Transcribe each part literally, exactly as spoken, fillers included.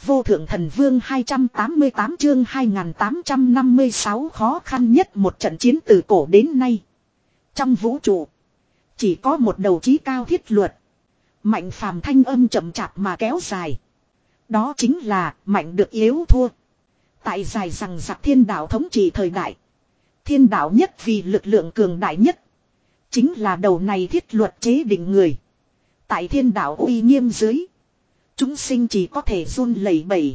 vô thượng thần vương hai trăm tám mươi tám chương hai nghìn tám trăm năm mươi sáu khó khăn nhất một trận chiến từ cổ đến nay. Trong vũ trụ, chỉ có một đầu chí cao thiết luật. Mạnh phàm thanh âm chậm chạp mà kéo dài. Đó chính là mạnh được yếu thua. Tại dài rằng giặc thiên đạo thống trị thời đại. Thiên đạo nhất vì lực lượng cường đại nhất. Chính là đầu này thiết luật chế định người. Tại thiên đạo uy nghiêm dưới. Chúng sinh chỉ có thể run lẩy bẩy.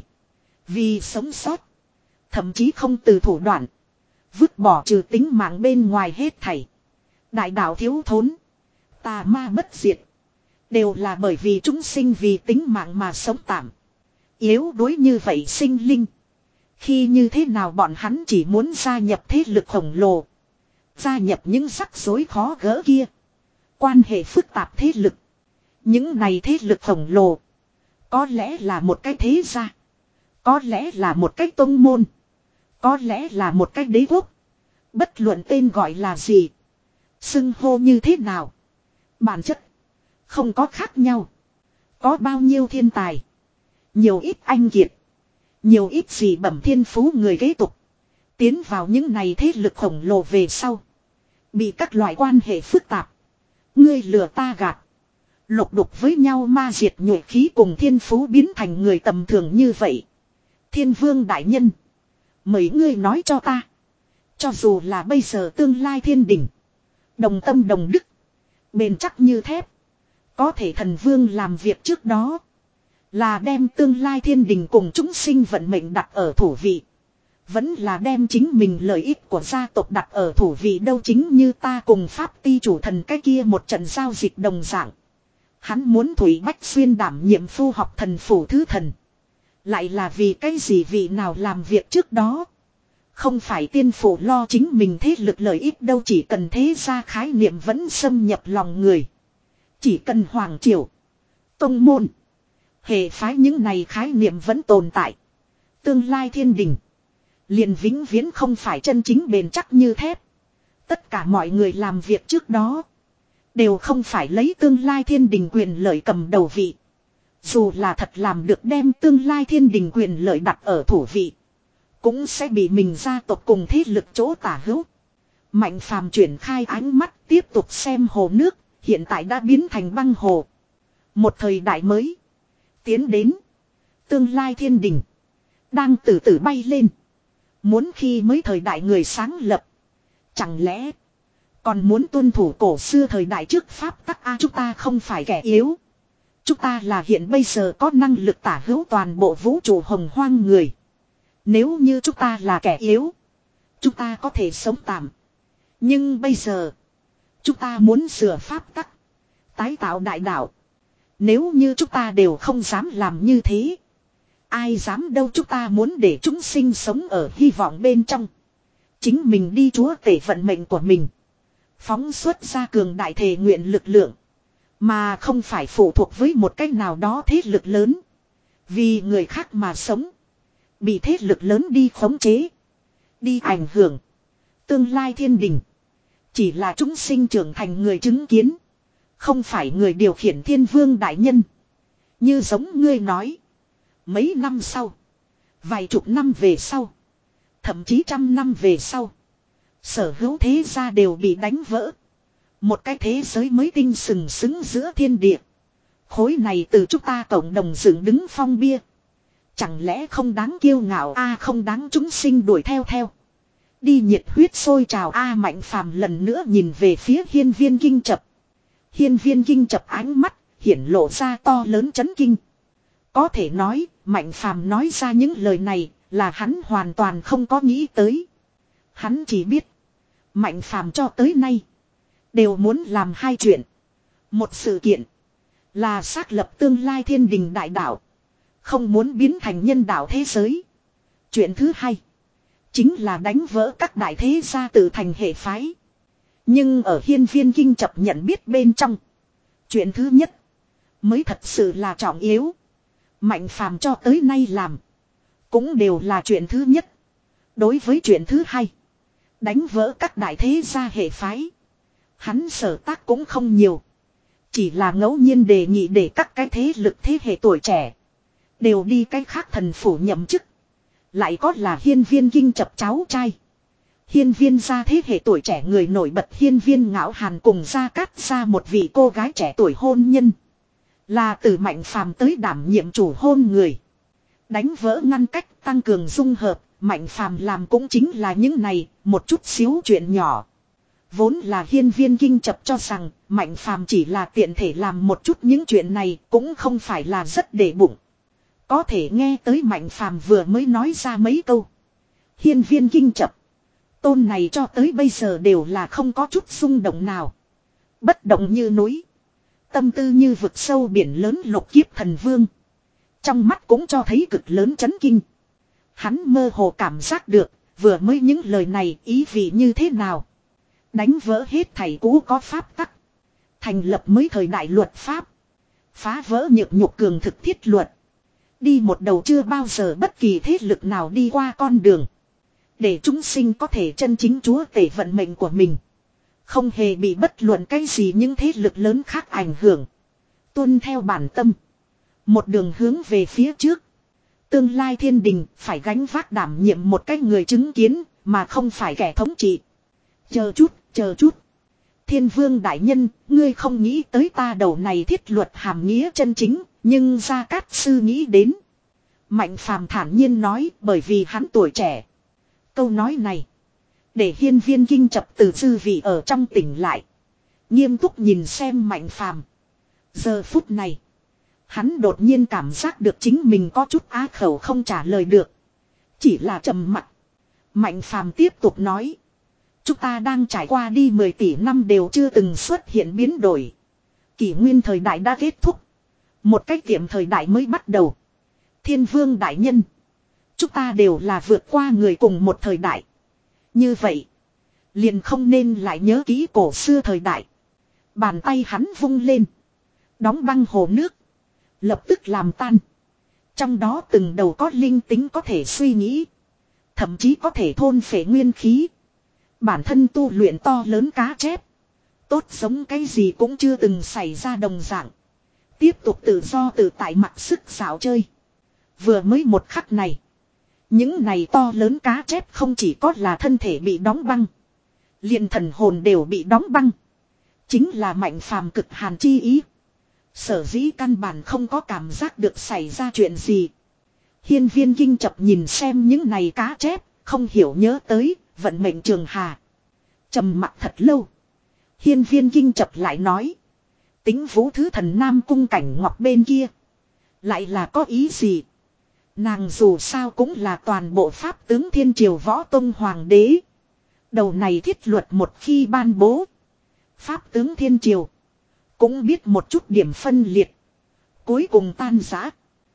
Vì sống sót. Thậm chí không từ thủ đoạn. Vứt bỏ trừ tính mạng bên ngoài hết thảy. Đại đạo thiếu thốn. Tà ma bất diệt. Đều là bởi vì chúng sinh vì tính mạng mà sống tạm. Yếu đuối như vậy sinh linh. Khi như thế nào bọn hắn chỉ muốn gia nhập thế lực khổng lồ. Gia nhập những rắc rối khó gỡ kia. Quan hệ phức tạp thế lực. Những này thế lực khổng lồ. Có lẽ là một cái thế gia. Có lẽ là một cái tông môn. Có lẽ là một cái đế quốc. Bất luận tên gọi là gì. Xưng hô như thế nào. Bản chất. Không có khác nhau. Có bao nhiêu thiên tài. Nhiều ít anh kiệt. Nhiều ít gì bẩm thiên phú người kế tục. Tiến vào những này thế lực khổng lồ về sau. Bị các loại quan hệ phức tạp. Ngươi lừa ta gạt. Lục đục với nhau ma diệt nhuệ khí cùng thiên phú biến thành người tầm thường như vậy. Thiên vương đại nhân. Mấy ngươi nói cho ta. Cho dù là bây giờ tương lai thiên đỉnh. Đồng tâm đồng đức. Bền chắc như thép. Có thể thần vương làm việc trước đó. Là đem tương lai thiên đình cùng chúng sinh vận mệnh đặt ở thủ vị. Vẫn là đem chính mình lợi ích của gia tộc đặt ở thủ vị đâu, chính như ta cùng pháp ti chủ thần cái kia một trận giao dịch đồng dạng. Hắn muốn Thủy Bách Xuyên đảm nhiệm phu học thần phủ thứ thần. Lại là vì cái gì vị nào làm việc trước đó. Không phải tiên phủ lo chính mình thế lực lợi ích đâu, chỉ cần thế gia khái niệm vẫn xâm nhập lòng người. Chỉ cần hoàng triều, tông môn, hệ phái những này khái niệm vẫn tồn tại. Tương lai thiên đình liền vĩnh viễn không phải chân chính bền chắc như thép. Tất cả mọi người làm việc trước đó đều không phải lấy tương lai thiên đình quyền lợi cầm đầu vị. Dù là thật làm được đem tương lai thiên đình quyền lợi đặt ở thủ vị, cũng sẽ bị mình gia tộc cùng thế lực chỗ tả hữu. Mạnh phàm chuyển khai ánh mắt tiếp tục xem hồ nước. Hiện tại đã biến thành băng hồ. Một thời đại mới tiến đến. Tương lai thiên đình đang từ từ bay lên. Muốn khi mới thời đại người sáng lập. Chẳng lẽ còn muốn tuân thủ cổ xưa thời đại trước pháp tắc a? Chúng ta không phải kẻ yếu. Chúng ta là hiện bây giờ có năng lực tả hữu toàn bộ vũ trụ hồng hoang người. Nếu như chúng ta là kẻ yếu, chúng ta có thể sống tạm. Nhưng bây giờ chúng ta muốn sửa pháp tắc, tái tạo đại đạo. Nếu như chúng ta đều không dám làm như thế, ai dám đâu? Chúng ta muốn để chúng sinh sống ở hy vọng bên trong. Chính mình đi chúa tể vận mệnh của mình. Phóng xuất ra cường đại thể nguyện lực lượng. Mà không phải phụ thuộc với một cách nào đó thế lực lớn. Vì người khác mà sống. Bị thế lực lớn đi khống chế. Đi ảnh hưởng. Tương lai thiên đình chỉ là chúng sinh trưởng thành người chứng kiến. Không phải người điều khiển. Thiên vương đại nhân. Như giống ngươi nói. Mấy năm sau. Vài chục năm về sau. Thậm chí trăm năm về sau. Sở hữu thế gia đều bị đánh vỡ. Một cái thế giới mới tinh sừng sững giữa thiên địa. Khối này từ chúng ta cộng đồng dựng đứng phong bia. Chẳng lẽ không đáng kiêu ngạo a? À, không đáng chúng sinh đuổi theo theo. Đi nhiệt huyết sôi trào a? À, Mạnh phàm lần nữa nhìn về phía hiên viên kinh chập. Hiên viên kinh chập ánh mắt hiển lộ ra to lớn chấn kinh. Có thể nói Mạnh phàm nói ra những lời này là hắn hoàn toàn không có nghĩ tới. Hắn chỉ biết Mạnh phàm cho tới nay đều muốn làm hai chuyện. Một sự kiện là xác lập tương lai thiên đình đại đạo, không muốn biến thành nhân đạo thế giới. Chuyện thứ hai chính là đánh vỡ các đại thế gia tự thành hệ phái. Nhưng ở hiên viên kinh chập nhận biết bên trong, chuyện thứ nhất mới thật sự là trọng yếu. Mạnh phàm cho tới nay làm cũng đều là chuyện thứ nhất. Đối với chuyện thứ hai, đánh vỡ các đại thế gia hệ phái, hắn sở tác cũng không nhiều. Chỉ là ngẫu nhiên đề nghị để các cái thế lực thế hệ tuổi trẻ Đều đi cách khác thần phủ nhậm chức. Lại có là hiên viên kinh chập cháu trai. Hiên viên gia thế hệ tuổi trẻ người nổi bật hiên viên ngạo hàn cùng gia cát ra một vị cô gái trẻ tuổi hôn nhân. Là từ Mạnh Phàm tới đảm nhiệm chủ hôn người. Đánh vỡ ngăn cách tăng cường dung hợp. Mạnh Phàm làm cũng chính là những này, một chút xíu chuyện nhỏ. Vốn là hiên viên kinh chập cho rằng Mạnh Phàm chỉ là tiện thể làm một chút những chuyện này cũng không phải là rất để bụng. Có thể nghe tới Mạnh Phàm vừa mới nói ra mấy câu. Hiên viên kinh chập. Tôn này cho tới bây giờ đều là không có chút xung động nào. Bất động như núi. Tâm tư như vực sâu biển lớn lục kiếp thần vương. Trong mắt cũng cho thấy cực lớn chấn kinh. Hắn mơ hồ cảm giác được, vừa mới những lời này ý vị như thế nào. Đánh vỡ hết thảy cũ có pháp tắc. Thành lập mới thời đại luật pháp. Phá vỡ nhược nhục cường thực thiết luật. Đi một đầu chưa bao giờ bất kỳ thế lực nào đi qua con đường. Để chúng sinh có thể chân chính chúa tể vận mệnh của mình. Không hề bị bất luận cái gì những thế lực lớn khác ảnh hưởng. Tuân theo bản tâm. Một đường hướng về phía trước. Tương lai thiên đình phải gánh vác đảm nhiệm một cái người chứng kiến mà không phải kẻ thống trị. Chờ chút, chờ chút. Thiên vương đại nhân, ngươi không nghĩ tới ta đầu này thiết luật hàm nghĩa chân chính, nhưng Gia Cát Sư nghĩ đến. Mạnh Phàm thản nhiên nói bởi vì hắn tuổi trẻ. Câu nói này. Để hiên viên kinh chập từ dư vị ở trong tỉnh lại. Nghiêm túc nhìn xem Mạnh Phàm. Giờ phút này. Hắn đột nhiên cảm giác được chính mình có chút á khẩu không trả lời được. Chỉ là trầm mặc. Mạnh Phàm tiếp tục nói. Chúng ta đang trải qua đi mười tỷ năm đều chưa từng xuất hiện biến đổi. Kỷ nguyên thời đại đã kết thúc. Một cách tiệm thời đại mới bắt đầu. Thiên vương đại nhân. Chúng ta đều là vượt qua người cùng một thời đại. Như vậy. Liền không nên lại nhớ kỹ cổ xưa thời đại. Bàn tay hắn vung lên. Đóng băng hồ nước. Lập tức làm tan. Trong đó từng đầu có linh tính có thể suy nghĩ. Thậm chí có thể thôn phệ nguyên khí. Bản thân tu luyện to lớn cá chép. Tốt giống cái gì cũng chưa từng xảy ra đồng dạng. Tiếp tục tự do tự tại mặc sức xảo chơi. Vừa mới một khắc này. Những này to lớn cá chép không chỉ có là thân thể bị đóng băng. Liền thần hồn đều bị đóng băng. Chính là Mạnh Phàm cực hàn chi ý. Sở dĩ căn bản không có cảm giác được xảy ra chuyện gì. Hiên viên kinh chập nhìn xem những này cá chép. Không hiểu nhớ tới vận mệnh trường hà. Trầm mặc thật lâu. Hiên viên kinh chập lại nói. Tính vũ thứ thần nam cung cảnh ngọc bên kia. Lại là có ý gì. Nàng dù sao cũng là toàn bộ pháp tướng thiên triều võ tông hoàng đế. Đầu này thiết luật một khi ban bố. Pháp tướng thiên triều. Cũng biết một chút điểm phân liệt. Cuối cùng tan rã.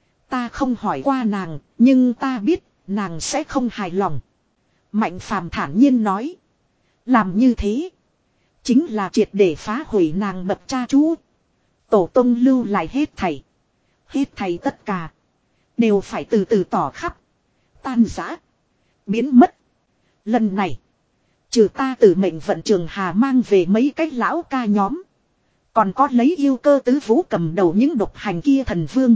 Ta không hỏi qua nàng. Nhưng ta biết nàng sẽ không hài lòng. Mạnh Phàm thản nhiên nói. Làm như thế. Chính là triệt để phá hủy nàng bậc cha chú. Tổ tông lưu lại hết thảy. Hết thảy tất cả. Đều phải từ từ tỏ khắp. Tan rã. Biến mất. Lần này. Trừ ta từ mệnh vận trường hà mang về mấy cái lão ca nhóm. Còn có lấy yêu cơ tứ vũ cầm đầu những độc hành kia thần vương.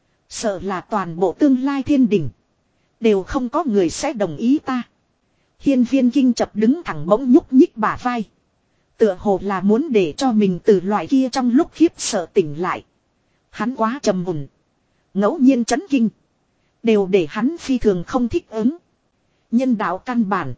Sợ là toàn bộ tương lai thiên đình. Đều không có người sẽ đồng ý ta. Hiên viên kinh chập đứng thẳng bỗng nhúc nhích bả vai. Tựa hồ là muốn để cho mình từ loại kia trong lúc khiếp sợ tỉnh lại. Hắn quá trầm mùn. Ngẫu nhiên chấn kinh. Đều để hắn phi thường không thích ứng. Nhân đạo căn bản.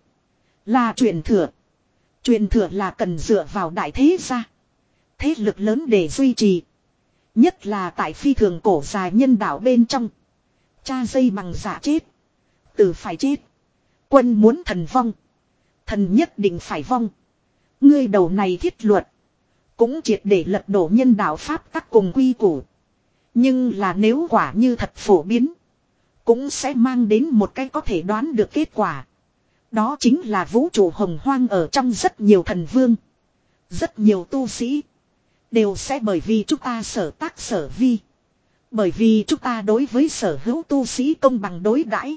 Là truyền thừa. Truyền thừa là cần dựa vào đại thế gia. Thế lực lớn để duy trì. Nhất là tại phi thường cổ dài nhân đạo bên trong. Cha dây bằng giả chết. Tử phải chết. Quân muốn thần vong. Thần nhất định phải vong. Ngươi đầu này thiết luật. Cũng triệt để lật đổ nhân đạo pháp tắc cùng quy củ. Nhưng là nếu quả như thật phổ biến. Cũng sẽ mang đến một cái có thể đoán được kết quả. Đó chính là vũ trụ hồng hoang ở trong rất nhiều thần vương. Rất nhiều tu sĩ. Đều sẽ bởi vì chúng ta sở tác sở vi. Bởi vì chúng ta đối với sở hữu tu sĩ công bằng đối đãi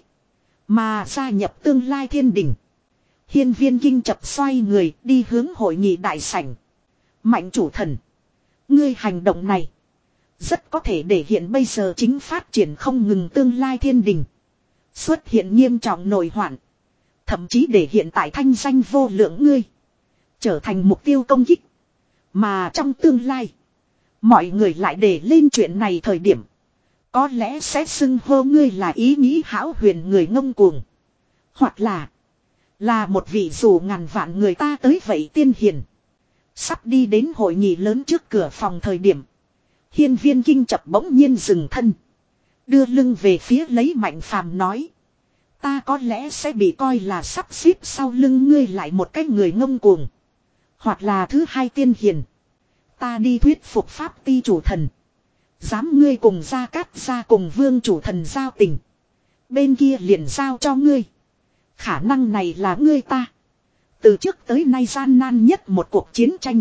mà gia nhập tương lai thiên đình. Hiên viên kinh chập xoay người đi hướng hội nghị đại sảnh. Mạnh chủ thần. Ngươi hành động này. Rất có thể để hiện bây giờ chính phát triển không ngừng tương lai thiên đình. Xuất hiện nghiêm trọng nổi hoạn. Thậm chí để hiện tại thanh danh vô lượng ngươi. Trở thành mục tiêu công kích. Mà trong tương lai. Mọi người lại để lên chuyện này thời điểm. Có lẽ sẽ xưng hô ngươi là ý nghĩ hão huyền người ngông cuồng. Hoặc là. Là một vị dù ngàn vạn người ta tới vậy tiên hiền. Sắp đi đến hội nghị lớn trước cửa phòng thời điểm. Hiên viên kinh chập bỗng nhiên dừng thân. Đưa lưng về phía lấy Mạnh Phàm nói. Ta có lẽ sẽ bị coi là sắp xếp sau lưng ngươi lại một cái người ngông cuồng. Hoặc là thứ hai tiên hiền. Ta đi thuyết phục pháp ti chủ thần. Dám ngươi cùng Gia Cát Gia cùng vương chủ thần giao tình. Bên kia liền giao cho ngươi. Khả năng này là ngươi ta. Từ trước tới nay gian nan nhất một cuộc chiến tranh.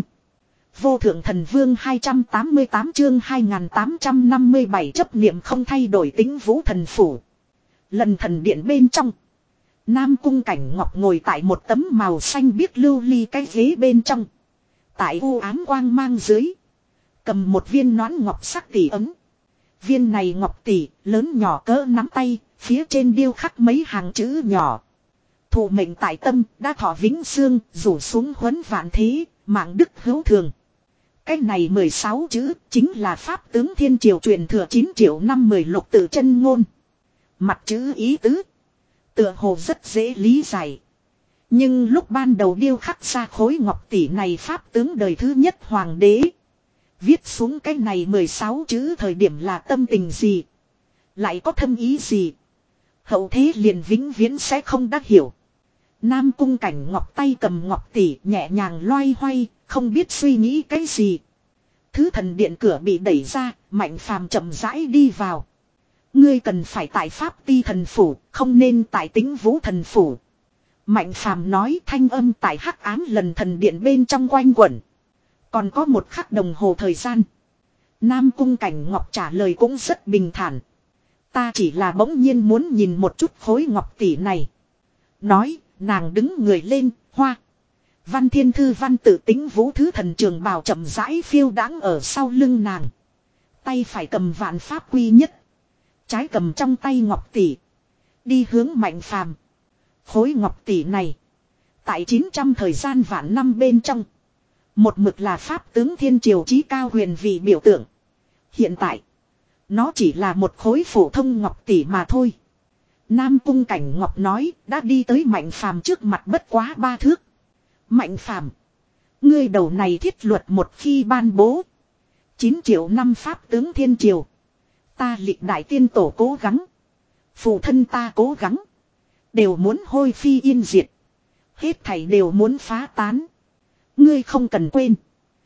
Vô thượng thần vương hai trăm tám mươi tám chương hai nghìn tám trăm năm mươi bảy chấp niệm không thay đổi tính vũ thần phủ. Lần thần điện bên trong. Nam cung cảnh ngọc ngồi tại một tấm màu xanh biếc lưu ly cái ghế bên trong. Tại u ám quang mang dưới. Cầm một viên nón ngọc sắc tỷ ấm. Viên này ngọc tỷ lớn nhỏ cỡ nắm tay. Phía trên điêu khắc mấy hàng chữ nhỏ. Thụ mệnh tại tâm đã thọ vĩnh xương. Rủ xuống huấn vạn thế. Mạng đức hữu thường. Cái này mười sáu chữ chính là pháp tướng thiên triều truyền thừa chín triệu năm mười lục tự chân ngôn. Mặt chữ ý tứ. Tựa hồ rất dễ lý giải. Nhưng lúc ban đầu điêu khắc ra khối ngọc tỷ này pháp tướng đời thứ nhất hoàng đế. Viết xuống cái này mười sáu chữ thời điểm là tâm tình gì. Lại có thâm ý gì. Hậu thế liền vĩnh viễn sẽ không đắc hiểu. Nam cung cảnh ngọc tay cầm ngọc tỷ nhẹ nhàng loay hoay. Không biết suy nghĩ cái gì. Thứ thần điện cửa bị đẩy ra. Mạnh Phàm chậm rãi đi vào. Ngươi cần phải tại pháp ti thần phủ. Không nên tại tính vũ thần phủ. Mạnh Phàm nói thanh âm tại hắc ám lần thần điện bên trong quanh quẩn. Còn có một khắc đồng hồ thời gian. Nam cung cảnh ngọc trả lời cũng rất bình thản. Ta chỉ là bỗng nhiên muốn nhìn một chút khối ngọc tỷ này. Nói nàng đứng người lên hoa. Văn thiên thư văn tự tính vũ thứ thần trường bào chậm rãi phiêu đáng ở sau lưng nàng. Tay phải cầm vạn pháp quy nhất. Trái cầm trong tay ngọc tỷ. Đi hướng Mạnh Phàm. Khối ngọc tỷ này. Tại chín trăm thời gian vạn năm bên trong. Một mực là pháp tướng thiên triều chí cao huyền vị biểu tượng. Hiện tại. Nó chỉ là một khối phổ thông ngọc tỷ mà thôi. Nam cung cảnh ngọc nói đã đi tới Mạnh Phàm trước mặt bất quá ba thước. Mạnh Phàm, ngươi đầu này thiết luật một khi ban bố. chín triệu năm pháp tướng thiên triều. Ta lịch đại tiên tổ cố gắng. Phụ thân ta cố gắng. Đều muốn hôi phi yên diệt. Hết thảy đều muốn phá tán. Ngươi không cần quên.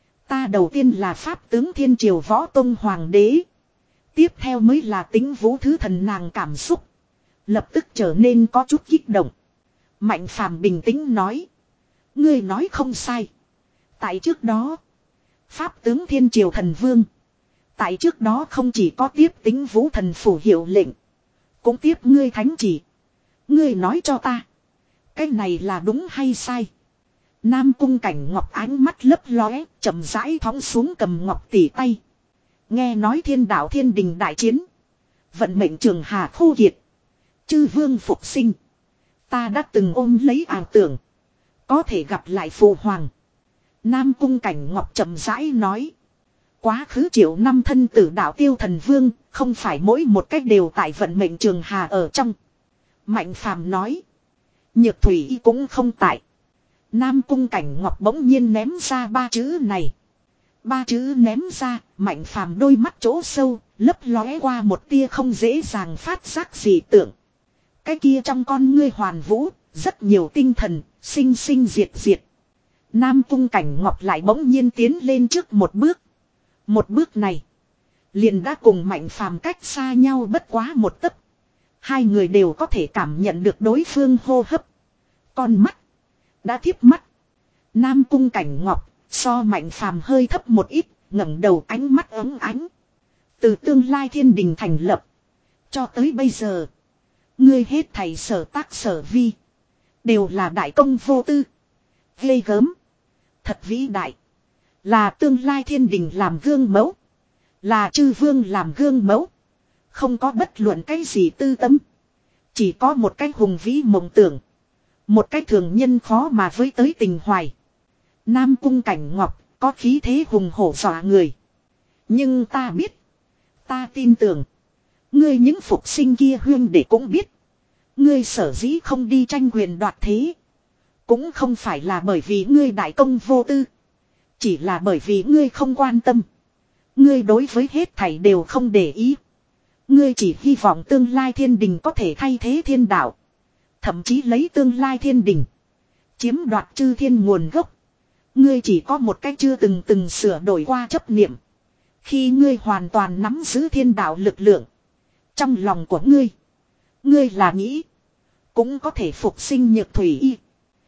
Ta đầu tiên là pháp tướng thiên triều võ tông hoàng đế. Tiếp theo mới là tính vũ thứ thần nàng cảm xúc. Lập tức trở nên có chút kích động. Mạnh Phàm bình tĩnh nói. Ngươi nói không sai. Tại trước đó. Pháp tướng thiên triều thần vương. Tại trước đó không chỉ có tiếp tính vũ thần phủ hiệu lệnh. Cũng tiếp ngươi thánh chỉ. Ngươi nói cho ta. Cái này là đúng hay sai. Nam cung cảnh ngọc ánh mắt lấp lóe. Chậm rãi thõng xuống cầm ngọc tỉ tay. Nghe nói thiên đạo thiên đình đại chiến. Vận mệnh trường hà khô kiệt. Chư vương phục sinh. Ta đã từng ôm lấy ảo tưởng. Có thể gặp lại phụ hoàng. Nam cung cảnh ngọc chậm rãi nói. Quá khứ triệu năm thân tử đạo tiêu thần vương. Không phải mỗi một cách đều tại vận mệnh trường hà ở trong. Mạnh Phàm nói. Nhược thủy cũng không tại. Nam cung cảnh ngọc bỗng nhiên ném ra ba chữ này. Ba chữ ném ra. Mạnh Phàm đôi mắt chỗ sâu. Lấp lóe qua một tia không dễ dàng phát giác gì tưởng. Cái kia trong con ngươi hoàn vũ. Rất nhiều tinh thần. Sinh sinh diệt diệt. Nam cung cảnh ngọc lại bỗng nhiên tiến lên trước một bước. Một bước này. Liền đã cùng Mạnh Phàm cách xa nhau bất quá một tấc. Hai người đều có thể cảm nhận được đối phương hô hấp. Con mắt. Đã thiếp mắt. Nam cung cảnh ngọc. So Mạnh Phàm hơi thấp một ít. ngẩng đầu ánh mắt ấm ánh. Từ tương lai thiên đình thành lập. Cho tới bây giờ. Ngươi hết thầy sở tác sở vi. Đều là đại công vô tư. Ghê gớm. Thật vĩ đại. Là tương lai thiên đình làm gương mẫu. Là chư vương làm gương mẫu. Không có bất luận cái gì tư tâm. Chỉ có một cái hùng vĩ mộng tưởng. Một cái thường nhân khó mà với tới tình hoài. Nam cung cảnh ngọc có khí thế hùng hổ dọa người. Nhưng ta biết. Ta tin tưởng. Ngươi những phục sinh kia huyên để cũng biết. Ngươi sở dĩ không đi tranh quyền đoạt thế. Cũng không phải là bởi vì ngươi đại công vô tư. Chỉ là bởi vì ngươi không quan tâm. Ngươi đối với hết thảy đều không để ý. Ngươi chỉ hy vọng tương lai thiên đình có thể thay thế thiên đạo. Thậm chí lấy tương lai thiên đình. Chiếm đoạt chư thiên nguồn gốc. Ngươi chỉ có một cách chưa từng từng sửa đổi qua chấp niệm. Khi ngươi hoàn toàn nắm giữ thiên đạo lực lượng. Trong lòng của ngươi. Ngươi là nghĩ. Cũng có thể phục sinh nhược thủy y.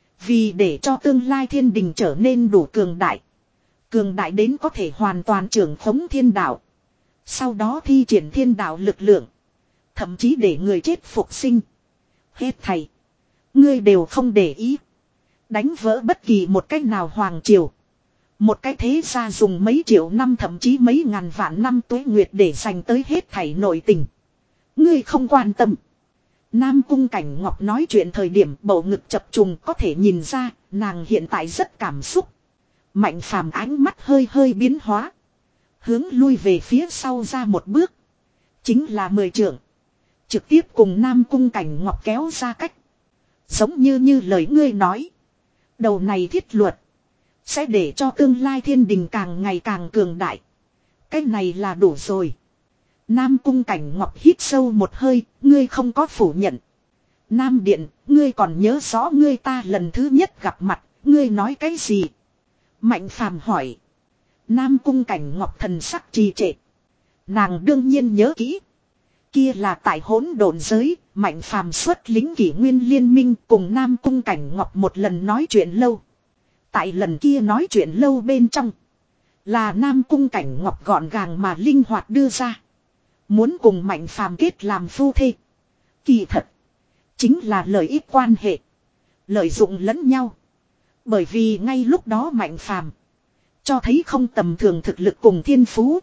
Vì để cho tương lai thiên đình trở nên đủ cường đại. Cường đại đến có thể hoàn toàn trưởng khống thiên đạo. Sau đó thi triển thiên đạo lực lượng. Thậm chí để người chết phục sinh. Hết thầy. Ngươi đều không để ý. Đánh vỡ bất kỳ một cách nào hoàng triều. Một cái thế gia dùng mấy triệu năm thậm chí mấy ngàn vạn năm tuế nguyệt để dành tới hết thảy nội tình. Ngươi không quan tâm. Nam cung cảnh ngọc nói chuyện thời điểm bầu ngực chập trùng có thể nhìn ra nàng hiện tại rất cảm xúc. Mạnh phàm ánh mắt hơi hơi biến hóa. Hướng lui về phía sau ra một bước. Chính là mười trượng. Trực tiếp cùng Nam cung cảnh ngọc kéo ra cách. Giống như như lời ngươi nói. Đầu này thiết luật. Sẽ để cho tương lai thiên đình càng ngày càng cường đại. Cái này là đủ rồi. Nam cung cảnh ngọc hít sâu một hơi. Ngươi không có phủ nhận. Nam điện. Ngươi còn nhớ rõ ngươi ta lần thứ nhất gặp mặt. Ngươi nói cái gì? Mạnh phàm hỏi. Nam cung cảnh ngọc thần sắc trì trệ. Nàng đương nhiên nhớ kỹ. Kia là tại hỗn độn giới. Mạnh phàm xuất lính kỷ nguyên liên minh cùng Nam cung cảnh ngọc một lần nói chuyện lâu. Tại lần kia nói chuyện lâu bên trong. Là Nam cung cảnh ngọc gọn gàng mà linh hoạt đưa ra. Muốn cùng mạnh phàm kết làm phu thê. Kỳ thật. Chính là lợi ích quan hệ. Lợi dụng lẫn nhau. Bởi vì ngay lúc đó mạnh phàm. Cho thấy không tầm thường thực lực cùng thiên phú.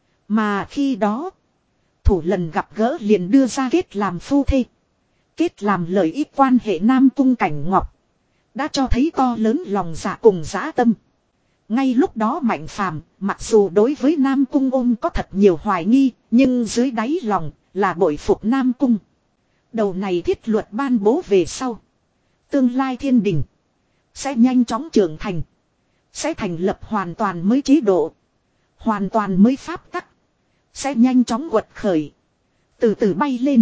Mà khi đó. Thủ lần gặp gỡ liền đưa ra kết làm phu thê. Kết làm lợi ích quan hệ Nam cung cảnh ngọc. Đã cho thấy to lớn lòng dạ cùng dã tâm. Ngay lúc đó mạnh phàm, mặc dù đối với Nam cung ôm có thật nhiều hoài nghi, nhưng dưới đáy lòng là bội phục Nam cung. Đầu này thiết luật ban bố về sau. Tương lai thiên đình sẽ nhanh chóng trưởng thành. Sẽ thành lập hoàn toàn mới chế độ. Hoàn toàn mới pháp tắc. Sẽ nhanh chóng quật khởi. Từ từ bay lên.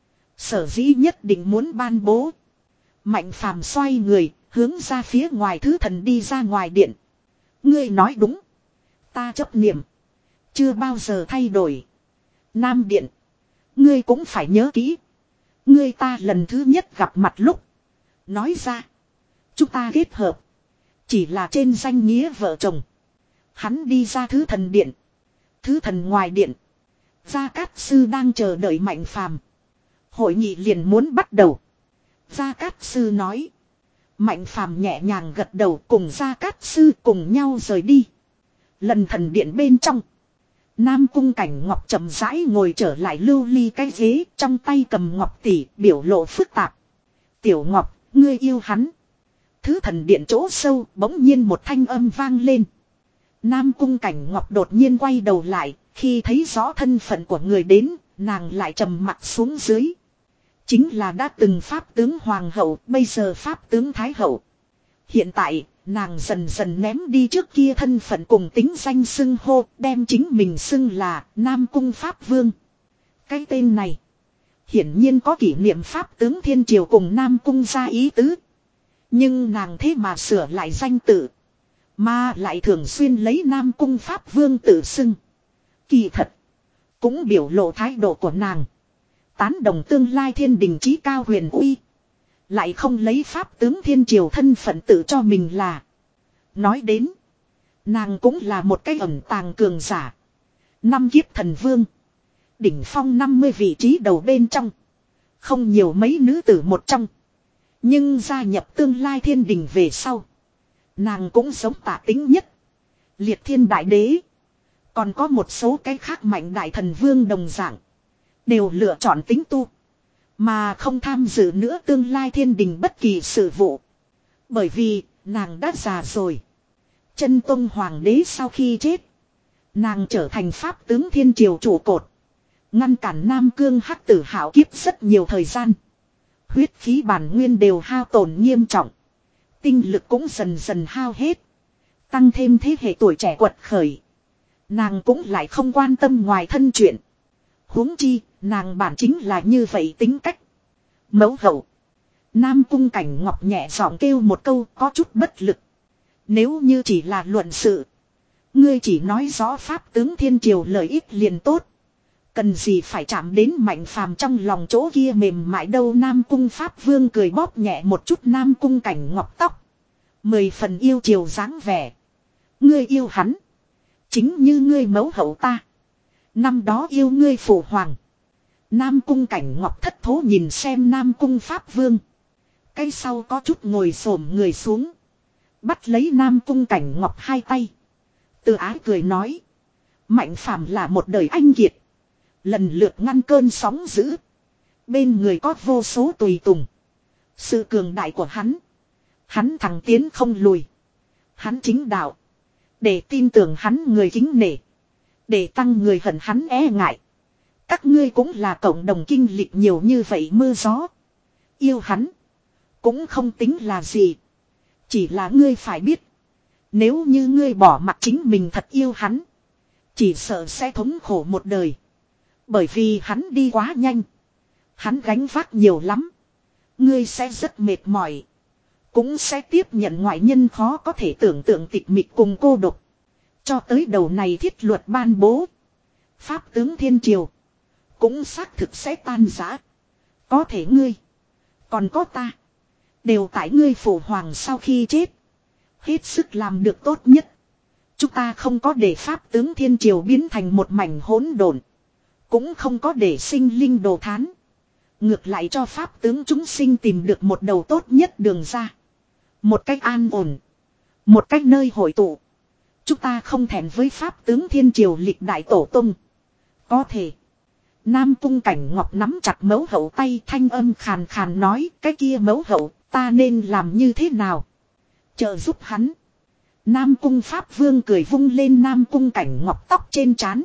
Sở dĩ nhất định muốn ban bố. Mạnh phàm xoay người, hướng ra phía ngoài thứ thần đi ra ngoài điện. Ngươi nói đúng. Ta chấp niệm. Chưa bao giờ thay đổi. Nam điện. Ngươi cũng phải nhớ kỹ. Ngươi ta lần thứ nhất gặp mặt lúc. Nói ra. Chúng ta kết hợp. Chỉ là trên danh nghĩa vợ chồng. Hắn đi ra thứ thần điện. Thứ thần ngoài điện. Gia Cát Sư đang chờ đợi Mạnh phàm. Hội nghị liền muốn bắt đầu. Gia Cát Sư nói. Mạnh phàm nhẹ nhàng gật đầu cùng Gia Cát Sư cùng nhau rời đi. Lần thần điện bên trong. Nam cung cảnh ngọc chậm rãi ngồi trở lại lưu ly cái ghế. Trong tay cầm ngọc tỷ biểu lộ phức tạp. Tiểu Ngọc, ngươi yêu hắn. Thứ thần điện chỗ sâu bỗng nhiên một thanh âm vang lên. Nam cung cảnh ngọc đột nhiên quay đầu lại. Khi thấy rõ thân phận của người đến, nàng lại trầm mặt xuống dưới. Chính là đã từng pháp tướng hoàng hậu, bây giờ pháp tướng thái hậu. Hiện tại, nàng dần dần ném đi trước kia thân phận cùng tính danh xưng hô, đem chính mình xưng là Nam cung pháp vương. Cái tên này, hiển nhiên có kỷ niệm pháp tướng thiên triều cùng Nam cung ra ý tứ. Nhưng nàng thế mà sửa lại danh tự, mà lại thường xuyên lấy Nam cung pháp vương tự xưng. Kỳ thật, cũng biểu lộ thái độ của nàng. Tán đồng tương lai thiên đình chí cao huyền uy. Lại không lấy pháp tướng thiên triều thân phận tự cho mình là. Nói đến, nàng cũng là một cái ẩn tàng cường giả. Năm kiếp thần vương. Đỉnh phong năm mươi vị trí đầu bên trong. Không nhiều mấy nữ tử một trong. Nhưng gia nhập tương lai thiên đình về sau. Nàng cũng sống tả tính nhất. Liệt thiên đại đế. Còn có một số cái khác mạnh đại thần vương đồng dạng. Đều lựa chọn tính tu. Mà không tham dự nữa tương lai thiên đình bất kỳ sự vụ. Bởi vì nàng đã già rồi. Chân Tông Hoàng đế sau khi chết. Nàng trở thành pháp tướng thiên triều trụ cột. Ngăn cản Nam Cương Hắc Tử hạo kiếp rất nhiều thời gian. Huyết khí bản nguyên đều hao tổn nghiêm trọng. Tinh lực cũng dần dần hao hết. Tăng thêm thế hệ tuổi trẻ quật khởi. Nàng cũng lại không quan tâm ngoài thân chuyện. Huống chi, nàng bản chính là như vậy tính cách. Mẫu hậu. Nam Cung Cảnh Ngọc nhẹ giọng kêu một câu có chút bất lực. Nếu như chỉ là luận sự. Ngươi chỉ nói rõ pháp tướng thiên triều lợi ích liền tốt. Cần gì phải chạm đến Mạnh Phàm trong lòng chỗ kia mềm mại đâu. Nam Cung Pháp Vương cười bóp nhẹ một chút Nam Cung Cảnh Ngọc tóc. Mười phần yêu chiều dáng vẻ. Ngươi yêu hắn. Chính như ngươi mẫu hậu ta. Năm đó yêu ngươi phụ hoàng. Nam Cung Cảnh Ngọc thất thố nhìn xem Nam Cung Pháp Vương. Cái sau có chút ngồi xổm người xuống. Bắt lấy Nam Cung Cảnh Ngọc hai tay. Từ ái cười nói. Mạnh Phàm là một đời anh kiệt. Lần lượt ngăn cơn sóng dữ. Bên người có vô số tùy tùng. Sự cường đại của hắn. Hắn thẳng tiến không lùi. Hắn chính đạo. Để tin tưởng hắn người kính nể. Để tăng người hận hắn e ngại. Các ngươi cũng là cộng đồng kinh lịch nhiều như vậy mưa gió. Yêu hắn. Cũng không tính là gì. Chỉ là ngươi phải biết. Nếu như ngươi bỏ mặc chính mình thật yêu hắn. Chỉ sợ sẽ thống khổ một đời. Bởi vì hắn đi quá nhanh. Hắn gánh vác nhiều lắm. Ngươi sẽ rất mệt mỏi. Cũng sẽ tiếp nhận ngoại nhân khó có thể tưởng tượng tịch mịch cùng cô độc. Cho tới đầu này thiết luật ban bố. Pháp tướng thiên triều. Cũng xác thực sẽ tan rã. Có thể ngươi. Còn có ta. Đều tại ngươi phụ hoàng sau khi chết. Hết sức làm được tốt nhất. Chúng ta không có để pháp tướng thiên triều biến thành một mảnh hỗn độn. Cũng không có để sinh linh đồ thán. Ngược lại cho pháp tướng chúng sinh tìm được một đầu tốt nhất đường ra. Một cách an ổn. Một cách nơi hội tụ. Chúng ta không thèm với pháp tướng thiên triều lịch đại tổ tung. Có thể. Nam Cung Cảnh Ngọc nắm chặt mẫu hậu tay thanh âm khàn khàn nói. Cái kia mẫu hậu ta nên làm như thế nào? Trợ giúp hắn. Nam Cung Pháp Vương cười vung lên Nam Cung Cảnh Ngọc tóc trên trán.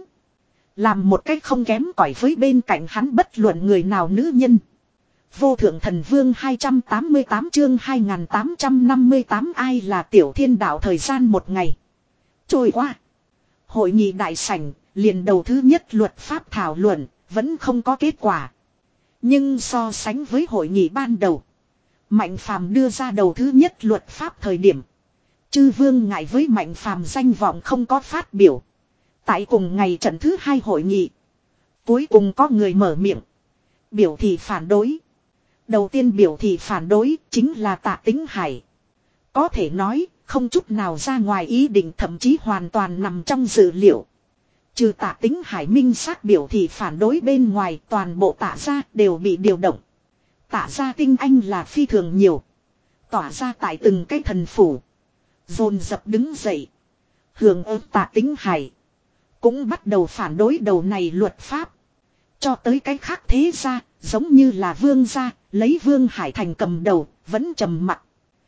Làm một cách không kém cỏi với bên cạnh hắn bất luận người nào nữ nhân. Vô thượng thần vương hai trăm tám mươi tám chương hai nghìn tám trăm năm mươi tám ai là tiểu thiên đạo thời gian một ngày. Trôi qua. Hội nghị đại sảnh, liền đầu thứ nhất luật pháp thảo luận, vẫn không có kết quả. Nhưng so sánh với hội nghị ban đầu. Mạnh Phàm đưa ra đầu thứ nhất luật pháp thời điểm. Chư vương ngại với Mạnh Phàm danh vọng không có phát biểu. Tại cùng ngày trận thứ hai hội nghị. Cuối cùng có người mở miệng. Biểu thị phản đối. Đầu tiên biểu thị phản đối chính là Tạ Tính Hải. Có thể nói không chút nào ra ngoài ý định, thậm chí hoàn toàn nằm trong dự liệu. Trừ Tạ Tính Hải minh xác biểu thị phản đối bên ngoài, toàn bộ Tạ gia đều bị điều động. Tạ gia tinh anh là phi thường nhiều. Tỏa ra tại từng cái thần phủ. Dồn dập đứng dậy. Hưởng ứng Tạ Tính Hải. Cũng bắt đầu phản đối đầu này luật pháp. Cho tới cái khác thế gia, giống như là Vương gia, lấy Vương Hải Thành cầm đầu, vẫn trầm mặc.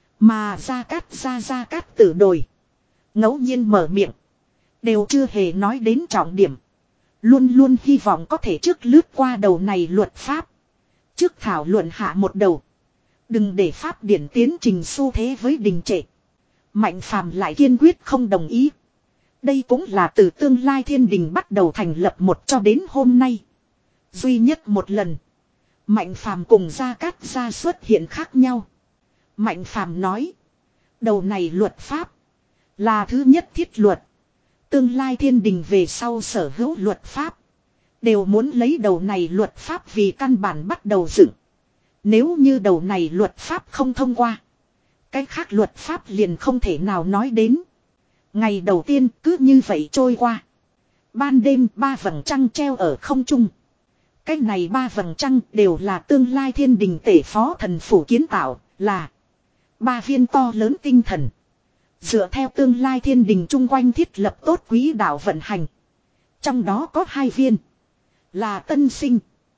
Mà Gia Cát gia Gia Cát Tử đồi. Ngẫu nhiên mở miệng. Đều chưa hề nói đến trọng điểm. Luôn luôn hy vọng có thể trước lướt qua đầu này luật pháp. Trước thảo luận hạ một đầu. Đừng để pháp điển tiến trình xu thế với đình trệ. Mạnh Phàm lại kiên quyết không đồng ý. Đây cũng là từ tương lai thiên đình bắt đầu thành lập một cho đến hôm nay. Duy nhất một lần. Mạnh Phàm cùng Gia Cát gia xuất hiện khác nhau. Mạnh Phàm nói. Đầu này luật pháp. Là thứ nhất thiết luật. Tương lai thiên đình về sau sở hữu luật pháp. Đều muốn lấy đầu này luật pháp vì căn bản bắt đầu dựng. Nếu như đầu này luật pháp không thông qua. Cái khác luật pháp liền không thể nào nói đến. Ngày đầu tiên cứ như vậy trôi qua. Ban đêm ba vầng trăng treo ở không trung. Cái này ba vầng trăng đều là tương lai thiên đình tể phó thần phủ kiến tạo, là ba viên to lớn tinh thần. Dựa theo tương lai thiên đình chung quanh thiết lập tốt quỹ đạo vận hành. Trong đó có hai viên. Là tân sinh.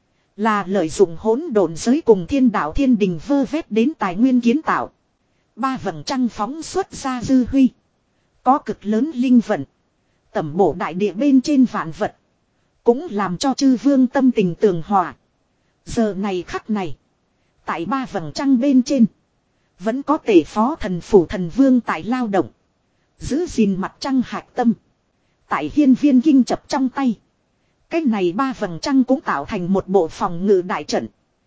Là lợi dụng hỗn độn giới cùng thiên đạo thiên đình vơ vét đến tài nguyên kiến tạo. Ba vầng trăng phóng xuất ra dư huy. Có cực lớn linh vận. Tẩm bổ đại địa bên trên vạn vật. Cũng làm cho chư vương tâm tình tường hòa. Giờ này khắc này. Tại ba vầng trăng bên trên. Vẫn có tể phó thần phủ thần vương tại lao động. Giữ gìn mặt trăng hạch tâm. Tại hiên viên kinh chập trong tay. Cái này ba vầng trăng cũng tạo thành một bộ phòng ngự đại trận.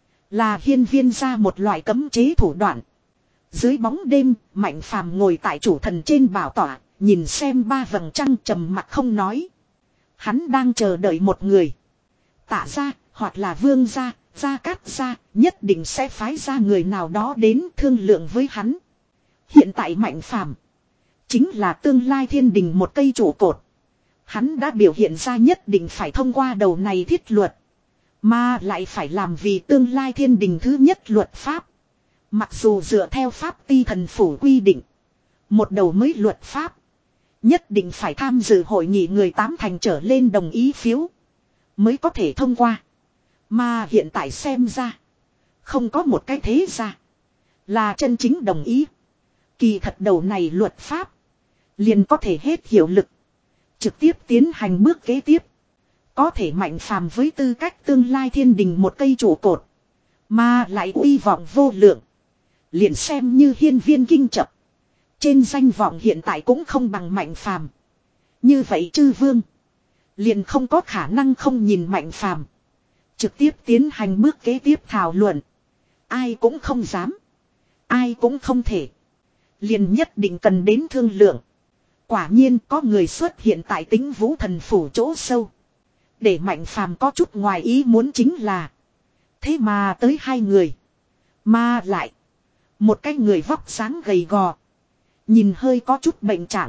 Là hiên viên ra một loại cấm chế thủ đoạn. Dưới bóng đêm, Mạnh Phàm ngồi tại chủ thần trên bảo tọa, nhìn xem ba vầng trăng trầm mặc không nói. Hắn đang chờ đợi một người. Tạ ra, hoặc là vương gia, gia cát gia, nhất định sẽ phái ra người nào đó đến thương lượng với hắn. Hiện tại Mạnh Phàm chính là tương lai thiên đình một cây trụ cột. Hắn đã biểu hiện ra nhất định phải thông qua đầu này thiết luật. Mà lại phải làm vì tương lai thiên đình thứ nhất luật pháp. Mặc dù dựa theo pháp ti thần phủ quy định. Một đầu mới luật pháp. Nhất định phải tham dự hội nghị người tám thành trở lên đồng ý phiếu. Mới có thể thông qua. Mà hiện tại xem ra. Không có một cái thế ra. Là chân chính đồng ý. Kỳ thật đầu này luật pháp. Liền có thể hết hiệu lực. Trực tiếp tiến hành bước kế tiếp. Có thể Mạnh Phàm với tư cách tương lai thiên đình một cây trụ cột. Mà lại uy vọng vô lượng. Liền xem như hiên viên kinh chập. Trên danh vọng hiện tại cũng không bằng Mạnh Phàm. Như vậy chư vương. Liền không có khả năng không nhìn Mạnh Phàm. Trực tiếp tiến hành bước kế tiếp thảo luận. Ai cũng không dám. Ai cũng không thể. Liền nhất định cần đến thương lượng. Quả nhiên có người xuất hiện tại Tĩnh Vũ thần phủ chỗ sâu. Để Mạnh Phàm có chút ngoài ý muốn chính là. Thế mà tới hai người. Mà lại. Một cái người vóc dáng gầy gò. Nhìn hơi có chút bệnh trạng.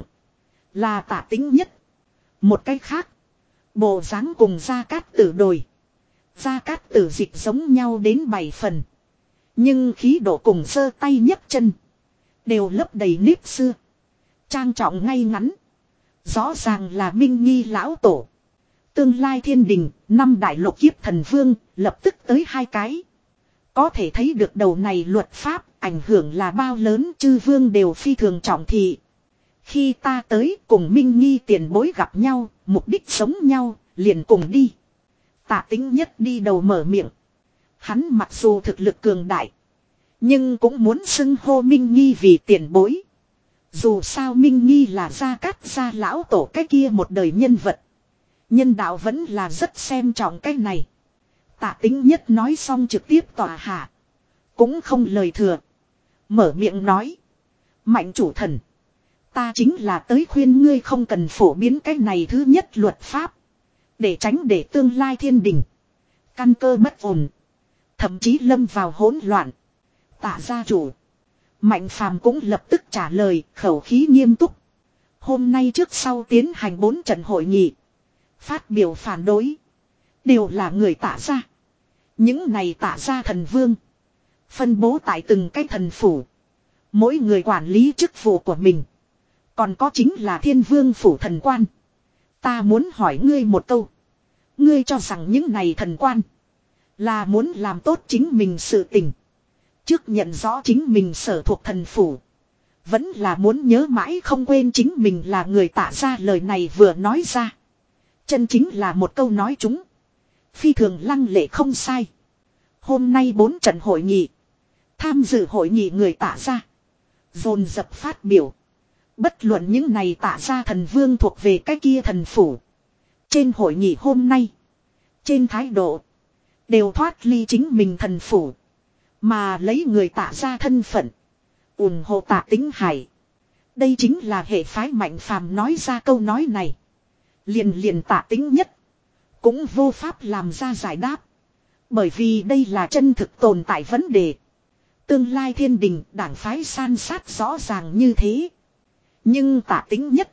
Là Tạ Tĩnh Nhất. Một cái khác. Bộ dáng cùng Gia Cát Tử đồi. Gia Cát Tử dịch giống nhau đến bảy phần. Nhưng khí độ cùng giơ tay nhấc chân. Đều lấp đầy nếp xưa. Trang trọng ngay ngắn. Rõ ràng là Minh Nghi lão tổ. Tương lai thiên đình, năm đại lục kiếp thần vương, lập tức tới hai cái. Có thể thấy được đầu này luật pháp, ảnh hưởng là bao lớn, chư vương đều phi thường trọng thị. Khi ta tới cùng Minh Nghi tiền bối gặp nhau, mục đích giống nhau, liền cùng đi. Tạ Tĩnh Nhất đi đầu mở miệng. Hắn mặc dù thực lực cường đại, nhưng cũng muốn xưng hô Minh Nghi vì tiền bối. Dù sao Minh Nghi là Gia Cát gia lão tổ cái kia một đời nhân vật. Nhân đạo vẫn là rất xem trọng cái này. Tạ Tĩnh Nhất nói xong trực tiếp tòa hạ. Cũng không lời thừa. Mở miệng nói. Mạnh chủ thần. Ta chính là tới khuyên ngươi không cần phổ biến cái này thứ nhất luật pháp. Để tránh để tương lai thiên đình. Căn cơ bất ổn. Thậm chí lâm vào hỗn loạn. Tạ gia chủ. Mạnh Phàm cũng lập tức trả lời, khẩu khí nghiêm túc. Hôm nay trước sau tiến hành bốn trận hội nghị. Phát biểu phản đối. Đều là người Tạ gia. Những này Tạ gia thần vương. Phân bố tại từng cái thần phủ. Mỗi người quản lý chức vụ của mình. Còn có chính là thiên vương phủ thần quan. Ta muốn hỏi ngươi một câu. Ngươi cho rằng những này thần quan. Là muốn làm tốt chính mình sự tình. Trước nhận rõ chính mình sở thuộc thần phủ. Vẫn là muốn nhớ mãi không quên chính mình là người Tạ gia. Lời này vừa nói ra. Chân chính là một câu nói chúng. Phi thường lăng lệ không sai. Hôm nay bốn trận hội nghị. Tham dự hội nghị người Tạ gia. Dồn dập phát biểu. Bất luận những này Tạ gia thần vương thuộc về cái kia thần phủ. Trên hội nghị hôm nay. Trên thái độ. Đều thoát ly chính mình thần phủ. Mà lấy người Tạ gia thân phận. ủng hộ Tạ Tĩnh Hải. Đây chính là hệ phái Mạnh Phàm nói ra câu nói này. Liền liền Tạ Tĩnh Nhất. Cũng vô pháp làm ra giải đáp. Bởi vì đây là chân thực tồn tại vấn đề. Tương lai thiên đình đảng phái san sát rõ ràng như thế. Nhưng Tạ Tĩnh Nhất.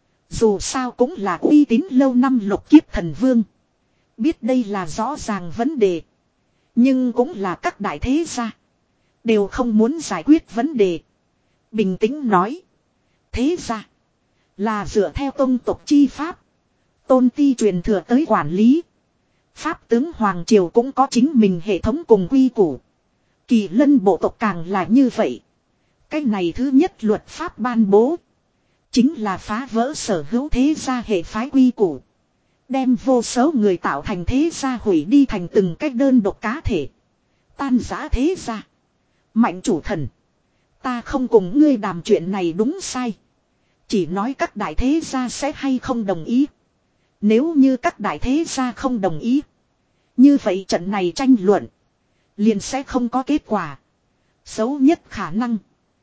Dù sao cũng là uy tín lâu năm lục kiếp thần vương. Biết đây là rõ ràng vấn đề. Nhưng cũng là các đại thế gia. Đều không muốn giải quyết vấn đề. Bình tĩnh nói. Thế gia. Là dựa theo tông tộc chi pháp. Tôn ti truyền thừa tới quản lý. Pháp tướng Hoàng Triều cũng có chính mình hệ thống cùng quy củ. Kỳ lân bộ tộc càng là như vậy. Cái này thứ nhất luật pháp ban bố. Chính là phá vỡ sở hữu thế gia hệ phái quy củ. Đem vô số người tạo thành thế gia hủy đi thành từng cách đơn độc cá thể. Tan rã thế gia. Mạnh chủ thần. Ta không cùng ngươi đàm chuyện này đúng sai. Chỉ nói các đại thế gia sẽ hay không đồng ý. Nếu như các đại thế gia không đồng ý. Như vậy trận này tranh luận. Liền sẽ không có kết quả. Xấu nhất khả năng.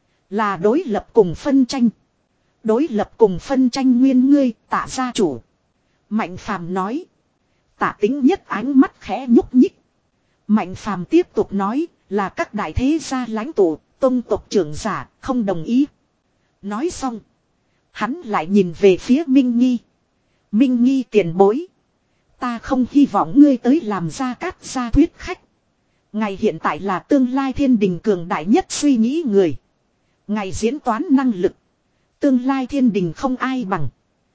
Là đối lập cùng phân tranh. Đối lập cùng phân tranh nguyên ngươi Tạ gia chủ. Mạnh Phàm nói. Tạ Tính Nhất ánh mắt khẽ nhúc nhích. Mạnh Phàm tiếp tục nói là các đại thế gia lãnh tụ, tông tộc trưởng giả không đồng ý. Nói xong. Hắn lại nhìn về phía Minh Nghi. Minh Nghi tiền bối. Ta không hy vọng ngươi tới làm Gia Cát gia thuyết khách. Ngài hiện tại là tương lai thiên đình cường đại nhất suy nghĩ người. Ngài diễn toán năng lực. Tương lai thiên đình không ai bằng.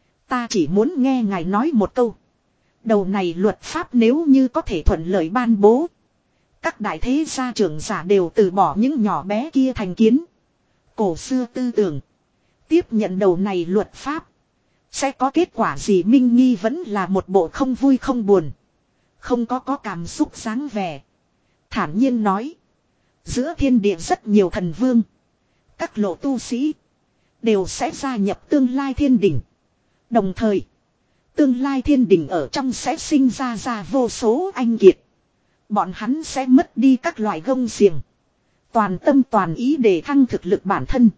Ta chỉ muốn nghe ngài nói một câu. Đầu này luật pháp nếu như có thể thuận lợi ban bố. Các đại thế gia trưởng giả đều từ bỏ những nhỏ bé kia thành kiến. Cổ xưa tư tưởng. Tiếp nhận đầu này luật pháp. Sẽ có kết quả gì? Minh Nghi vẫn là một bộ không vui không buồn. Không có có cảm xúc dáng vẻ. Thản nhiên nói. Giữa thiên địa rất nhiều thần vương. Các lộ tu sĩ. Đều sẽ gia nhập tương lai thiên đình. Đồng thời. Tương lai thiên đình ở trong sẽ sinh ra ra vô số anh kiệt. Bọn hắn sẽ mất đi các loại gông xiềng. Toàn tâm toàn ý để thăng thực lực bản thân.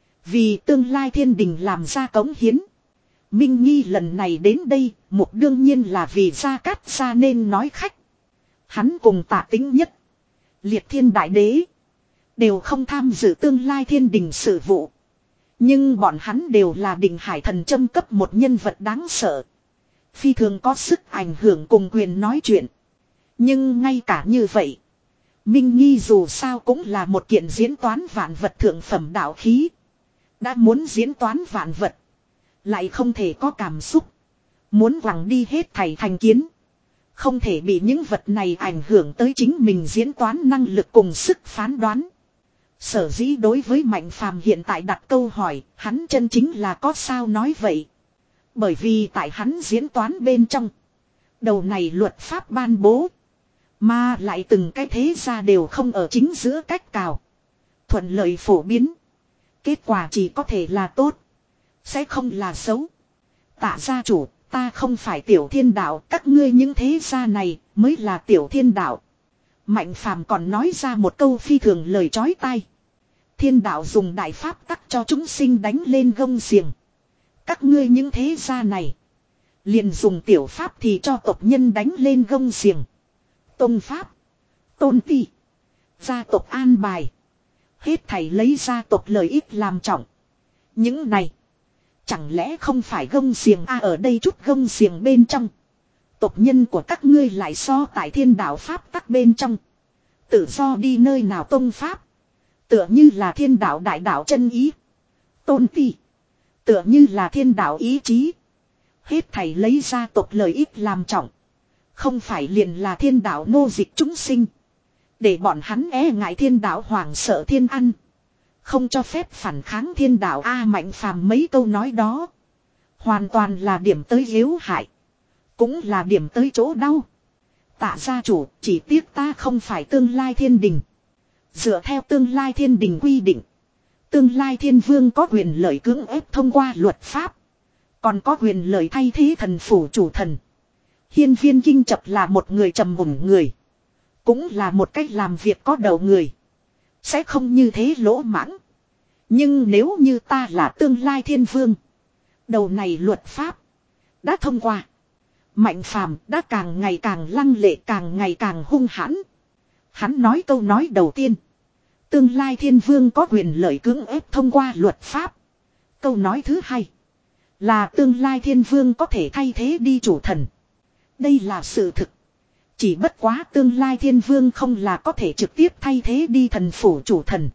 Vì tương lai thiên đình làm ra cống hiến. Minh Nghi lần này đến đây, mục đương nhiên là vì Gia Cát gia nên nói khách. Hắn cùng Tạ Tính Nhất, Liệt Thiên Đại Đế, đều không tham dự tương lai thiên đình sự vụ. Nhưng bọn hắn đều là Định Hải Thần Châm cấp một nhân vật đáng sợ. Phi thường có sức ảnh hưởng cùng quyền nói chuyện. Nhưng ngay cả như vậy, Minh Nghi dù sao cũng là một kiện diễn toán vạn vật thượng phẩm đạo khí. Đã muốn diễn toán vạn vật. Lại không thể có cảm xúc. Muốn quẳng đi hết thảy thành kiến. Không thể bị những vật này ảnh hưởng tới chính mình diễn toán năng lực cùng sức phán đoán. Sở dĩ đối với Mạnh Phàm hiện tại đặt câu hỏi, hắn chân chính là có sao nói vậy. Bởi vì tại hắn diễn toán bên trong. Đầu này luật pháp ban bố. Mà lại từng cái thế gia đều không ở chính giữa cách cào. Thuận lợi phổ biến. Kết quả chỉ có thể là tốt. Sẽ không là xấu. Tạ gia chủ, ta không phải tiểu thiên đạo, các ngươi những thế gia này mới là tiểu thiên đạo. Mạnh Phàm còn nói ra một câu phi thường lời chói tai. Thiên đạo dùng đại pháp tắc cho chúng sinh đánh lên gông xiềng. Các ngươi những thế gia này liền dùng tiểu pháp thì cho tộc nhân đánh lên gông xiềng. Tôn pháp, tôn ti, gia tộc an bài. Hết thảy lấy gia tộc lợi ích làm trọng. Những này chẳng lẽ không phải gông xiềng a? À, ở đây chút gông xiềng bên trong. Tộc nhân của các ngươi lại so tại thiên đạo pháp tắc bên trong. Tự do đi nơi nào tông pháp. Tựa như là thiên đạo đại đạo chân ý. Tôn ti. Tựa như là thiên đạo ý chí. Hết thảy lấy gia tộc lợi ích làm trọng. Không phải liền là thiên đạo nô dịch chúng sinh. Để bọn hắn e ngại thiên đạo hoàng sợ thiên ăn. Không cho phép phản kháng thiên đạo A. Mạnh Phàm mấy câu nói đó. Hoàn toàn là điểm tới yếu hại. Cũng là điểm tới chỗ đau. Tạ gia chủ, chỉ tiếc ta không phải tương lai thiên đình. Dựa theo tương lai thiên đình quy định. Tương lai thiên vương có quyền lợi cưỡng ép thông qua luật pháp. Còn có quyền lợi thay thế thần phủ chủ thần. Hiên Viên Kinh Chập là một người trầm mùng người. Cũng là một cách làm việc có đầu người. Sẽ không như thế lỗ mãng. Nhưng nếu như ta là tương lai thiên vương. Đầu này luật pháp đã thông qua. Mạnh Phàm đã càng ngày càng lăng lệ, càng ngày càng hung hãn. Hắn nói câu nói đầu tiên. Tương lai thiên vương có quyền lợi cưỡng ép thông qua luật pháp. Câu nói thứ hai. Là tương lai thiên vương có thể thay thế đi chủ thần. Đây là sự thực. Chỉ bất quá tương lai thiên vương không là có thể trực tiếp thay thế đi thần phủ chủ thần.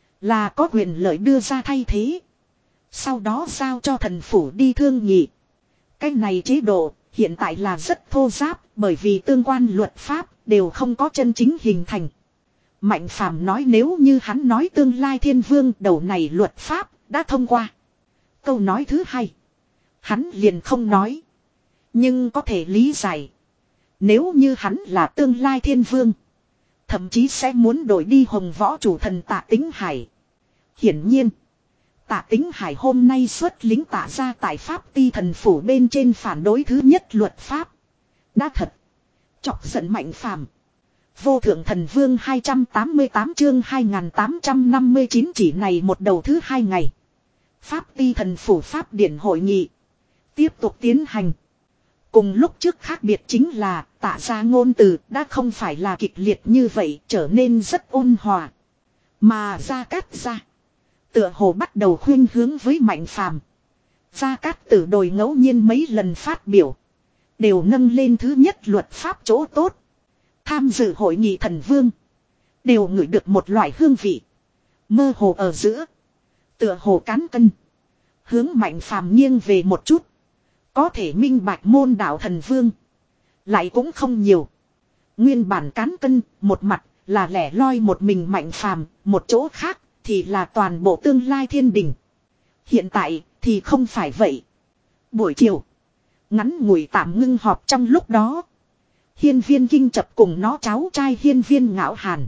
Là có quyền lợi đưa ra thay thế. Sau đó giao cho thần phủ đi thương nghị. Cái này chế độ Hiện tại là rất thô ráp, bởi vì tương quan luật pháp đều không có chân chính hình thành. Mạnh Phàm nói nếu như hắn nói tương lai thiên vương đầu này luật pháp đã thông qua. Câu nói thứ hai, hắn liền không nói. Nhưng có thể lý giải. Nếu như hắn là tương lai thiên vương, thậm chí sẽ muốn đổi đi hồng võ chủ thần Tạ Tính Hải. Hiển nhiên, Tạ Tính Hải hôm nay xuất lính Tạ ra tại Pháp Ti thần phủ bên trên phản đối thứ nhất luật pháp. Đã thật chọc giận Mạnh Phàm. Vô thượng thần vương hai trăm tám mươi tám chương hai nghìn tám trăm năm mươi chín chỉ này một đầu thứ hai ngày. Pháp Ti thần phủ Pháp điển hội nghị tiếp tục tiến hành. Cùng lúc trước khác biệt chính là Tạ ra ngôn từ đã không phải là kịch liệt như vậy, trở nên rất ôn hòa. Mà Gia Cát ra tựa hồ bắt đầu khuyên hướng với Mạnh Phàm. Gia Cát Tử đồi ngẫu nhiên mấy lần phát biểu đều nâng lên thứ nhất luật pháp chỗ tốt. Tham dự hội nghị thần vương đều ngửi được một loại hương vị mơ hồ ở giữa, tựa hồ cán cân. Hướng Mạnh Phàm nghiêng về một chút. Có thể minh bạch môn đạo thần vương lại cũng không nhiều. Nguyên bản cán cân, một mặt là lẻ loi một mình Mạnh Phàm, một chỗ khác thì là toàn bộ tương lai thiên đình. Hiện tại thì không phải vậy. Buổi chiều, ngắn ngủi tạm ngưng họp trong lúc đó, Hiên Viên Kinh Chập cùng nó cháu trai Hiên Viên Ngạo Hàn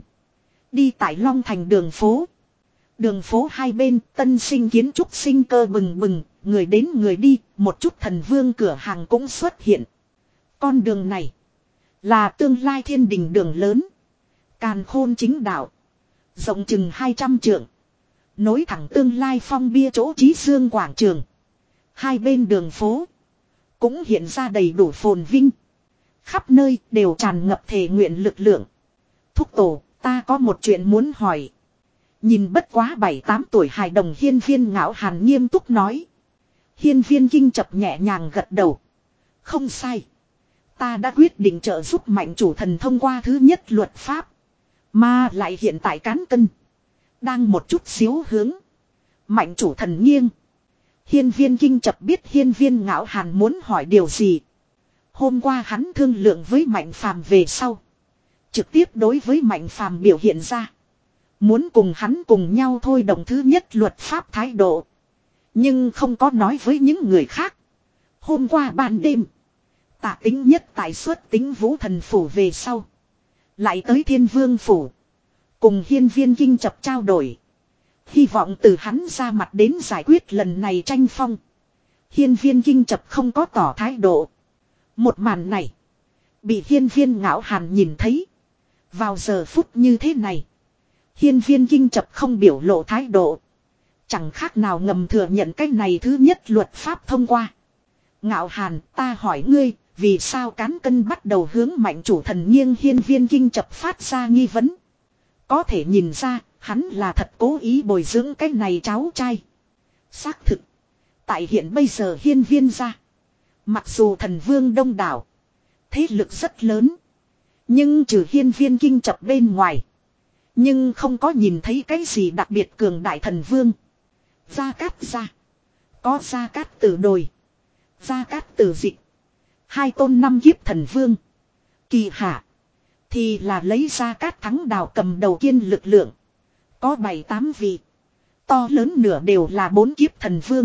đi tại Long Thành đường phố. Đường phố hai bên tân sinh kiến trúc sinh cơ bừng bừng, người đến người đi, một chút thần vương cửa hàng cũng xuất hiện. Con đường này là tương lai thiên đình đường lớn, càn khôn chính đạo, rộng chừng hai trăm trượng, nối thẳng tương lai phong bia chỗ Chí Dương quảng trường. Hai bên đường phố cũng hiện ra đầy đủ phồn vinh, khắp nơi đều tràn ngập thề nguyện lực lượng. Thúc tổ, ta có một chuyện muốn hỏi. Nhìn bất quá bảy tám tuổi hài đồng Hiên Viên Ngạo Hàn nghiêm túc nói. Hiên Viên Kinh Chập nhẹ nhàng gật đầu. Không sai. Ta đã quyết định trợ giúp Mạnh chủ thần thông qua thứ nhất luật pháp. Mà lại hiện tại cán cân đang một chút xíu hướng Mạnh chủ thần nghiêng. Hiên Viên Kinh Chập biết Hiên Viên Ngạo Hàn muốn hỏi điều gì. Hôm qua hắn thương lượng với Mạnh Phàm về sau, trực tiếp đối với Mạnh Phàm biểu hiện ra muốn cùng hắn cùng nhau thôi đồng thứ nhất luật pháp thái độ. Nhưng không có nói với những người khác. Hôm qua ban đêm, Tạ Tính nhất tại xuất tính Vũ Thần Phủ về sau, lại tới Thiên Vương Phủ, cùng Hiên Viên Kinh Chập trao đổi. Hy vọng từ hắn ra mặt đến giải quyết lần này tranh phong. Hiên Viên Kinh Chập không có tỏ thái độ. Một màn này bị Hiên Viên Ngạo Hàn nhìn thấy. Vào giờ phút như thế này, Hiên Viên Kinh Chập không biểu lộ thái độ, chẳng khác nào ngầm thừa nhận cái này thứ nhất luật pháp thông qua. Ngạo Hàn, ta hỏi ngươi, vì sao cán cân bắt đầu hướng Mạnh chủ thần nghiêng? Hiên Viên Kinh Chập phát ra nghi vấn. Có thể nhìn ra, hắn là thật cố ý bồi dưỡng cái này cháu trai. Xác thực, tại hiện bây giờ Hiên Viên gia, mặc dù thần vương đông đảo, thế lực rất lớn, nhưng trừ Hiên Viên Kinh Chập bên ngoài, nhưng không có nhìn thấy cái gì đặc biệt cường đại thần vương. Gia Cát gia có Gia Cát Tử đồi, Gia Cát Tử dịch, hai tôn năm kiếp thần vương. Kỳ hạ thì là lấy Gia Cát Thắng Đào cầm đầu kiên lực lượng, có bảy tám vị, to lớn nửa đều là bốn kiếp thần vương.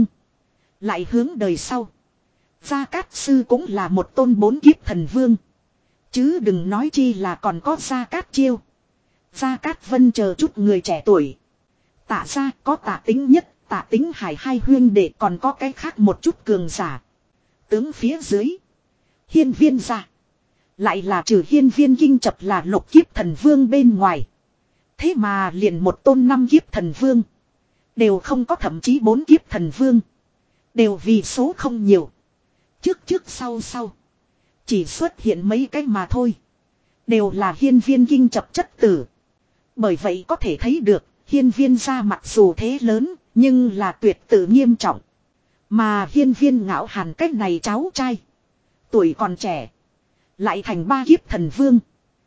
Lại hướng đời sau, Gia Cát Sư cũng là một tôn bốn kiếp thần vương. Chứ đừng nói chi là còn có Gia Cát Chiêu, Gia Cát Vân chờ chút người trẻ tuổi. Tạ ra có Tạ Tính nhất, Tạ Tính Hải hai huyên đệ, còn có cái khác một chút cường giả. Tướng phía dưới, Hiên Viên gia lại là trừ Hiên Viên Kinh Chập là lục kiếp thần vương bên ngoài, thế mà liền một tôn năm kiếp thần vương đều không có, thậm chí bốn kiếp thần vương đều vì số không nhiều. Trước trước sau sau chỉ xuất hiện mấy cái mà thôi, đều là Hiên Viên Kinh Chập chất tử. Bởi vậy có thể thấy được, Hiên Viên gia mặc dù thế lớn, nhưng là tuyệt tự nghiêm trọng. Mà Hiên Viên Ngạo Hàn cách này cháu trai, tuổi còn trẻ, lại thành ba kiếp thần vương,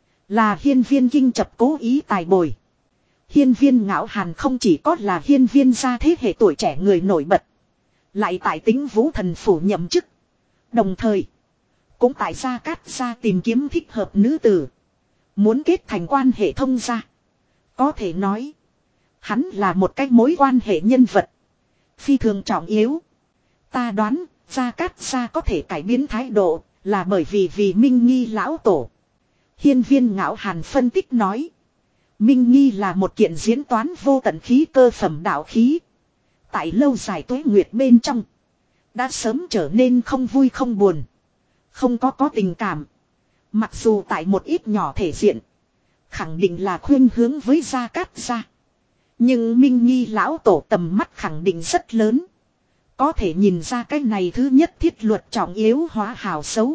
là Hiên Viên Kinh Chập cố ý tài bồi. Hiên Viên Ngạo Hàn không chỉ có là Hiên Viên gia thế hệ tuổi trẻ người nổi bật, lại tại Tính Vũ Thần Phủ nhậm chức, đồng thời cũng tại Gia Cát Gia tìm kiếm thích hợp nữ tử. Muốn kết thành quan hệ thông gia. Có thể nói. Hắn là một cái mối quan hệ nhân vật. Phi thường trọng yếu. Ta đoán Gia Cát Gia có thể cải biến thái độ. Là bởi vì vì Minh Nghi lão tổ. Hiên Viên Ngạo Hàn phân tích nói. Minh Nghi là một kiện diễn toán vô tận khí cơ phẩm đạo khí. Tại lâu dài tuế nguyệt bên trong. Đã sớm trở nên không vui không buồn. Không có có tình cảm. Mặc dù tại một ít nhỏ thể diện. Khẳng định là khuyên hướng với Gia Cát Gia. Nhưng Minh Nghi lão tổ tầm mắt khẳng định rất lớn. Có thể nhìn ra cái này thứ nhất thiết luật trọng yếu hóa hào xấu.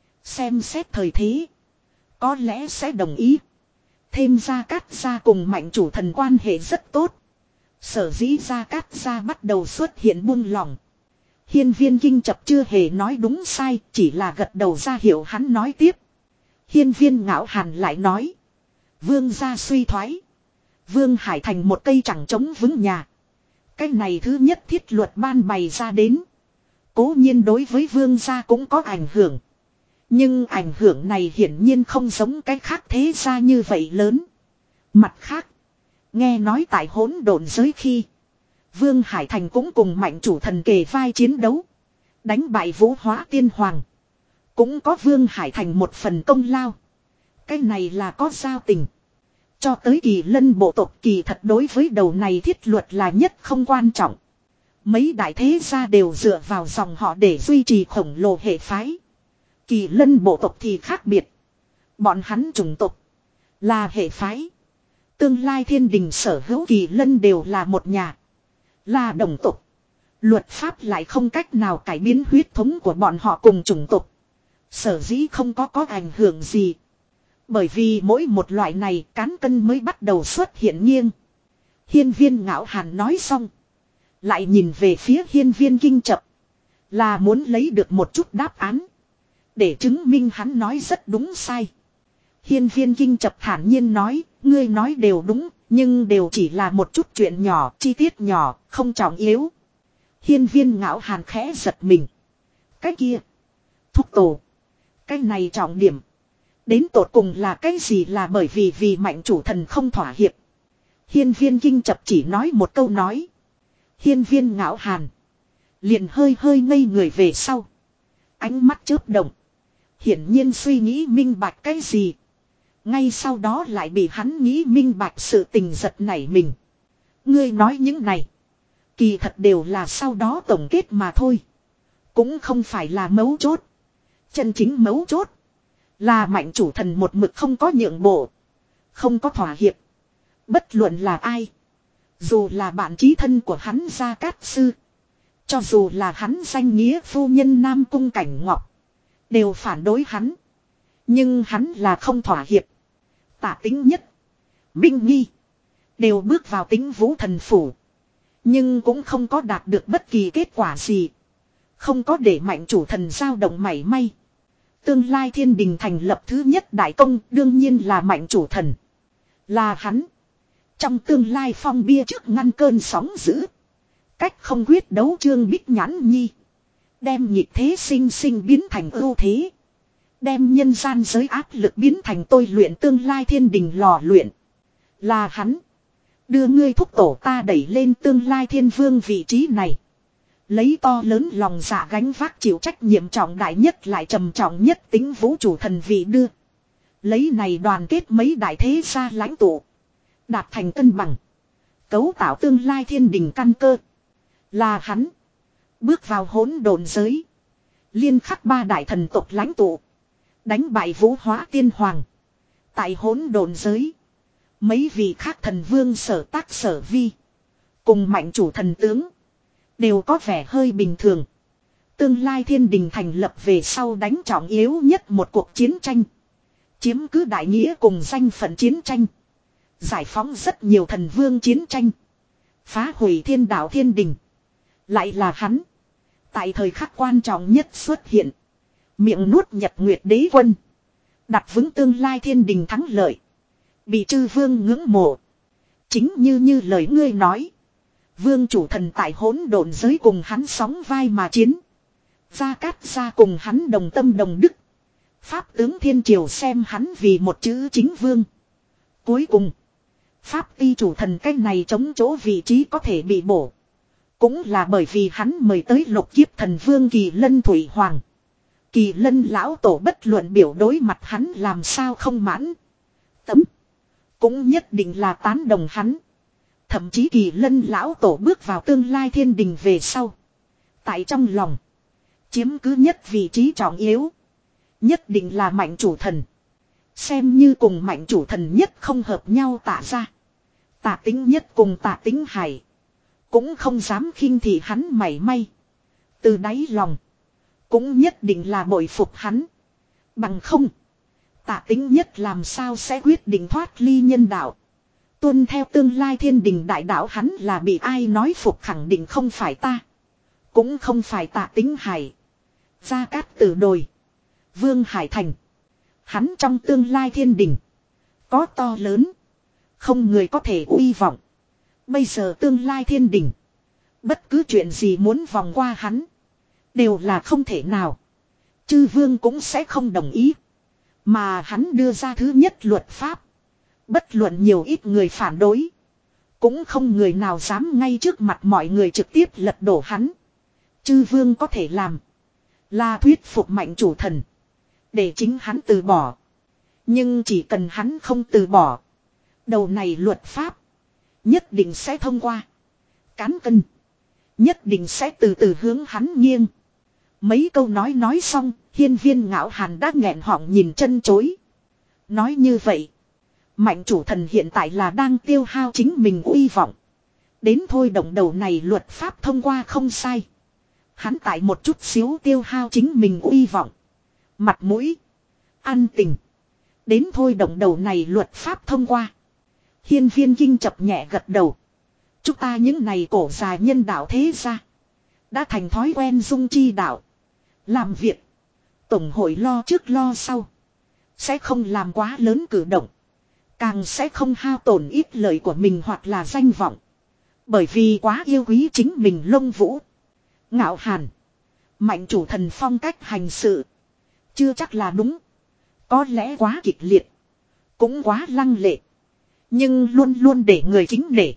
Xem xét thời thế. Có lẽ sẽ đồng ý. Thêm Gia Cát Gia cùng mạnh chủ thần quan hệ rất tốt. Sở dĩ Gia Cát Gia bắt đầu xuất hiện buông lỏng. Hiên Viên Kinh Chập chưa hề nói đúng sai, chỉ là gật đầu ra hiệu hắn nói tiếp. Hiên Viên Ngạo Hàn lại nói. Vương gia suy thoái. Vương Hải thành một cây chẳng chống vững nhà. Cái này thứ nhất thiết luật ban bày ra đến. Cố nhiên đối với vương gia cũng có ảnh hưởng. Nhưng ảnh hưởng này hiển nhiên không giống cái khác thế gia như vậy lớn. Mặt khác. Nghe nói tại hỗn độn giới khi. Vương Hải Thành cũng cùng mạnh chủ thần kề vai chiến đấu. Đánh bại Vũ Hóa Tiên Hoàng. Cũng có Vương Hải Thành một phần công lao. Cái này là có giao tình. Cho tới Kỳ Lân bộ tộc kỳ thật đối với đầu này thiết luật là nhất không quan trọng. Mấy đại thế gia đều dựa vào dòng họ để duy trì khổng lồ hệ phái. Kỳ Lân bộ tộc thì khác biệt. Bọn hắn chủng tộc là hệ phái. Tương lai thiên đình sở hữu Kỳ Lân đều là một nhà. Là đồng tộc. Luật pháp lại không cách nào cải biến huyết thống của bọn họ cùng chủng tộc. Sở dĩ không có có ảnh hưởng gì. Bởi vì mỗi một loại này cán cân mới bắt đầu xuất hiện nghiêng. Hiên Viên Ngạo Hàn nói xong. Lại nhìn về phía Hiên Viên Kinh Chập. Là muốn lấy được một chút đáp án. Để chứng minh hắn nói rất đúng sai. Hiên Viên Kinh Chập thản nhiên nói. Ngươi nói đều đúng. Nhưng đều chỉ là một chút chuyện nhỏ. Chi tiết nhỏ. Không trọng yếu. Hiên Viên Ngạo Hàn khẽ giật mình. Cái kia. Thúc tổ. Cái này trọng điểm. Đến tột cùng là cái gì là bởi vì vì mạnh chủ thần không thỏa hiệp. Hiên Viên Kinh Chập chỉ nói một câu nói. Hiên Viên Ngạo Hàn. Liền hơi hơi ngây người về sau. Ánh mắt chớp động. Hiển nhiên suy nghĩ minh bạch cái gì. Ngay sau đó lại bị hắn nghĩ minh bạch sự tình giật nảy mình. Ngươi nói những này. Kỳ thật đều là sau đó tổng kết mà thôi. Cũng không phải là mấu chốt. Chân chính mấu chốt. Là mạnh chủ thần một mực không có nhượng bộ. Không có thỏa hiệp. Bất luận là ai. Dù là bạn chí thân của hắn Gia Cát Sư. Cho dù là hắn danh nghĩa phu nhân Nam Cung Cảnh Ngọc. Đều phản đối hắn. Nhưng hắn là không thỏa hiệp. Tả Tính Nhất. Minh Nghi. Đều bước vào Tính Vũ Thần Phủ. Nhưng cũng không có đạt được bất kỳ kết quả gì. Không có để mạnh chủ thần dao động mảy may. Tương lai thiên đình thành lập thứ nhất đại công đương nhiên là mạnh chủ thần. Là hắn. Trong tương lai phong bia trước ngăn cơn sóng dữ. Cách không quyết đấu Trương Bích Nhãn Nhi. Đem nhịp thế sinh sinh biến thành ưu thế. Đem nhân gian giới áp lực biến thành tôi luyện tương lai thiên đình lò luyện. Là hắn. Đưa ngươi thúc tổ ta đẩy lên tương lai thiên vương vị trí này. Lấy to lớn lòng dạ gánh vác chịu trách nhiệm trọng đại nhất lại trầm trọng nhất tính vũ trụ thần vị đưa. Lấy này đoàn kết mấy đại thế gia lãnh tụ. Đạt thành cân bằng. Cấu tạo tương lai thiên đình căn cơ. Là hắn. Bước vào hỗn độn giới. Liên khắc ba đại thần tộc lãnh tụ. Đánh bại Vũ Hóa Tiên Hoàng. Tại hỗn độn giới. Mấy vị khác thần vương sở tác sở vi. Cùng mạnh chủ thần tướng. Đều có vẻ hơi bình thường. Tương lai thiên đình thành lập về sau đánh trọng yếu nhất một cuộc chiến tranh. Chiếm cứ đại nghĩa cùng danh phận chiến tranh. Giải phóng rất nhiều thần vương chiến tranh. Phá hủy thiên đạo thiên đình. Lại là hắn. Tại thời khắc quan trọng nhất xuất hiện. Miệng nuốt nhật nguyệt đế quân. Đặt vững tương lai thiên đình thắng lợi. Bị chư vương ngưỡng mộ. Chính như như lời ngươi nói. Vương chủ thần tại hỗn độn giới cùng hắn sóng vai mà chiến. Gia Cát Gia cùng hắn đồng tâm đồng đức. Pháp tướng thiên triều xem hắn vì một chữ chính vương. Cuối cùng, Pháp ti chủ thần cái này chống chỗ vị trí có thể bị bổ. Cũng là bởi vì hắn mời tới lục kiếp thần vương Kỳ Lân Thủy Hoàng. Kỳ Lân lão tổ bất luận biểu đối mặt hắn làm sao không mãn. Tấm. Cũng nhất định là tán đồng hắn. Thậm chí Kỳ Lân lão tổ bước vào tương lai thiên đình về sau. Tại trong lòng. Chiếm cứ nhất vị trí trọng yếu. Nhất định là mạnh chủ thần. Xem như cùng mạnh chủ thần nhất không hợp nhau Tạ ra. Tạ Tính nhất cùng Tạ Tính Hải. Cũng không dám khinh thị hắn mảy may. Từ đáy lòng. Cũng nhất định là bội phục hắn. Bằng không. Tạ Tính nhất làm sao sẽ quyết định thoát ly nhân đạo. Tuân theo tương lai thiên đình đại đạo hắn là bị ai nói phục khẳng định không phải ta. Cũng không phải Tạ Tính Hải. Gia Cát Tử Đồi. Vương Hải Thành. Hắn trong tương lai thiên đình. Có to lớn. Không người có thể uy vọng. Bây giờ tương lai thiên đình. Bất cứ chuyện gì muốn vòng qua hắn. Đều là không thể nào. Chư vương cũng sẽ không đồng ý. Mà hắn đưa ra thứ nhất luật pháp. Bất luận nhiều ít người phản đối. Cũng không người nào dám ngay trước mặt mọi người trực tiếp lật đổ hắn. Chư vương có thể làm. Là thuyết phục mạnh chủ thần. Để chính hắn từ bỏ. Nhưng chỉ cần hắn không từ bỏ. Đầu này luật pháp. Nhất định sẽ thông qua. Cán cân. Nhất định sẽ từ từ hướng hắn nghiêng. Mấy câu nói nói xong. Hiên Viên Ngạo Hàn đã nghẹn họng nhìn chân chối. Nói như vậy. Mạnh chủ thần hiện tại là đang tiêu hao chính mình uy vọng. Đến thôi động đầu này luật pháp thông qua không sai. Hắn tại một chút xíu tiêu hao chính mình uy vọng. Mặt mũi. An tình. Đến thôi động đầu này luật pháp thông qua. Hiên Viên Kinh chập nhẹ gật đầu. Chúng ta những này cổ già nhân đạo thế ra. Đã thành thói quen dung chi đạo. Làm việc. Tổng hội lo trước lo sau. Sẽ không làm quá lớn cử động. Càng sẽ không hao tổn ít lợi của mình hoặc là danh vọng. Bởi vì quá yêu quý chính mình lông vũ. Ngạo Hàn. Mạnh chủ thần phong cách hành sự. Chưa chắc là đúng. Có lẽ quá kịch liệt. Cũng quá lăng lệ. Nhưng luôn luôn để người kính nể.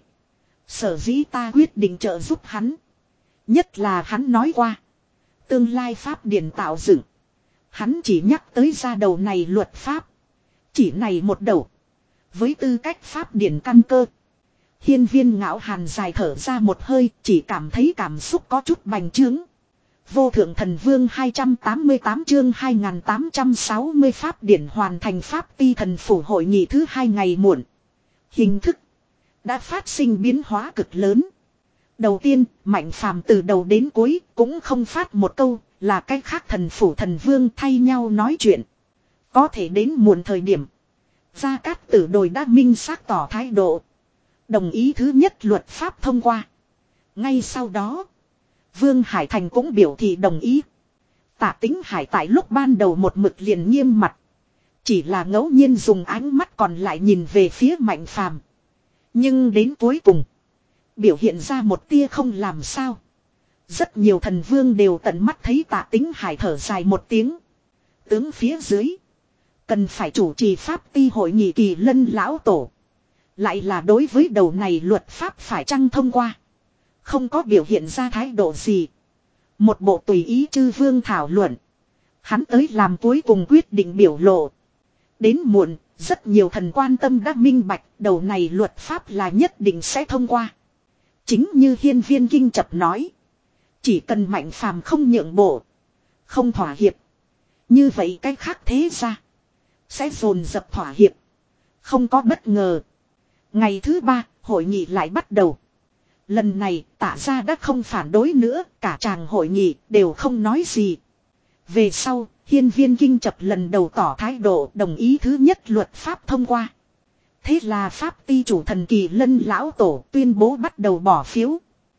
Sở dĩ ta quyết định trợ giúp hắn. Nhất là hắn nói qua. Tương lai pháp điển tạo dựng. Hắn chỉ nhắc tới ra đầu này luật pháp. Chỉ này một đầu. Với tư cách pháp điển căn cơ. Hiên Viên Ngạo Hàn dài thở ra một hơi. Chỉ cảm thấy cảm xúc có chút bành trướng. Vô thượng thần vương hai trăm tám mươi tám chương hai nghìn tám trăm sáu mươi pháp điển hoàn thành pháp ti thần phủ hội nghị thứ hai ngày muộn. Hình thức đã phát sinh biến hóa cực lớn. Đầu tiên, Mạnh Phàm từ đầu đến cuối cũng không phát một câu, là cách khác thần phủ thần vương thay nhau nói chuyện. Có thể đến muộn thời điểm. Gia Cát Tử Đồi đã minh xác tỏ thái độ. Đồng ý thứ nhất luật pháp thông qua. Ngay sau đó, Vương Hải Thành cũng biểu thị đồng ý. Tạ Tính Hải tại lúc ban đầu một mực liền nghiêm mặt. Chỉ là ngẫu nhiên dùng ánh mắt còn lại nhìn về phía Mạnh Phàm. Nhưng đến cuối cùng, biểu hiện ra một tia không làm sao. Rất nhiều thần vương đều tận mắt thấy Tạ Tính Hải thở dài một tiếng. Tướng phía dưới, cần phải chủ trì pháp ti hội nghị Kỳ Lân lão tổ. Lại là đối với đầu này luật pháp phải chăng thông qua. Không có biểu hiện ra thái độ gì. Một bộ tùy ý chư vương thảo luận. Hắn tới làm cuối cùng quyết định biểu lộ. Đến muộn, rất nhiều thần quan tâm đã minh bạch đầu này luật pháp là nhất định sẽ thông qua. Chính như Hiên Viên Kinh chập nói. Chỉ cần Mạnh Phàm không nhượng bộ. Không thỏa hiệp. Như vậy cách khác thế ra. Sẽ dồn dập thỏa hiệp. Không có bất ngờ. Ngày thứ ba, hội nghị lại bắt đầu. Lần này Tạ gia đã không phản đối nữa. Cả chàng hội nghị đều không nói gì. Về sau, Hiên Viên Kinh chập lần đầu tỏ thái độ đồng ý thứ nhất luật pháp thông qua. Thế là pháp ti chủ thần Kỳ Lân lão tổ tuyên bố bắt đầu bỏ phiếu.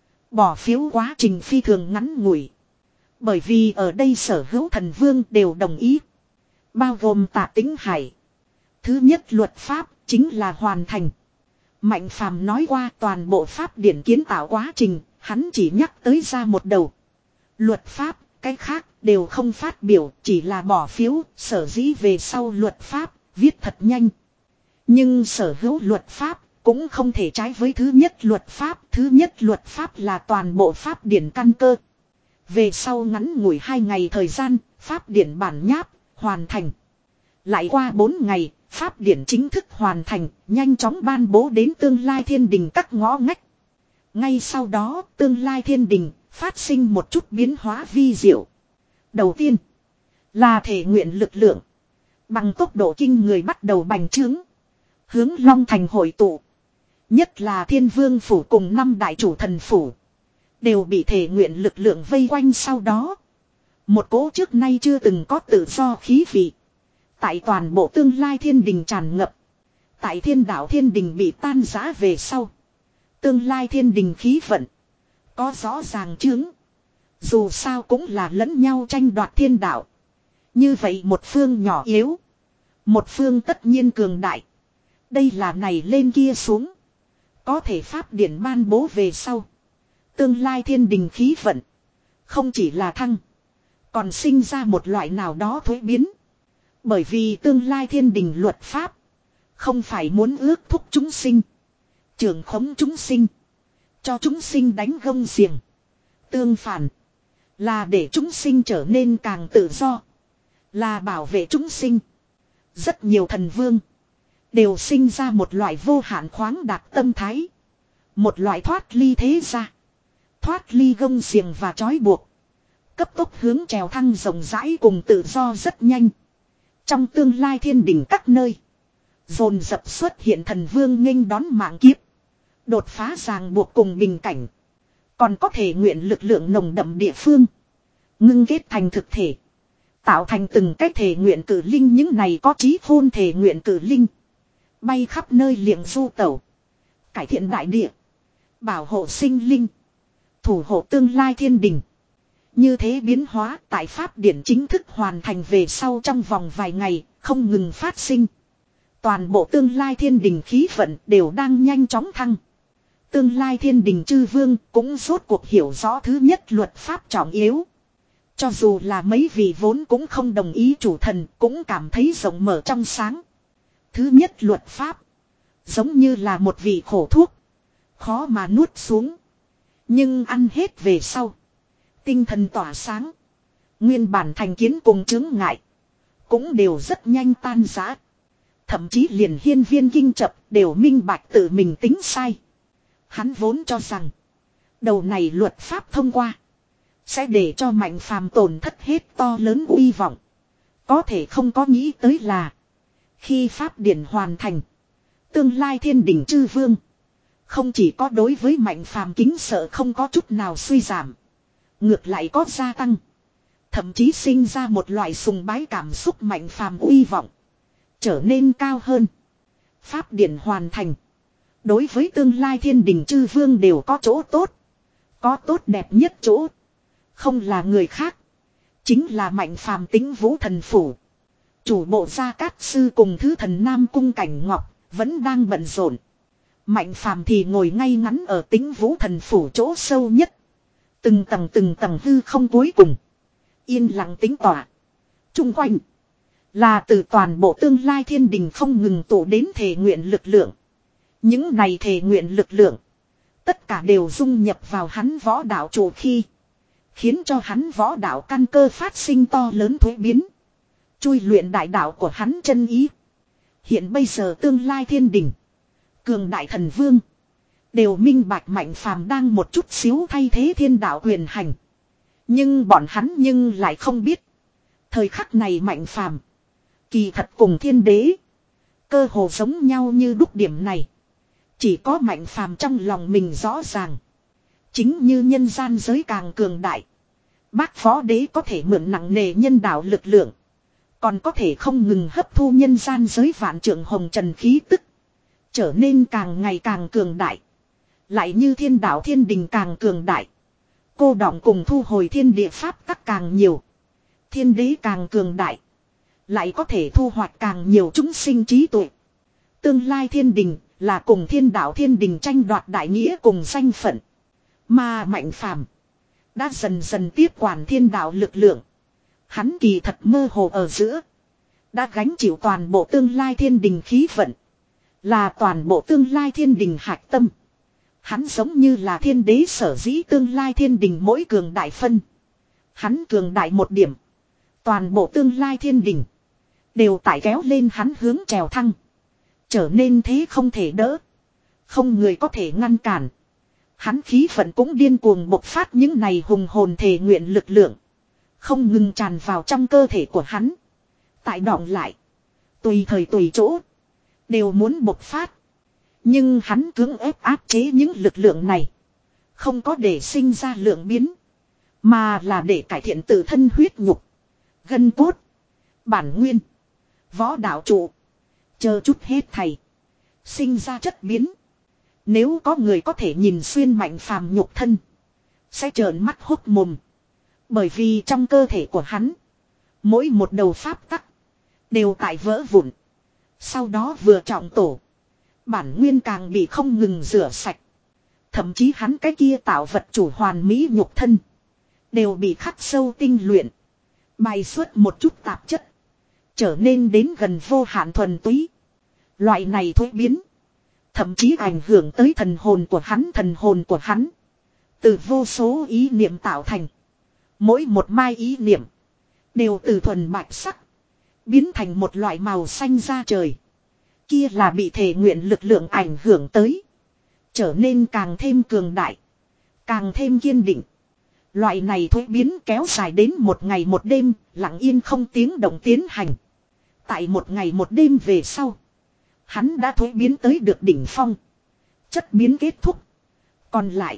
Bỏ phiếu quá trình phi thường ngắn ngủi. Bởi vì ở đây sở hữu thần vương đều đồng ý. Bao gồm Tạ Tính Hải. Thứ nhất luật pháp chính là hoàn thành. Mạnh Phàm nói qua toàn bộ pháp điển kiến tạo quá trình, hắn chỉ nhắc tới ra một đầu. Luật pháp Cái khác đều không phát biểu, chỉ là bỏ phiếu, sở dĩ về sau luật pháp, viết thật nhanh. Nhưng sở hữu luật pháp cũng không thể trái với thứ nhất luật pháp. Thứ nhất luật pháp là toàn bộ pháp điển căn cơ. Về sau ngắn ngủi hai ngày thời gian, pháp điển bản nháp, hoàn thành. Lại qua bốn ngày, pháp điển chính thức hoàn thành, nhanh chóng ban bố đến tương lai thiên đình các ngõ ngách. Ngay sau đó, tương lai thiên đình phát sinh một chút biến hóa vi diệu. Đầu tiên là thể nguyện lực lượng. Bằng tốc độ kinh người bắt đầu bành trướng. Hướng Long Thành hội tụ. Nhất là Thiên Vương Phủ cùng năm đại chủ thần phủ. Đều bị thể nguyện lực lượng vây quanh sau đó. Một cỗ trước nay chưa từng có tự do khí vị. Tại toàn bộ tương lai thiên đình tràn ngập. Tại thiên đạo thiên đình bị tan rã về sau. Tương lai thiên đình khí vận. Có rõ ràng chướng. Dù sao cũng là lẫn nhau tranh đoạt thiên đạo. Như vậy một phương nhỏ yếu. Một phương tất nhiên cường đại. Đây là này lên kia xuống. Có thể pháp điển ban bố về sau. Tương lai thiên đình khí vận. Không chỉ là thăng. Còn sinh ra một loại nào đó thuế biến. Bởi vì tương lai thiên đình luật pháp. Không phải muốn ước thúc chúng sinh. Trường khống chúng sinh. Cho chúng sinh đánh gông xiềng. Tương phản. Là để chúng sinh trở nên càng tự do. Là bảo vệ chúng sinh. Rất nhiều thần vương. Đều sinh ra một loại vô hạn khoáng đạt tâm thái. Một loại thoát ly thế gia. Thoát ly gông xiềng và trói buộc. Cấp tốc hướng trèo thăng rộng rãi cùng tự do rất nhanh. Trong tương lai thiên đỉnh các nơi. Dồn dập xuất hiện thần vương nghênh đón mạng kiếp. Đột phá ràng buộc cùng bình cảnh. Còn có thể nguyện lực lượng nồng đậm địa phương. Ngưng kết thành thực thể. Tạo thành từng cái thể nguyện cử linh. Những này có trí khôn thể nguyện cử linh. Bay khắp nơi liệng du tẩu. Cải thiện đại địa. Bảo hộ sinh linh. Thủ hộ tương lai thiên đình. Như thế biến hóa tại pháp điển chính thức hoàn thành về sau trong vòng vài ngày. Không ngừng phát sinh. Toàn bộ tương lai thiên đình khí vận đều đang nhanh chóng thăng. Tương lai thiên đình chư vương cũng rốt cuộc hiểu rõ thứ nhất luật pháp trọng yếu. Cho dù là mấy vị vốn cũng không đồng ý chủ thần cũng cảm thấy rộng mở trong sáng. Thứ nhất luật pháp. Giống như là một vị khổ thuốc. Khó mà nuốt xuống. Nhưng ăn hết về sau. Tinh thần tỏa sáng. Nguyên bản thành kiến cùng chướng ngại. Cũng đều rất nhanh tan rã. Thậm chí liền hiên viên kinh chập đều minh bạch tự mình tính sai. Hắn vốn cho rằng. Đầu này luật pháp thông qua. Sẽ để cho mạnh phàm tổn thất hết to lớn uy vọng. Có thể không có nghĩ tới là. Khi pháp điển hoàn thành. Tương lai thiên đỉnh chư vương. Không chỉ có đối với mạnh phàm kính sợ không có chút nào suy giảm. Ngược lại có gia tăng. Thậm chí sinh ra một loại sùng bái cảm xúc mạnh phàm uy vọng. Trở nên cao hơn. Pháp điển hoàn thành. Đối với tương lai thiên đình chư vương đều có chỗ tốt. Có tốt đẹp nhất chỗ. Không là người khác. Chính là mạnh phàm tính vũ thần phủ. Chủ bộ gia cát sư cùng thứ thần nam cung cảnh ngọc. Vẫn đang bận rộn. Mạnh phàm thì ngồi ngay ngắn ở tính vũ thần phủ chỗ sâu nhất. Từng tầng từng tầng hư không cuối cùng. Yên lặng tính tỏa. Trung quanh. Là từ toàn bộ tương lai thiên đình không ngừng tụ đến thể nguyện lực lượng. Những này thể nguyện lực lượng. Tất cả đều dung nhập vào hắn võ đạo chủ khi. Khiến cho hắn võ đạo căn cơ phát sinh to lớn thuế biến. Chui luyện đại đạo của hắn chân ý. Hiện bây giờ tương lai thiên đình. Cường đại thần vương. Đều minh bạch mạnh phàm đang một chút xíu thay thế thiên đạo quyền hành. Nhưng bọn hắn nhưng lại không biết. Thời khắc này mạnh phàm. Kỳ thật cùng thiên đế. Cơ hồ giống nhau như đúc điểm này. Chỉ có mạnh phàm trong lòng mình rõ ràng. Chính như nhân gian giới càng cường đại. Bác phó đế có thể mượn nặng nề nhân đạo lực lượng. Còn có thể không ngừng hấp thu nhân gian giới vạn trượng hồng trần khí tức. Trở nên càng ngày càng cường đại. Lại như thiên đạo thiên đình càng cường đại. Cô đọng cùng thu hồi thiên địa pháp tắc càng nhiều. Thiên đế càng cường đại. Lại có thể thu hoạch càng nhiều chúng sinh trí tuệ. Tương lai thiên đình là cùng thiên đạo thiên đình tranh đoạt đại nghĩa cùng danh phận. Mà mạnh phàm. Đã dần dần tiếp quản thiên đạo lực lượng. Hắn kỳ thật mơ hồ ở giữa. Đã gánh chịu toàn bộ tương lai thiên đình khí vận. Là toàn bộ tương lai thiên đình hạch tâm. Hắn giống như là thiên đế sở dĩ tương lai thiên đình mỗi cường đại phân. Hắn cường đại một điểm. Toàn bộ tương lai thiên đình. Đều tải kéo lên hắn hướng trèo thăng. Trở nên thế không thể đỡ. Không người có thể ngăn cản. Hắn khí vận cũng điên cuồng bộc phát những này hùng hồn thể nguyện lực lượng. Không ngừng tràn vào trong cơ thể của hắn. Tại đọng lại. Tùy thời tùy chỗ. Đều muốn bộc phát. Nhưng hắn cưỡng ép áp chế những lực lượng này. Không có để sinh ra lượng biến. Mà là để cải thiện tự thân huyết nhục. Gân cốt. Bản nguyên. Võ đạo trụ. Chờ chút hết thầy. Sinh ra chất biến. Nếu có người có thể nhìn xuyên mạnh phàm nhục thân. Sẽ trợn mắt hốt mồm. Bởi vì trong cơ thể của hắn. Mỗi một đầu pháp tắc. Đều tại vỡ vụn. Sau đó vừa trọng tổ. Bản nguyên càng bị không ngừng rửa sạch. Thậm chí hắn cái kia tạo vật chủ hoàn mỹ nhục thân. Đều bị khắc sâu tinh luyện. Bài xuất một chút tạp chất. Trở nên đến gần vô hạn thuần túy. Loại này thuế biến. Thậm chí ảnh hưởng tới thần hồn của hắn. Thần hồn của hắn. Từ vô số ý niệm tạo thành. Mỗi một mai ý niệm. Đều từ thuần bạch sắc. Biến thành một loại màu xanh da trời. Kia là bị thể nguyện lực lượng ảnh hưởng tới. Trở nên càng thêm cường đại. Càng thêm kiên định. Loại này thuế biến kéo dài đến một ngày một đêm. Lặng yên không tiếng động tiến hành. Tại một ngày một đêm về sau. Hắn đã thuế biến tới được đỉnh phong. Chất biến kết thúc. Còn lại.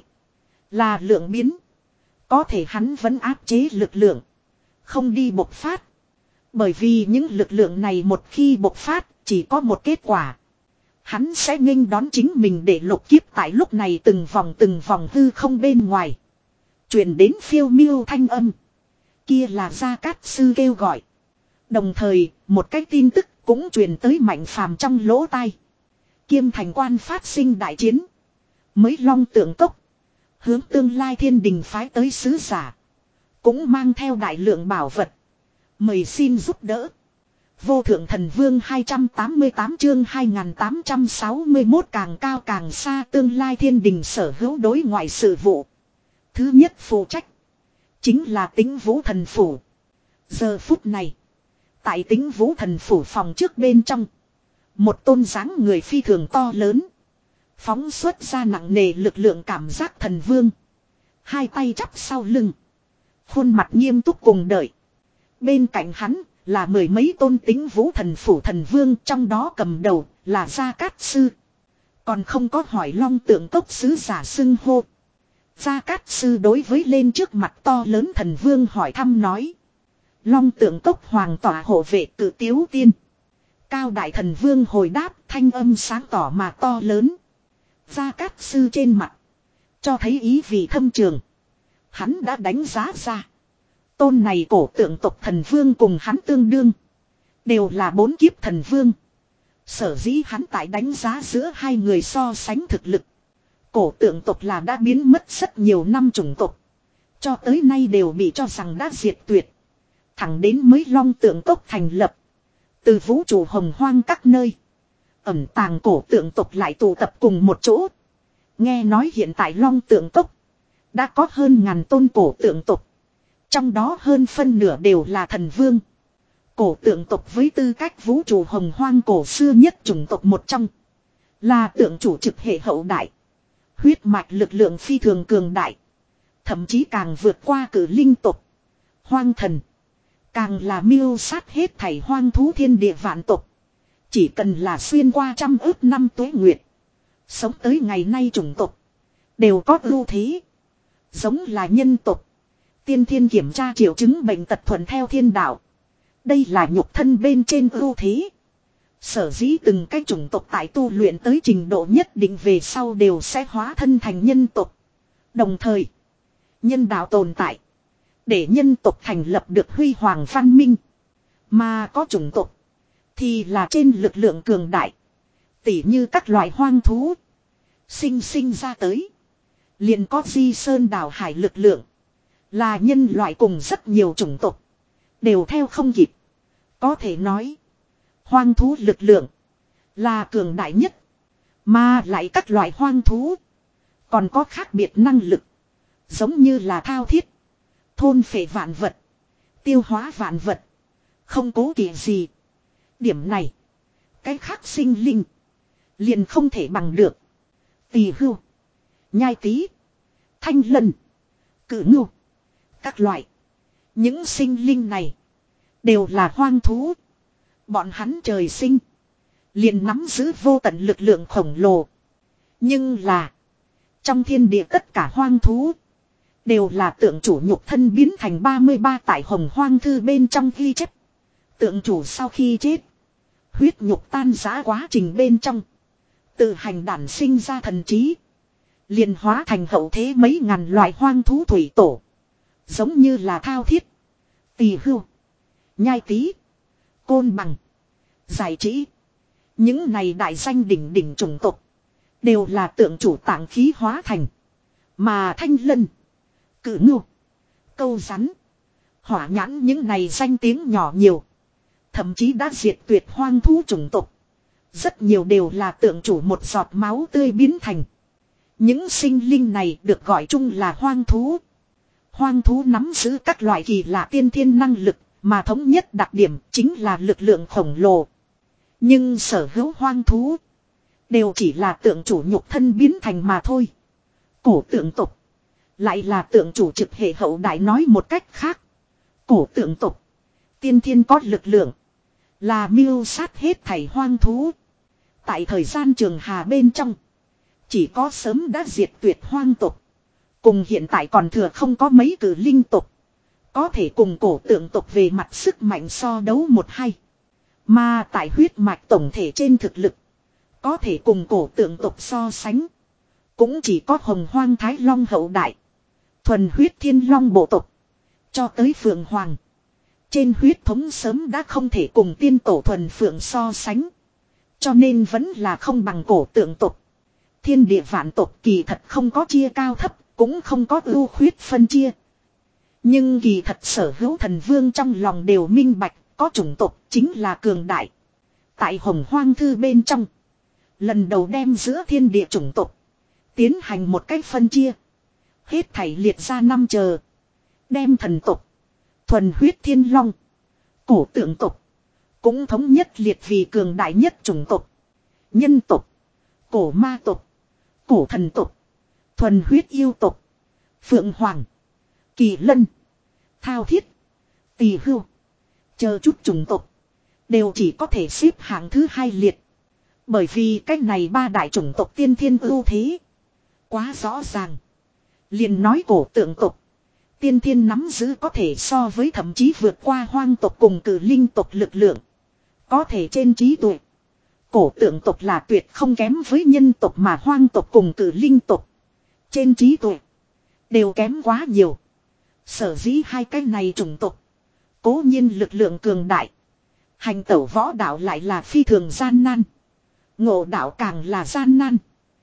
Là lượng biến. Có thể hắn vẫn áp chế lực lượng. Không đi bộc phát. Bởi vì những lực lượng này một khi bộc phát. Chỉ có một kết quả. Hắn sẽ nghênh đón chính mình để lục kiếp tại lúc này từng vòng từng vòng hư không bên ngoài. Truyền đến phiêu miêu thanh âm. Kia là Gia Cát Sư kêu gọi. Đồng thời, một cái tin tức cũng truyền tới Mạnh Phàm trong lỗ tai. Kiêm Thành Quan phát sinh đại chiến. Mới Long Tượng Cốc. Hướng tương lai thiên đình phái tới sứ giả. Cũng mang theo đại lượng bảo vật. Mời xin giúp đỡ. Vô thượng thần vương hai trăm tám mươi tám chương hai nghìn tám trăm sáu mươi mốt càng cao càng xa tương lai thiên đình sở hữu đối ngoại sự vụ. Thứ nhất phụ trách. Chính là Tĩnh Vũ Thần Phủ. Giờ phút này. Tại Tĩnh Vũ Thần Phủ phòng trước bên trong. Một tôn dáng người phi thường to lớn. Phóng xuất ra nặng nề lực lượng cảm giác thần vương. Hai tay chắp sau lưng. Khuôn mặt nghiêm túc cùng đợi. Bên cạnh hắn là mười mấy tôn Tĩnh Vũ Thần Phủ thần vương, trong đó cầm đầu là Gia Cát Sư. Còn không có hỏi Long Tượng Cốc sứ giả xưng hô. Gia Cát Sư đối với lên trước mặt to lớn thần vương hỏi thăm nói. Long Tượng Cốc hoàng tỏa hộ vệ Cự Tiếu Tiên. Cao đại thần vương hồi đáp thanh âm sáng tỏ mà to lớn. Gia Cát Sư trên mặt. Cho thấy ý vị thâm trường. Hắn đã đánh giá ra. Tôn này cổ tượng tộc thần vương cùng hắn tương đương. Đều là bốn kiếp thần vương. Sở dĩ hắn tại đánh giá giữa hai người so sánh thực lực. Cổ tượng tộc là đã biến mất rất nhiều năm chủng tộc. Cho tới nay đều bị cho rằng đã diệt tuyệt. Thẳng đến mới Long Tượng Cốc thành lập. Từ vũ trụ hồng hoang các nơi. Ẩn tàng cổ tượng tộc lại tụ tập cùng một chỗ. Nghe nói hiện tại Long Tượng Cốc. Đã có hơn ngàn tôn cổ tượng tộc. Trong đó hơn phân nửa đều là thần vương. Cổ tượng tộc với tư cách vũ trụ hồng hoang cổ xưa nhất chủng tộc một trong. Là tượng chủ trực hệ hậu đại. Huyết mạch lực lượng phi thường cường đại. Thậm chí càng vượt qua cử linh tộc. Hoang thần. Càng là miêu sát hết thảy hoang thú thiên địa vạn tộc. Chỉ cần là xuyên qua trăm ước năm tuế nguyệt. Sống tới ngày nay chủng tộc. Đều có ưu thế. Giống là nhân tộc. Tiên thiên kiểm tra triệu chứng bệnh tật thuận theo thiên đạo. Đây là nhục thân bên trên ưu thế. Sở dĩ từng cái chủng tộc tại tu luyện tới trình độ nhất định về sau đều sẽ hóa thân thành nhân tộc. Đồng thời, nhân đạo tồn tại. Để nhân tộc thành lập được huy hoàng văn minh. Mà có chủng tộc thì là trên lực lượng cường đại. Tỉ như các loại hoang thú. Sinh sinh ra tới. Liền có di sơn đảo hải lực lượng. Là nhân loại cùng rất nhiều chủng tộc. Đều theo không kịp. Có thể nói. Hoang thú lực lượng. Là cường đại nhất. Mà lại các loại hoang thú. Còn có khác biệt năng lực. Giống như là thao thiết. Thôn phệ vạn vật. Tiêu hóa vạn vật. Không cố kỵ gì. Điểm này. Cái khác sinh linh. Liền không thể bằng được. Tỳ hưu. Nhai tí. Thanh lân. Cử ngưu. Các loại. Những sinh linh này. Đều là hoang thú. Bọn hắn trời sinh. Liền nắm giữ vô tận lực lượng khổng lồ. Nhưng là. Trong thiên địa tất cả hoang thú. Đều là tượng chủ nhục thân biến thành ba mươi ba tại hồng hoang thư bên trong ghi chép. Tượng chủ sau khi chết. Huyết nhục tan rã quá trình bên trong. Tự hành đản sinh ra thần trí. Liền hóa thành hậu thế mấy ngàn loại hoang thú thủy tổ. Giống như là thao thiết. Tỳ hưu. Nhai tí. Côn bằng. Giải trí. Những này đại danh đỉnh đỉnh chủng tộc. Đều là tượng chủ tạng khí hóa thành. Mà thanh lân. Cử ngưu. Câu rắn. Hỏa nhãn những này danh tiếng nhỏ nhiều. Thậm chí đã diệt tuyệt hoang thú chủng tộc. Rất nhiều đều là tượng chủ một giọt máu tươi biến thành. Những sinh linh này được gọi chung là hoang thú. Hoang thú nắm giữ các loại kỳ lạ tiên thiên năng lực, mà thống nhất đặc điểm chính là lực lượng khổng lồ. Nhưng sở hữu hoang thú đều chỉ là tượng chủ nhục thân biến thành mà thôi. Cổ tượng tộc lại là tượng chủ trực hệ hậu đại, nói một cách khác. Cổ tượng tộc tiên thiên có lực lượng, là mưu sát hết thảy hoang thú. Tại thời gian trường hà bên trong, chỉ có sớm đã diệt tuyệt hoang tộc. Cùng hiện tại còn thừa không có mấy cử linh tộc. Có thể cùng cổ tượng tộc về mặt sức mạnh so đấu một hay. Mà tại huyết mạch tổng thể trên thực lực. Có thể cùng cổ tượng tộc so sánh. Cũng chỉ có hồng hoang thái long hậu đại. Thuần huyết thiên long bộ tộc. Cho tới phượng hoàng. Trên huyết thống sớm đã không thể cùng tiên tổ thuần phượng so sánh. Cho nên vẫn là không bằng cổ tượng tộc. Thiên địa vạn tộc kỳ thật không có chia cao thấp. Cũng không có ưu khuyết phân chia. Nhưng kỳ thật sở hữu thần vương trong lòng đều minh bạch. Có chủng tộc chính là cường đại. Tại hồng hoang thư bên trong. Lần đầu đem giữa thiên địa chủng tộc tiến hành một cách phân chia. Hết thảy liệt ra năm chờ. Đem thần tộc, thuần huyết thiên long, cổ tượng tộc cũng thống nhất liệt vì cường đại nhất chủng tộc. Nhân tộc, cổ ma tộc, cổ thần tộc, thuần huyết yêu tộc, phượng hoàng, kỳ lân, thao thiết, tỳ hưu, chờ chút chủng tộc đều chỉ có thể xếp hạng thứ hai liệt. Bởi vì cách này ba đại chủng tộc tiên thiên ưu thế quá rõ ràng. Liền nói cổ tượng tộc tiên thiên nắm giữ có thể so với thậm chí vượt qua hoang tộc cùng cử linh tộc lực lượng. Có thể trên trí tuệ, cổ tượng tộc là tuyệt không kém với nhân tộc, mà hoang tộc cùng cử linh tộc trên trí tuệ đều kém quá nhiều. Sở dĩ hai cái này chủng tộc cố nhiên lực lượng cường đại, hành tẩu võ đạo lại là phi thường gian nan, ngộ đạo càng là gian nan.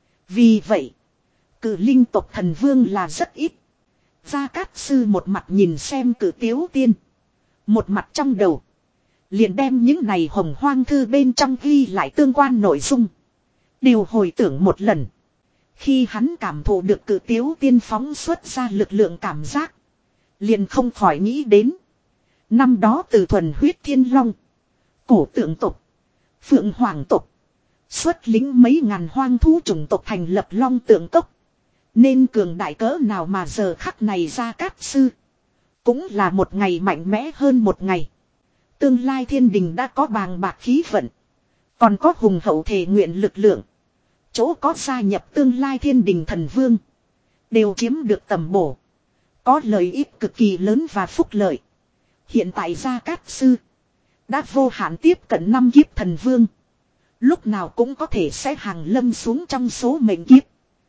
Vì vậy cử linh tộc thần vương là rất ít. Gia Cát Sư một mặt nhìn xem cử Tiếu Tiên, một mặt trong đầu liền đem những này hồng hoang thư bên trong ghi lại tương quan nội dung đều hồi tưởng một lần. Khi hắn cảm thụ được cử Tiếu Tiên phóng xuất ra lực lượng cảm giác, liền không khỏi nghĩ đến năm đó từ thuần huyết thiên long, cổ tượng tộc, phượng hoàng tộc xuất lính mấy ngàn hoang thú chủng tộc thành lập long tượng cốc. Nên cường đại cỡ nào, mà giờ khắc này Gia Cát Sư cũng là một ngày mạnh mẽ hơn một ngày. Tương lai thiên đình đã có bàng bạc khí vận, còn có hùng hậu thể nguyện lực lượng. Chỗ có gia nhập tương lai thiên đình thần vương đều chiếm được tầm bổ, có lợi ích cực kỳ lớn và phúc lợi. Hiện tại Gia Cát Sư đã vô hạn tiếp cận năm kiếp thần vương, lúc nào cũng có thể sẽ hàng lâm xuống trong số mệnh kiếp.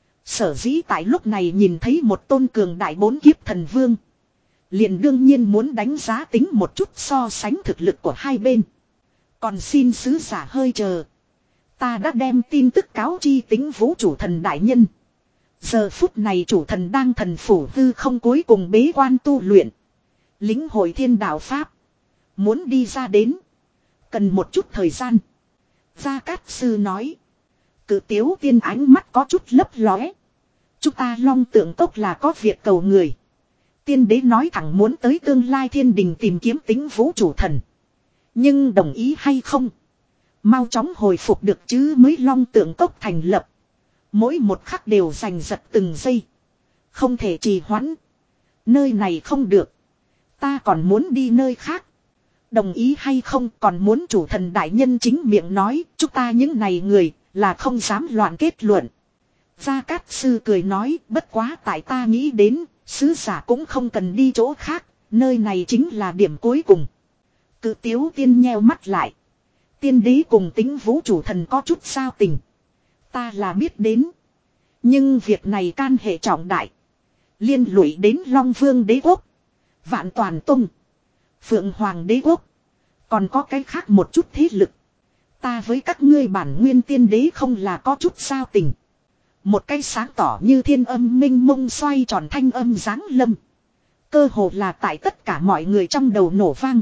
Sở dĩ tại lúc này nhìn thấy một tôn cường đại bốn kiếp thần vương, liền đương nhiên muốn đánh giá tính một chút so sánh thực lực của hai bên. Còn xin sứ giả hơi chờ, ta đã đem tin tức cáo chi tính vũ chủ thần đại nhân. Giờ phút này chủ thần đang thần phủ hư không cuối cùng bế quan tu luyện. Lĩnh hội thiên đạo Pháp. Muốn đi ra đến. Cần một chút thời gian. Gia Cát Sư nói. Cự Tiếu Tiên ánh mắt có chút lấp lóe. Chúng ta Long Tượng Cốc là có việc cầu người. Tiên đế nói thẳng muốn tới tương lai thiên đình tìm kiếm tính vũ chủ thần. Nhưng đồng ý hay không? Mau chóng hồi phục được chứ mới Long Tượng Cốc thành lập. Mỗi một khắc đều giành giật từng giây. Không thể trì hoãn. Nơi này không được. Ta còn muốn đi nơi khác. Đồng ý hay không còn muốn chủ thần đại nhân chính miệng nói. Chúng ta những này người là không dám loạn kết luận. Gia Cát Sư cười nói bất quá tại ta nghĩ đến. Sứ giả cũng không cần đi chỗ khác. Nơi này chính là điểm cuối cùng. Cự Tiếu Tiên nheo mắt lại. Tiên đế cùng tính vũ chủ thần có chút sao tình. Ta là biết đến. Nhưng việc này can hệ trọng đại. Liên lụy đến Long Vương đế quốc. Vạn Toàn Tông. Phượng Hoàng đế quốc. Còn có cái khác một chút thế lực. Ta với các ngươi bản nguyên tiên đế không là có chút sao tình. Một cái sáng tỏ như thiên âm minh mông xoay tròn thanh âm giáng lâm. Cơ hồ là tại tất cả mọi người trong đầu nổ vang.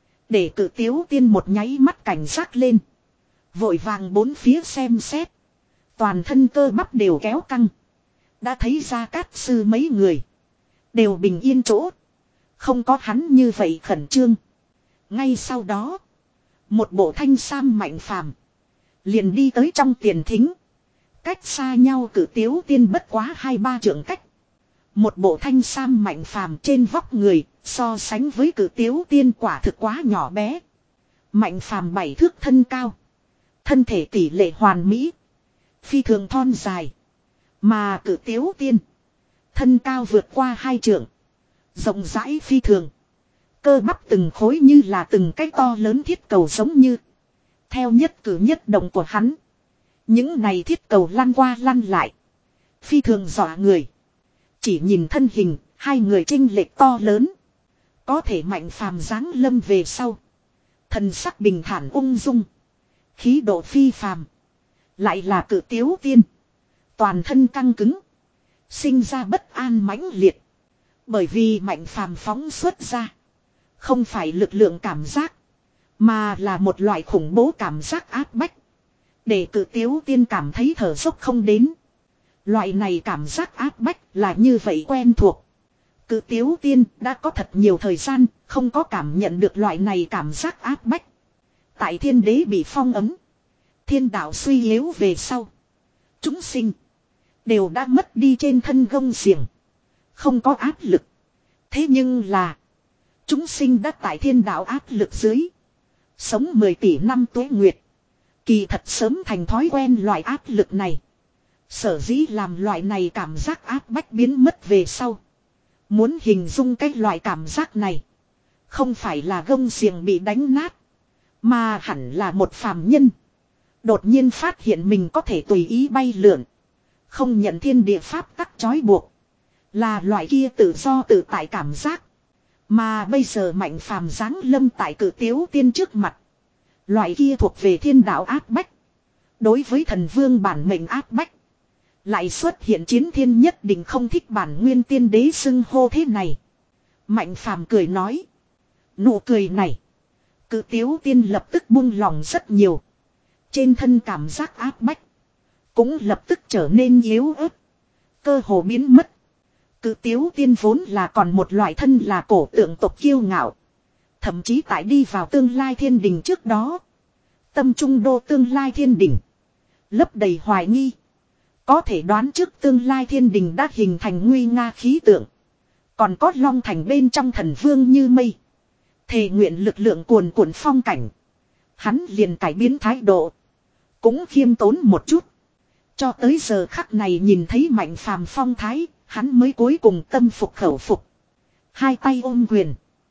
Để Cự Tiếu Tiên một nháy mắt cảnh giác lên. Vội vàng bốn phía xem xét. Toàn thân cơ bắp đều kéo căng. Đã thấy Gia Cát Sư mấy người. Đều bình yên chỗ. Không có hắn như vậy khẩn trương. Ngay sau đó. Một bộ thanh sam mạnh phàm. Liền đi tới trong tiền thính. Cách xa nhau Cự Tiếu Tiên bất quá hai ba trượng cách. Một bộ thanh sam mạnh phàm trên vóc người. So sánh với Cự Tiếu Tiên quả thực quá nhỏ bé. Mạnh phàm bảy thước thân cao. Thân thể tỷ lệ hoàn mỹ. Phi thường thon dài. Mà Cự Tiếu Tiên. Thân cao vượt qua hai trượng. Rộng rãi phi thường. Cơ bắp từng khối như là từng cái to lớn thiết cầu giống như. Theo nhất cử nhất động của hắn. Những này thiết cầu lăn qua lăn lại. Phi thường dọa người. Chỉ nhìn thân hình. Hai người chênh lệch to lớn. Có thể mạnh phàm dáng lâm về sau. Thần sắc bình thản ung dung. Khí độ phi phàm. Lại là Cự Tiếu Tiên. Toàn thân căng cứng. Sinh ra bất an mãnh liệt. Bởi vì mạnh phàm phóng xuất ra. Không phải lực lượng cảm giác. Mà là một loại khủng bố cảm giác áp bách. Để Cự Tiếu Tiên cảm thấy thở dốc không đến. Loại này cảm giác áp bách là như vậy quen thuộc. Cự Tiếu Tiên đã có thật nhiều thời gian không có cảm nhận được loại này cảm giác áp bách. Tại thiên đế bị phong ấm. Thiên đạo suy yếu về sau. Chúng sinh. Đều đã mất đi trên thân gông xiềng. Không có áp lực. Thế nhưng là. Chúng sinh đã tại thiên đạo áp lực dưới. Sống mười tỷ năm tuế nguyệt. Kỳ thật sớm thành thói quen loại áp lực này. Sở dĩ làm loại này cảm giác áp bách biến mất về sau. Muốn hình dung cái loại cảm giác này. Không phải là gông xiềng bị đánh nát. Mà hẳn là một phàm nhân. Đột nhiên phát hiện mình có thể tùy ý bay lượn. Không nhận thiên địa pháp tắc trói buộc. Là loại kia tự do tự tại cảm giác. Mà bây giờ mạnh phàm giáng lâm tại Cự Tiếu Tiên trước mặt. Loại kia thuộc về thiên đạo áp bách. Đối với thần vương bản mệnh áp bách. Lại xuất hiện chiến thiên nhất định không thích bản nguyên tiên đế xưng hô thế này. Mạnh phàm cười nói. Nụ cười này. Cự Tiếu Tiên lập tức buông lòng rất nhiều. Trên thân cảm giác áp bách. Cũng lập tức trở nên yếu ớt. Cơ hồ biến mất. Cự Tiếu Tiên vốn là còn một loại thân là cổ tượng tộc kiêu ngạo. Thậm chí tại đi vào tương lai thiên đình trước đó. Tâm trung đô tương lai thiên đình. Lấp đầy hoài nghi. Có thể đoán trước tương lai thiên đình đã hình thành nguy nga khí tượng. Còn có long thành bên trong thần vương như mây. Thề nguyện lực lượng cuồn cuộn phong cảnh. Hắn liền cải biến thái độ. Cũng khiêm tốn một chút. Cho tới giờ khắc này nhìn thấy mạnh phàm phong thái. Hắn mới cuối cùng tâm phục khẩu phục. Hai tay ôm quyền.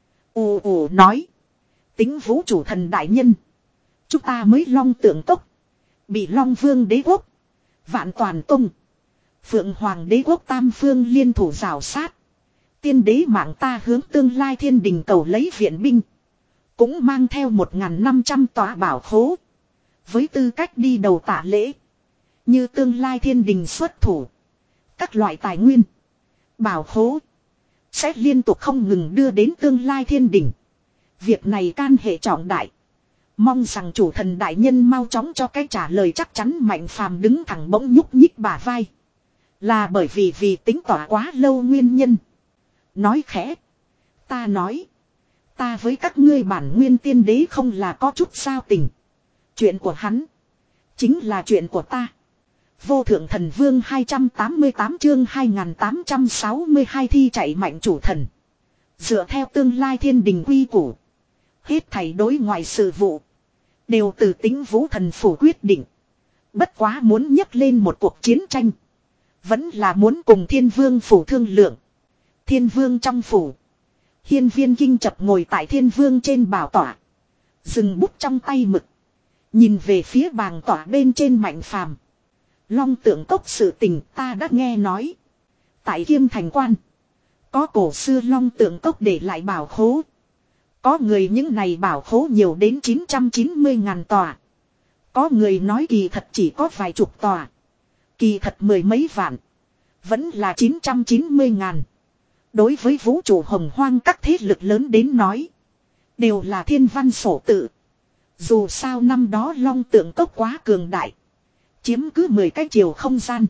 Ồ ồ nói. Tính vũ chủ thần đại nhân. Chúng ta mới Long Tượng Cốc. Bị Long Vương đế quốc. Vạn Toàn Tông. Phượng Hoàng đế quốc tam phương liên thủ rào sát. Tiên đế mạng ta hướng tương lai thiên đình cầu lấy viện binh. Cũng mang theo một nghìn năm trăm tòa bảo khố. Với tư cách đi đầu tạ lễ. Như tương lai thiên đình xuất thủ. Các loại tài nguyên, bảo khố sẽ liên tục không ngừng đưa đến tương lai thiên đình. Việc này can hệ trọng đại. Mong rằng chủ thần đại nhân mau chóng cho cái trả lời chắc chắn. Mạnh Phàm đứng thẳng bỗng nhúc nhích bả vai. Là bởi vì vì tính tỏa quá lâu nguyên nhân. Nói khẽ. Ta nói. Ta với các ngươi bản nguyên tiên đế không là có chút sao tình. Chuyện của hắn. Chính là chuyện của ta. Vô thượng thần vương hai trăm tám mươi tám chương hai nghìn tám trăm sáu mươi hai thi chạy mạnh chủ thần. Dựa theo tương lai thiên đình quy củ. Hết thảy đối ngoại sự vụ. Đều từ Tĩnh Vũ thần phủ quyết định. Bất quá muốn nhấc lên một cuộc chiến tranh. Vẫn là muốn cùng thiên vương phủ thương lượng. Thiên vương trong phủ. Hiên Viên Kinh Chập ngồi tại thiên vương trên bảo tọa. Dừng bút trong tay mực. Nhìn về phía bàng tọa bên trên Mạnh Phàm. Long Tượng Cốc sự tình ta đã nghe nói. Tại Kiêm Thành Quan. Có cổ xưa Long Tượng Cốc để lại bảo khố. Có người những này bảo khố nhiều đến chín trăm chín mươi ngàn tòa. Có người nói kỳ thật chỉ có vài chục tòa. Kỳ thật mười mấy vạn. Vẫn là chín trăm chín mươi ngàn. Đối với vũ trụ hồng hoang các thế lực lớn đến nói. Đều là thiên văn sổ tự. Dù sao năm đó Long Tượng Cốc quá cường đại. Chiếm cứ mười cái chiều không gian.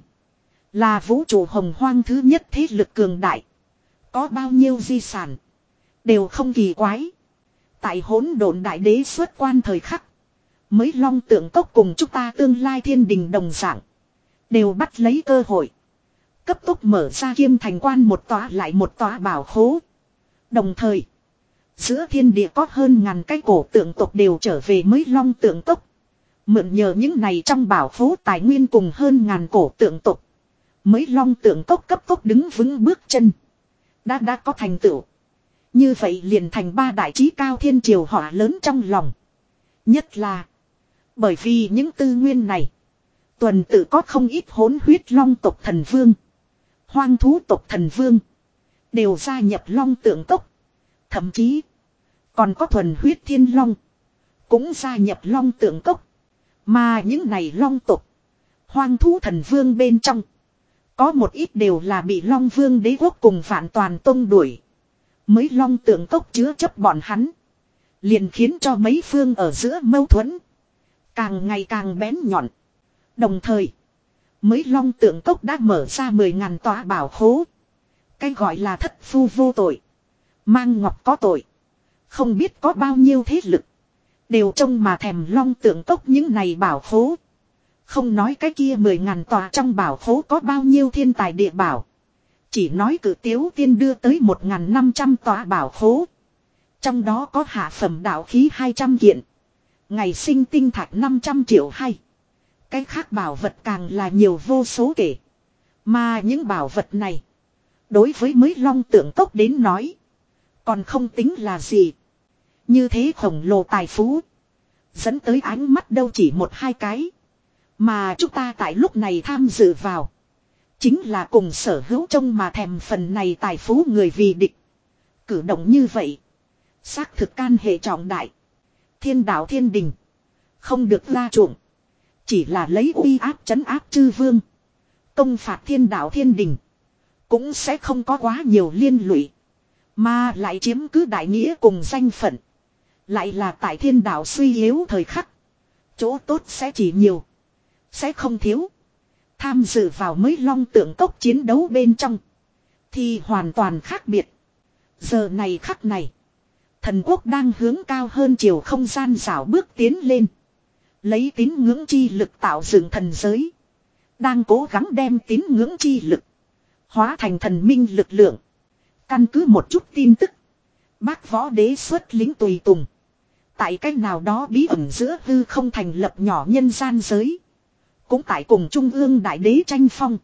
Là vũ trụ hồng hoang thứ nhất thế lực cường đại. Có bao nhiêu di sản. Đều không kỳ quái. Tại hỗn độn đại đế xuất quan thời khắc. Mới Long Tượng Cốc cùng chúng ta tương lai thiên đình đồng dạng. Đều bắt lấy cơ hội. Cấp tốc mở ra Kiêm Thành Quan một tòa lại một tòa bảo khố. Đồng thời. Giữa thiên địa có hơn ngàn cái cổ tượng tộc đều trở về mới Long Tượng Cốc. Mượn nhờ những này trong bảo khố tài nguyên cùng hơn ngàn cổ tượng tộc. Mới Long Tượng Cốc cấp tốc đứng vững bước chân. Đã đã có thành tựu. Như vậy liền thành ba đại chí cao thiên triều hỏa lớn trong lòng. Nhất là. Bởi vì những tư nguyên này. Tuần tự có không ít hỗn huyết long tộc thần vương. Hoang thú tộc thần vương. Đều gia nhập Long Tượng Cốc. Thậm chí. Còn có thuần huyết thiên long. Cũng gia nhập Long Tượng Cốc. Mà những này long tộc. Hoang thú thần vương bên trong. Có một ít đều là bị Long Vương đế quốc cùng Vạn Toàn Tông đuổi. Mới Long Tượng Cốc chứa chấp bọn hắn. Liền khiến cho mấy phương ở giữa mâu thuẫn. Càng ngày càng bén nhọn. Đồng thời. Mới Long Tượng Cốc đã mở ra mười ngàn tòa bảo khố. Cái gọi là thất phu vô tội. Mang ngọc có tội. Không biết có bao nhiêu thế lực. Đều trông mà thèm Long Tượng Cốc những này bảo khố. Không nói cái kia mười ngàn tòa trong bảo khố có bao nhiêu thiên tài địa bảo. Chỉ nói cử tiếu tiên đưa tới một ngàn năm trăm tòa bảo khố. Trong đó có hạ phẩm đạo khí hai trăm kiện. Ngày sinh tinh thạch năm trăm triệu hay. Cái khác bảo vật càng là nhiều vô số kể. Mà những bảo vật này. Đối với mới Long Tượng Cốc đến nói. Còn không tính là gì. Như thế khổng lồ tài phú. Dẫn tới ánh mắt đâu chỉ một hai cái. Mà chúng ta tại lúc này tham dự vào. Chính là cùng sở hữu trông mà thèm phần này tài phú người vì địch. Cử động như vậy. Xác thực can hệ trọng đại. Thiên đạo thiên đình. Không được la chuộng. Chỉ là lấy uy áp trấn áp chư vương. Công phạt thiên đạo thiên đình. Cũng sẽ không có quá nhiều liên lụy. Mà lại chiếm cứ đại nghĩa cùng danh phận. Lại là tại thiên đạo suy yếu thời khắc. Chỗ tốt sẽ chỉ nhiều. Sẽ không thiếu. Tham dự vào mới Long Tượng Cốc chiến đấu bên trong. Thì hoàn toàn khác biệt. Giờ này khắc này. Thần quốc đang hướng cao hơn chiều không gian rảo bước tiến lên. Lấy tín ngưỡng chi lực tạo dựng thần giới. Đang cố gắng đem tín ngưỡng chi lực. Hóa thành thần minh lực lượng. Căn cứ một chút tin tức. Bác võ đế xuất lính tùy tùng. Tại cách nào đó bí ẩn giữa hư không thành lập nhỏ nhân gian giới. Cũng tại cùng trung ương đại đế tranh phong.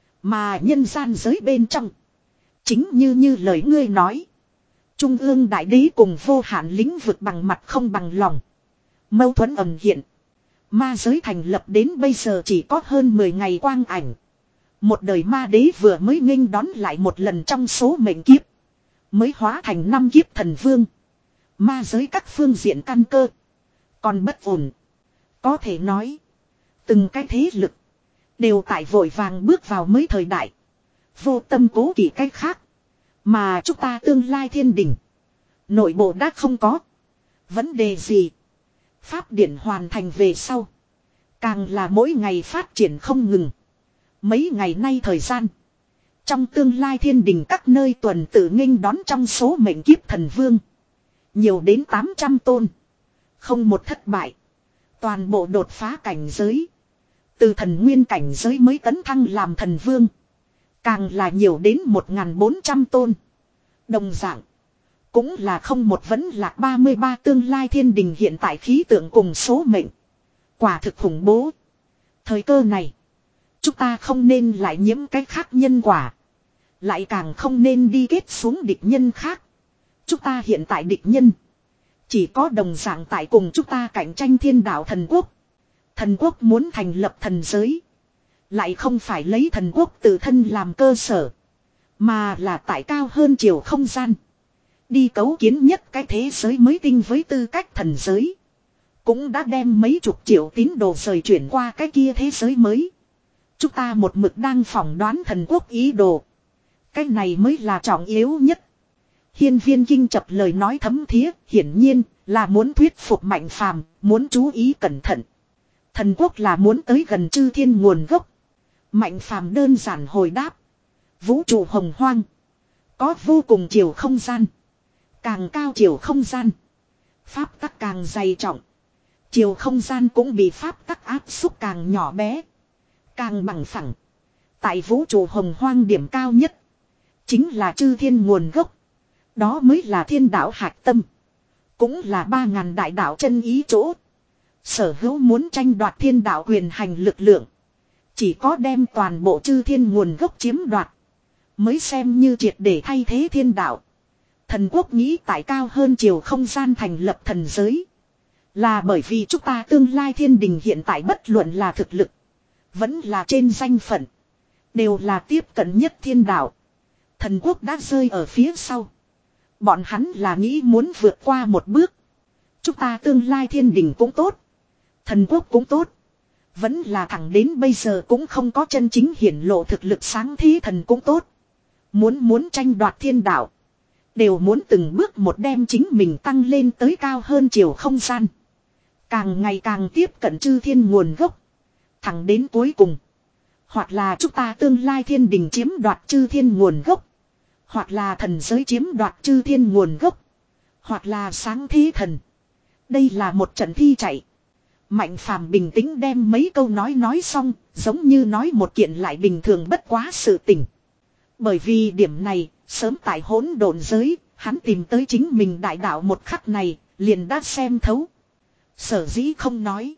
Mà nhân gian giới bên trong. Chính như như lời ngươi nói. Trung ương đại đế cùng vô hạn lĩnh vực bằng mặt không bằng lòng. Mâu thuẫn ẩn hiện. Ma giới thành lập đến bây giờ chỉ có hơn mười ngày quang ảnh. Một đời ma đế vừa mới nghênh đón lại một lần trong số mệnh kiếp. Mới hóa thành năm kiếp thần vương. Ma giới các phương diện căn cơ. Còn bất ổn. Có thể nói. Từng cái thế lực. Đều tại vội vàng bước vào mới thời đại. Vô tâm cố kỵ cách khác. Mà chúng ta tương lai thiên đình. Nội bộ đã không có. Vấn đề gì. Pháp điển hoàn thành về sau. Càng là mỗi ngày phát triển không ngừng. Mấy ngày nay thời gian. Trong tương lai thiên đình các nơi tuần tự nghênh đón trong số mệnh kiếp thần vương. Nhiều đến tám trăm tôn. Không một thất bại. Toàn bộ đột phá cảnh giới. Từ thần nguyên cảnh giới mới tấn thăng làm thần vương. Càng là nhiều đến một nghìn bốn trăm tôn. Đồng dạng. Cũng là không một vẫn lạc ba mươi ba tương lai thiên đình hiện tại khí tượng cùng số mệnh. Quả thực khủng bố. Thời cơ này. Chúng ta không nên lại nhiễm cái khác nhân quả. Lại càng không nên đi kết xuống địch nhân khác. Chúng ta hiện tại địch nhân. Chỉ có đồng dạng tại cùng chúng ta cạnh tranh thiên đạo thần quốc. Thần quốc muốn thành lập thần giới. Lại không phải lấy thần quốc tự thân làm cơ sở. Mà là tại cao hơn chiều không gian. Đi cấu kiến nhất cái thế giới mới tinh với tư cách thần giới. Cũng đã đem mấy chục triệu tín đồ rời chuyển qua cái kia thế giới mới. Chúng ta một mực đang phỏng đoán thần quốc ý đồ. Cái này mới là trọng yếu nhất. Hiên Viên Kinh Chập lời nói thấm thía, hiển nhiên là muốn thuyết phục Mạnh Phàm, muốn chú ý cẩn thận. Thần quốc là muốn tới gần chư thiên nguồn gốc. Mạnh Phàm đơn giản hồi đáp. Vũ trụ hồng hoang. Có vô cùng chiều không gian. Càng cao chiều không gian. Pháp tắc càng dày trọng. Chiều không gian cũng bị pháp tắc áp xúc càng nhỏ bé. Càng bằng phẳng. Tại vũ trụ hồng hoang điểm cao nhất. Chính là chư thiên nguồn gốc. Đó mới là thiên đạo hạch tâm. Cũng là ba ngàn đại đạo chân ý chỗ. Sở hữu muốn tranh đoạt thiên đạo quyền hành lực lượng. Chỉ có đem toàn bộ chư thiên nguồn gốc chiếm đoạt. Mới xem như triệt để thay thế thiên đạo. Thần quốc nghĩ tại cao hơn chiều không gian thành lập thần giới. Là bởi vì chúng ta tương lai thiên đình hiện tại bất luận là thực lực. Vẫn là trên danh phận. Đều là tiếp cận nhất thiên đạo. Thần quốc đã rơi ở phía sau. Bọn hắn là nghĩ muốn vượt qua một bước. Chúng ta tương lai thiên đình cũng tốt. Thần quốc cũng tốt. Vẫn là thẳng đến bây giờ cũng không có chân chính hiển lộ thực lực sáng thí thần cũng tốt. Muốn muốn tranh đoạt thiên đạo. Đều muốn từng bước một đem chính mình tăng lên tới cao hơn chiều không gian. Càng ngày càng tiếp cận chư thiên nguồn gốc. Thẳng đến cuối cùng. Hoặc là chúng ta tương lai thiên đình chiếm đoạt chư thiên nguồn gốc. Hoặc là thần giới chiếm đoạt chư thiên nguồn gốc. Hoặc là sáng thí thần. Đây là một trận thi chạy. Mạnh Phàm bình tĩnh đem mấy câu nói nói xong. Giống như nói một kiện lại bình thường bất quá sự tình. Bởi vì điểm này, sớm tại hỗn độn giới, hắn tìm tới chính mình đại đạo một khắc này, liền đã xem thấu. Sở dĩ không nói.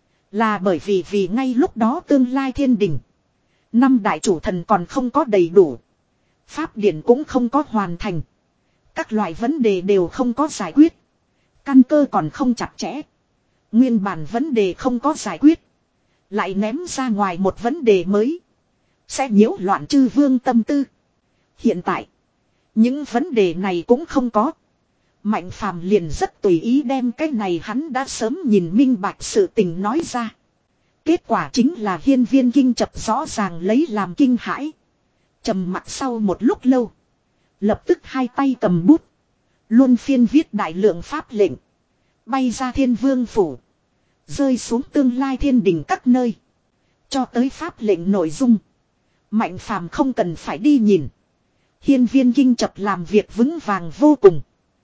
Là bởi vì vì ngay lúc đó tương lai thiên đình. Năm đại chủ thần còn không có đầy đủ. Pháp điển cũng không có hoàn thành. Các loại vấn đề đều không có giải quyết. Căn cơ còn không chặt chẽ. Nguyên bản vấn đề không có giải quyết. Lại ném ra ngoài một vấn đề mới. Sẽ nhiễu loạn chư vương tâm tư. Hiện tại. Những vấn đề này cũng không có. Mạnh Phàm liền rất tùy ý đem cái này hắn đã sớm nhìn minh bạch sự tình nói ra. Kết quả chính là Hiên Viên Kinh Chập rõ ràng lấy làm kinh hãi. Trầm mặc sau một lúc lâu. Lập tức hai tay cầm bút. Luân phiên viết đại lượng pháp lệnh. Bay ra thiên vương phủ. Rơi xuống tương lai thiên đình các nơi. Cho tới pháp lệnh nội dung. Mạnh Phàm không cần phải đi nhìn. Hiên Viên Kinh Chập làm việc vững vàng vô cùng.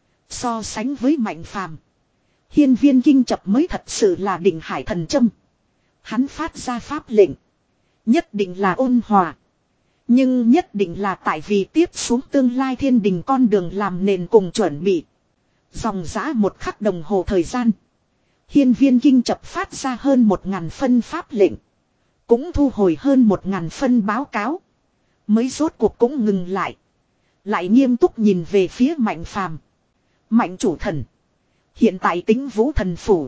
So sánh với Mạnh Phàm, Hiên Viên Kinh Chập mới thật sự là đỉnh hải thần châm. Hắn phát ra pháp lệnh. Nhất định là ôn hòa. Nhưng nhất định là tại vì tiếp xuống tương lai thiên đình con đường làm nền cùng chuẩn bị. Dòng dã một khắc đồng hồ thời gian. Hiên Viên Kinh Chập phát ra hơn một ngàn phân pháp lệnh. Cũng thu hồi hơn một ngàn phân báo cáo. Mới rốt cuộc cũng ngừng lại. Lại nghiêm túc nhìn về phía Mạnh Phàm. Mạnh chủ thần. Hiện tại tính vũ thần phủ.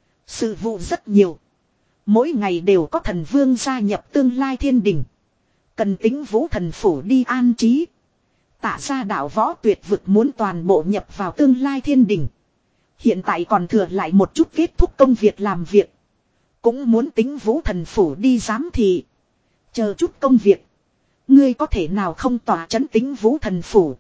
Sự vụ rất nhiều. Mỗi ngày đều có thần vương gia nhập tương lai thiên đình. Cần tính vũ thần phủ đi an trí. Tạ ra đạo võ tuyệt vực muốn toàn bộ nhập vào tương lai thiên đình. Hiện tại còn thừa lại một chút kết thúc công việc làm việc. Cũng muốn tính vũ thần phủ đi giám thị. Chờ chút công việc. Ngươi có thể nào không tỏa chấn Tĩnh Vũ Thần Phủ.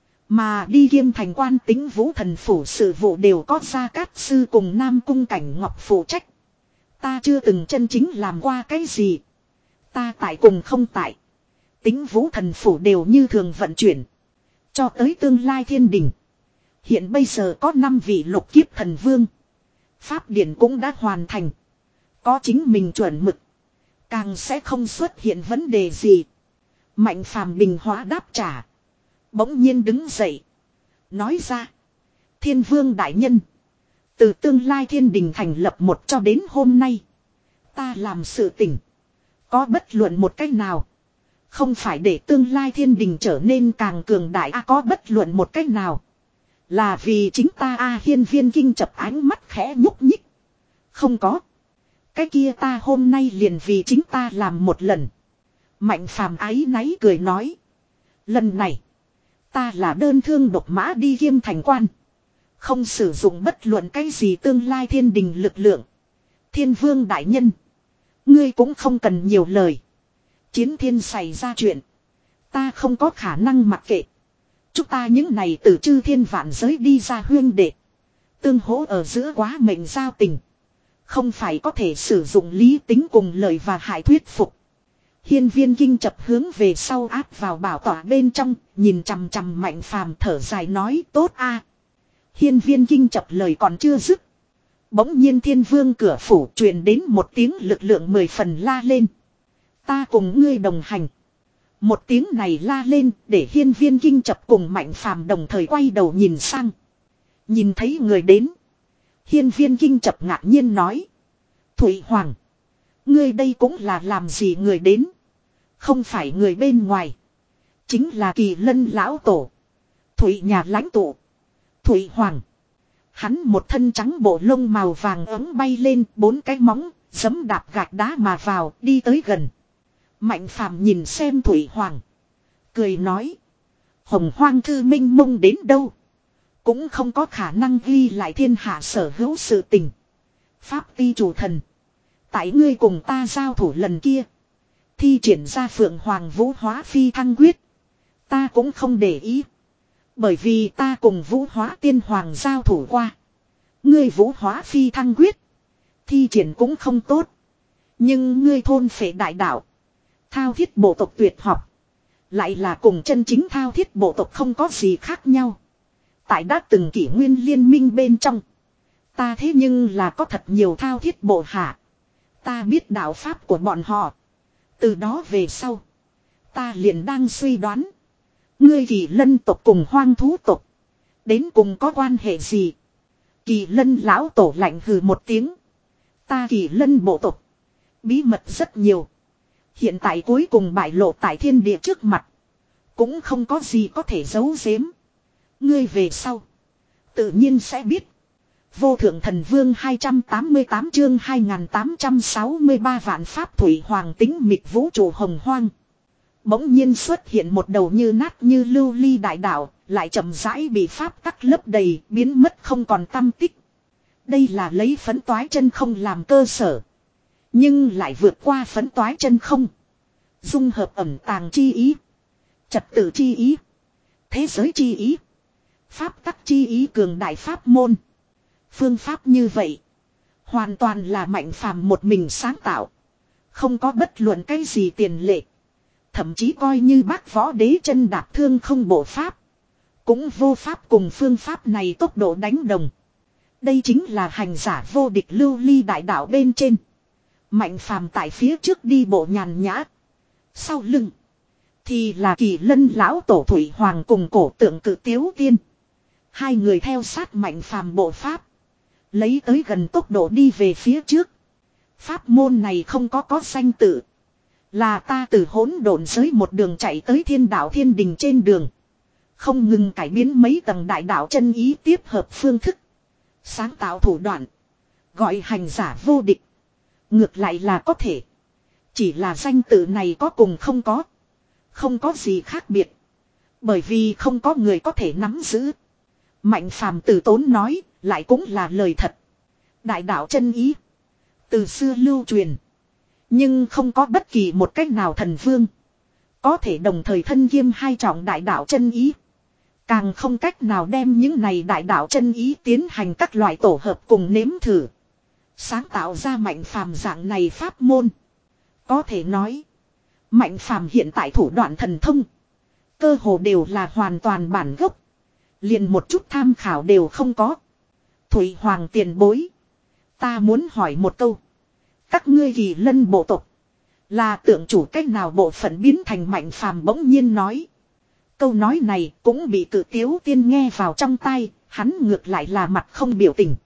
Mà đi Kiêm Thành quan Tĩnh Vũ Thần Phủ sự vụ đều có Gia Cát Sư cùng Nam Cung Cảnh Ngọc phụ trách. Ta chưa từng chân chính làm qua cái gì. Ta tại cùng không tại. Tĩnh Vũ Thần Phủ đều như thường vận chuyển. Cho tới tương lai thiên đình. Hiện bây giờ có năm vị lục kiếp thần vương. Pháp điển cũng đã hoàn thành. Có chính mình chuẩn mực. Càng sẽ không xuất hiện vấn đề gì. Mạnh phàm bình hóa đáp trả. Bỗng nhiên đứng dậy. Nói ra. Thiên vương đại nhân. Từ tương lai thiên đình thành lập một cho đến hôm nay. Ta làm sự tình. Có bất luận một cách nào. Không phải để tương lai thiên đình trở nên càng cường đại a à, có bất luận một cách nào. Là vì chính ta a à, Hiên Viên Kinh chập ánh mắt khẽ nhúc nhích. Không có. Cái kia ta hôm nay liền vì chính ta làm một lần. Mạnh phàm áy náy cười nói. Lần này. Ta là đơn thương độc mã đi Kiêm Thành quan. Không sử dụng bất luận cái gì tương lai thiên đình lực lượng. Thiên vương đại nhân. Ngươi cũng không cần nhiều lời. Chiến thiên xảy ra chuyện. Ta không có khả năng mặc kệ. Chúng ta những này từ chư thiên vạn giới đi ra huyên đệ. Tương hỗ ở giữa quá mệnh giao tình. Không phải có thể sử dụng lý tính cùng lời và hại thuyết phục. Hiên Viên Kinh chập hướng về sau áp vào bảo tỏa bên trong. Nhìn chằm chằm Mạnh phàm thở dài nói tốt a. Hiên Viên Kinh chập lời còn chưa dứt. Bỗng nhiên thiên vương cửa phủ truyền đến một tiếng lực lượng mười phần la lên. Ta cùng ngươi đồng hành. Một tiếng này la lên để Hiên Viên Kinh chập cùng Mạnh phàm đồng thời quay đầu nhìn sang. Nhìn thấy người đến. Hiên Viên Kinh chập ngạc nhiên nói. Thủy Hoàng. Ngươi đây cũng là làm gì người đến. Không phải người bên ngoài. Chính là Kỳ Lân lão tổ. Thủy nhà lãnh tụ. Thủy Hoàng. Hắn một thân trắng bộ lông màu vàng ấm bay lên bốn cái móng. Giấm đạp gạch đá mà vào đi tới gần. Mạnh phàm nhìn xem Thủy Hoàng. Cười nói. Hồng hoang thư minh mông đến đâu. Cũng không có khả năng ghi lại thiên hạ sở hữu sự tình. Pháp ti chủ thần. Tại ngươi cùng ta giao thủ lần kia. Thi triển ra Phượng Hoàng Vũ Hóa Phi Thăng Quyết. Ta cũng không để ý. Bởi vì ta cùng Vũ Hóa Tiên Hoàng giao thủ qua. Ngươi Vũ Hóa Phi Thăng Quyết. Thi triển cũng không tốt. Nhưng ngươi thôn phệ đại đạo. Thao thiết bộ tộc tuyệt học. Lại là cùng chân chính thao thiết bộ tộc không có gì khác nhau. Tại đã từng kỷ nguyên liên minh bên trong. Ta thế nhưng là có thật nhiều thao thiết bộ hạ. Ta biết đạo pháp của bọn họ. Từ đó về sau. Ta liền đang suy đoán. Ngươi Kỳ Lân tộc cùng hoang thú tộc. Đến cùng có quan hệ gì? Kỳ Lân lão tổ lạnh hừ một tiếng. Ta Kỳ Lân bộ tộc. Bí mật rất nhiều. Hiện tại cuối cùng bại lộ tại thiên địa trước mặt. Cũng không có gì có thể giấu giếm. Ngươi về sau. Tự nhiên sẽ biết. Vô thượng thần vương hai trăm tám mươi tám chương hai nghìn tám trăm sáu mươi ba vạn pháp thủy hoàng tính mịt vũ trụ hồng hoang. Bỗng nhiên xuất hiện một đầu như nát như lưu ly đại đạo, lại chậm rãi bị pháp tắc lấp đầy, biến mất không còn tăm tích. Đây là lấy phấn toái chân không làm cơ sở. Nhưng lại vượt qua phấn toái chân không. Dung hợp ẩm tàng chi ý. Trật tự chi ý. Thế giới chi ý. Pháp tắc chi ý cường đại pháp môn. Phương pháp như vậy. Hoàn toàn là Mạnh phàm một mình sáng tạo. Không có bất luận cái gì tiền lệ. Thậm chí coi như bác võ đế chân đạp thương không bộ pháp. Cũng vô pháp cùng phương pháp này tốc độ đánh đồng. Đây chính là hành giả vô địch lưu ly đại đạo bên trên. Mạnh phàm tại phía trước đi bộ nhàn nhã. Sau lưng. Thì là Kỳ Lân lão tổ Thủy Hoàng cùng cổ tượng cự tiếu tiên. Hai người theo sát Mạnh phàm bộ pháp. Lấy tới gần tốc độ đi về phía trước. Pháp môn này không có có danh tự. Là ta từ hỗn độn giới một đường chạy tới thiên đạo thiên đình trên đường. Không ngừng cải biến mấy tầng đại đạo chân ý tiếp hợp phương thức. Sáng tạo thủ đoạn. Gọi hành giả vô địch. Ngược lại là có thể. Chỉ là danh tự này có cùng không có. Không có gì khác biệt. Bởi vì không có người có thể nắm giữ. Mạnh phàm từ tốn nói. Lại cũng là lời thật. Đại đạo chân ý. Từ xưa lưu truyền. Nhưng không có bất kỳ một cách nào thần vương. Có thể đồng thời thân kiêm hai trọng đại đạo chân ý. Càng không cách nào đem những này đại đạo chân ý tiến hành các loại tổ hợp cùng nếm thử. Sáng tạo ra Mạnh Phàm dạng này pháp môn. Có thể nói. Mạnh Phàm hiện tại thủ đoạn thần thông. Cơ hồ đều là hoàn toàn bản gốc. Liền một chút tham khảo đều không có. Thủy Hoàng tiền bối. Ta muốn hỏi một câu. Các ngươi Kỳ Lân bộ tộc. Là tượng chủ cách nào bộ phận biến thành Mạnh Phàm bỗng nhiên nói. Câu nói này cũng bị Cự Tiếu Tiên nghe vào trong tai. Hắn ngược lại là mặt không biểu tình.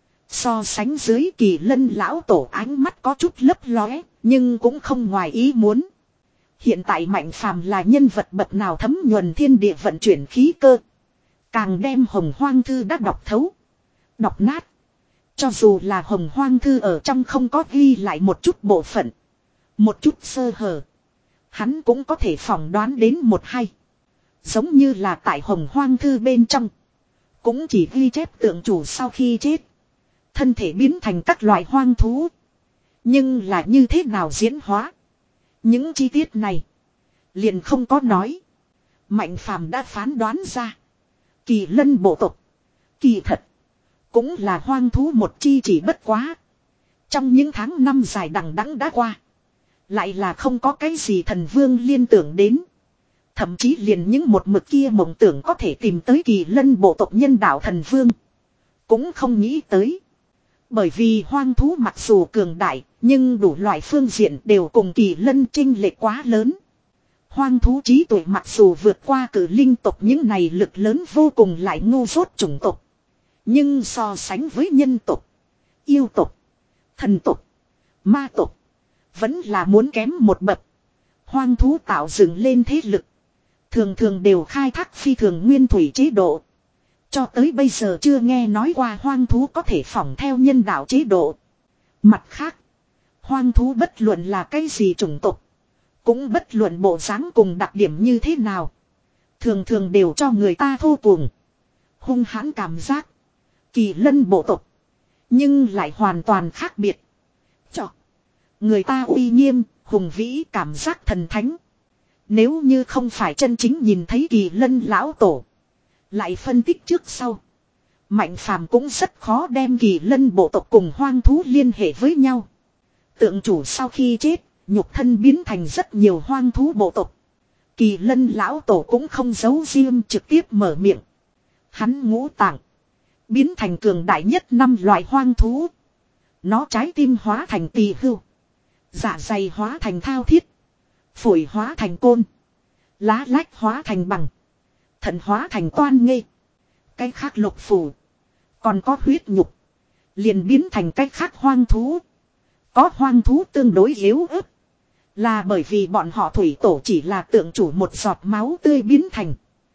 So sánh dưới Kỳ Lân lão tổ ánh mắt có chút lấp lóe. Nhưng cũng không ngoài ý muốn. Hiện tại Mạnh Phàm là nhân vật bậc nào thấm nhuần thiên địa vận chuyển khí cơ. Càng đem Hồng Hoang Thư đã đọc thấu. Đọc nát. Cho dù là Hồng Hoang Thư ở trong không có ghi lại một chút bộ phận. Một chút sơ hở. Hắn cũng có thể phỏng đoán đến một hai. Giống như là tại Hồng Hoang Thư bên trong. Cũng chỉ ghi chép tượng chủ sau khi chết. Thân thể biến thành các loại hoang thú. Nhưng là như thế nào diễn hóa. Những chi tiết này. Liền không có nói. Mạnh Phàm đã phán đoán ra. Kỳ Lân bộ tộc. Kỳ thật. Cũng là hoang thú một chi chỉ bất quá. Trong những tháng năm dài đằng đẵng đã qua. Lại là không có cái gì thần vương liên tưởng đến. Thậm chí liền những một mực kia mộng tưởng có thể tìm tới Kỳ Lân bộ tộc nhân đạo thần vương. Cũng không nghĩ tới. Bởi vì hoang thú mặc dù cường đại. Nhưng đủ loại phương diện đều cùng Kỳ Lân chênh lệch quá lớn. Hoang thú trí tuệ mặc dù vượt qua cử linh tộc những này lực lớn vô cùng lại ngu dốt chủng tộc. Nhưng so sánh với nhân tộc, yêu tộc, thần tộc, ma tộc, vẫn là muốn kém một bậc. Hoang thú tạo dựng lên thế lực. Thường thường đều khai thác phi thường nguyên thủy chế độ. Cho tới bây giờ chưa nghe nói qua hoang thú có thể phỏng theo nhân đạo chế độ. Mặt khác, hoang thú bất luận là cái gì chủng tộc. Cũng bất luận bộ dáng cùng đặc điểm như thế nào. Thường thường đều cho người ta thô cuồng. Hung hãn cảm giác. Kỳ Lân bộ tộc. Nhưng lại hoàn toàn khác biệt. Cho. Người ta uy nghiêm, hùng vĩ cảm giác thần thánh. Nếu như không phải chân chính nhìn thấy Kỳ Lân lão tổ. Lại phân tích trước sau. Mạnh Phàm cũng rất khó đem Kỳ Lân bộ tộc cùng hoang thú liên hệ với nhau. Tượng chủ sau khi chết. Nhục thân biến thành rất nhiều hoang thú bộ tộc. Kỳ Lân lão tổ cũng không giấu riêng trực tiếp mở miệng. Hắn ngũ tạng. Biến thành cường đại nhất năm loại hoang thú. Nó trái tim hóa thành tỳ hưu. Dạ dày hóa thành thao thiết. Phổi hóa thành côn. Lá lách hóa thành bằng. Thận hóa thành toan nghê. Cái khác lục phủ. Còn có huyết nhục. Liền biến thành cái khác hoang thú. Có hoang thú tương đối yếu ớt. Là bởi vì bọn họ thủy tổ chỉ là tượng chủ một giọt máu tươi biến thành.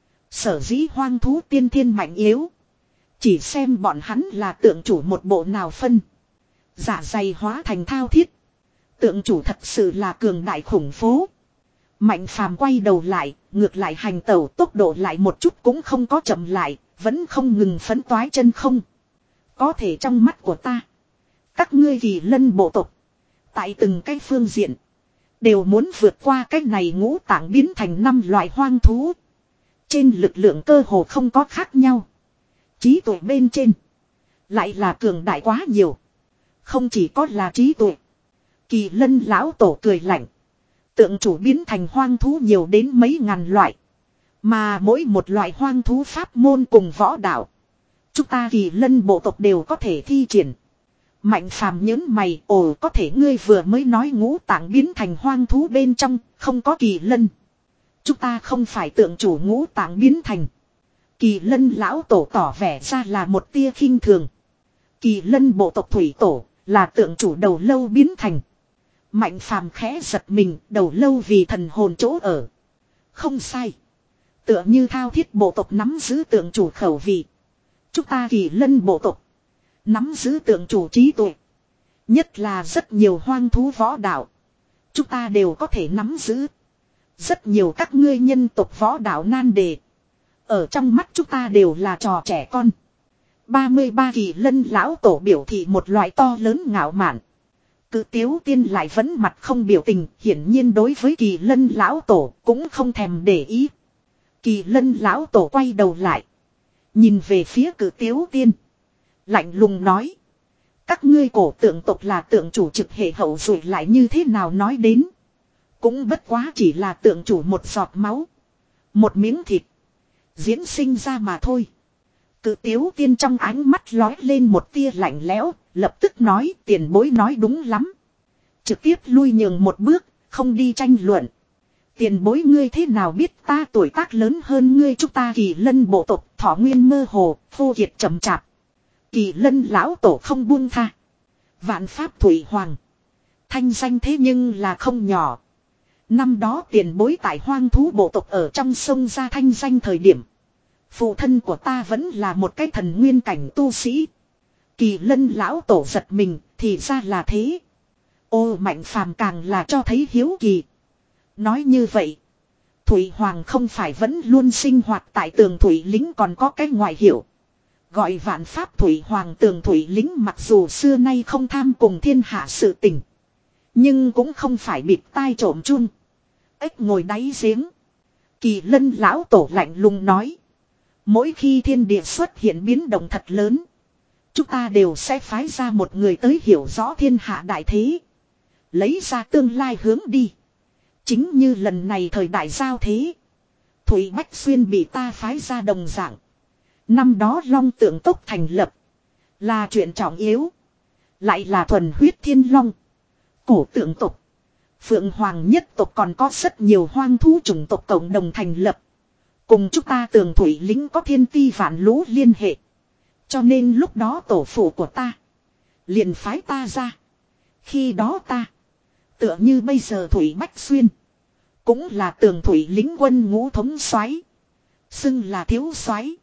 Sở dĩ hoang thú tiên thiên mạnh yếu. Chỉ xem bọn hắn là tượng chủ một bộ nào phân. Dạ dày hóa thành thao thiết. Tượng chủ thật sự là cường đại khủng phố. Mạnh Phàm quay đầu lại, ngược lại hành tẩu tốc độ lại một chút cũng không có chậm lại, vẫn không ngừng phấn toái chân không. Có thể trong mắt của ta. Các ngươi Kỳ Lân bộ tộc. Tại từng cái phương diện. Đều muốn vượt qua cái này ngũ tạng biến thành năm loại hoang thú. Trên lực lượng cơ hồ không có khác nhau. Trí tuệ bên trên. Lại là cường đại quá nhiều. Không chỉ có là trí tuệ. Kỳ Lân lão tổ cười lạnh. Tượng chủ biến thành hoang thú nhiều đến mấy ngàn loại. Mà mỗi một loại hoang thú pháp môn cùng võ đạo. Chúng ta Kỳ Lân bộ tộc đều có thể thi triển. Mạnh Phàm nhớn mày, ồ có thể ngươi vừa mới nói ngũ tạng biến thành hoang thú bên trong, không có Kỳ Lân. Chúng ta không phải tượng chủ ngũ tạng biến thành. Kỳ Lân lão tổ tỏ vẻ ra là một tia khinh thường. Kỳ Lân bộ tộc thủy tổ, là tượng chủ đầu lâu biến thành. Mạnh Phàm khẽ giật mình, đầu lâu vì thần hồn chỗ ở. Không sai. Tựa như thao thiết bộ tộc nắm giữ tượng chủ khẩu vị. Chúng ta Kỳ Lân bộ tộc. Nắm giữ tượng chủ trí tuệ. Nhất là rất nhiều hoang thú võ đạo. Chúng ta đều có thể nắm giữ. Rất nhiều các ngươi nhân tộc võ đạo nan đề. Ở trong mắt chúng ta đều là trò trẻ con. ba mươi ba Kỳ Lân lão tổ biểu thị một loại to lớn ngạo mạn. Cự Tiếu Tiên lại vẫn mặt không biểu tình, hiển nhiên đối với Kỳ Lân lão tổ cũng không thèm để ý. Kỳ Lân lão tổ quay đầu lại, nhìn về phía Cự Tiếu Tiên, lạnh lùng nói: các ngươi cổ tượng tộc là tượng chủ trực hệ hậu rồi lại như thế nào nói đến. Cũng bất quá chỉ là tượng chủ một giọt máu, một miếng thịt, diễn sinh ra mà thôi. Cự Tiếu Tiên trong ánh mắt lói lên một tia lạnh lẽo, lập tức nói: tiền bối nói đúng lắm. Trực tiếp lui nhường một bước, không đi tranh luận. Tiền bối ngươi thế nào biết ta tuổi tác lớn hơn ngươi, chúng ta Kỳ Lân bộ tộc thọ nguyên mơ hồ, vô kiệt chậm chạp. Kỳ Lân lão tổ không buông tha. Vạn pháp thủy hoàng, thanh danh thế nhưng là không nhỏ. Năm đó tiền bối tại hoang thú bộ tộc ở trong sông ra thanh danh thời điểm, phụ thân của ta vẫn là một cái thần nguyên cảnh tu sĩ. Kỳ Lân lão tổ giật mình, thì ra là thế. Ô Mạnh Phàm càng là cho thấy hiếu kỳ. Nói như vậy, Thủy Hoàng không phải vẫn luôn sinh hoạt tại Tường Thủy Lính còn có cái ngoại hiệu gọi Vạn Pháp Thủy Hoàng. Tường Thủy Lính mặc dù xưa nay không tham cùng thiên hạ sự tình, nhưng cũng không phải bịt tai trộm chun, ếch ngồi đáy giếng. Kỳ Lân lão tổ lạnh lùng nói: mỗi khi thiên địa xuất hiện biến động thật lớn, chúng ta đều sẽ phái ra một người tới hiểu rõ thiên hạ đại thế, lấy ra tương lai hướng đi. Chính như lần này thời đại giao thế, Thủy Bách Xuyên bị ta phái ra đồng dạng. Năm đó Long Tượng tộc thành lập là chuyện trọng yếu, lại là thuần huyết thiên long, cổ tượng tộc, Phượng Hoàng nhất tộc còn có rất nhiều hoang thú chủng tộc cộng đồng thành lập. Cùng chúng ta Tường Thủy Lính có thiên ti vạn lũ liên hệ. Cho nên lúc đó tổ phụ của ta liền phái ta ra. Khi đó ta tựa như bây giờ Thủy Bách Xuyên, cũng là Tường Thủy Lính quân ngũ thống soái, xưng là thiếu soái.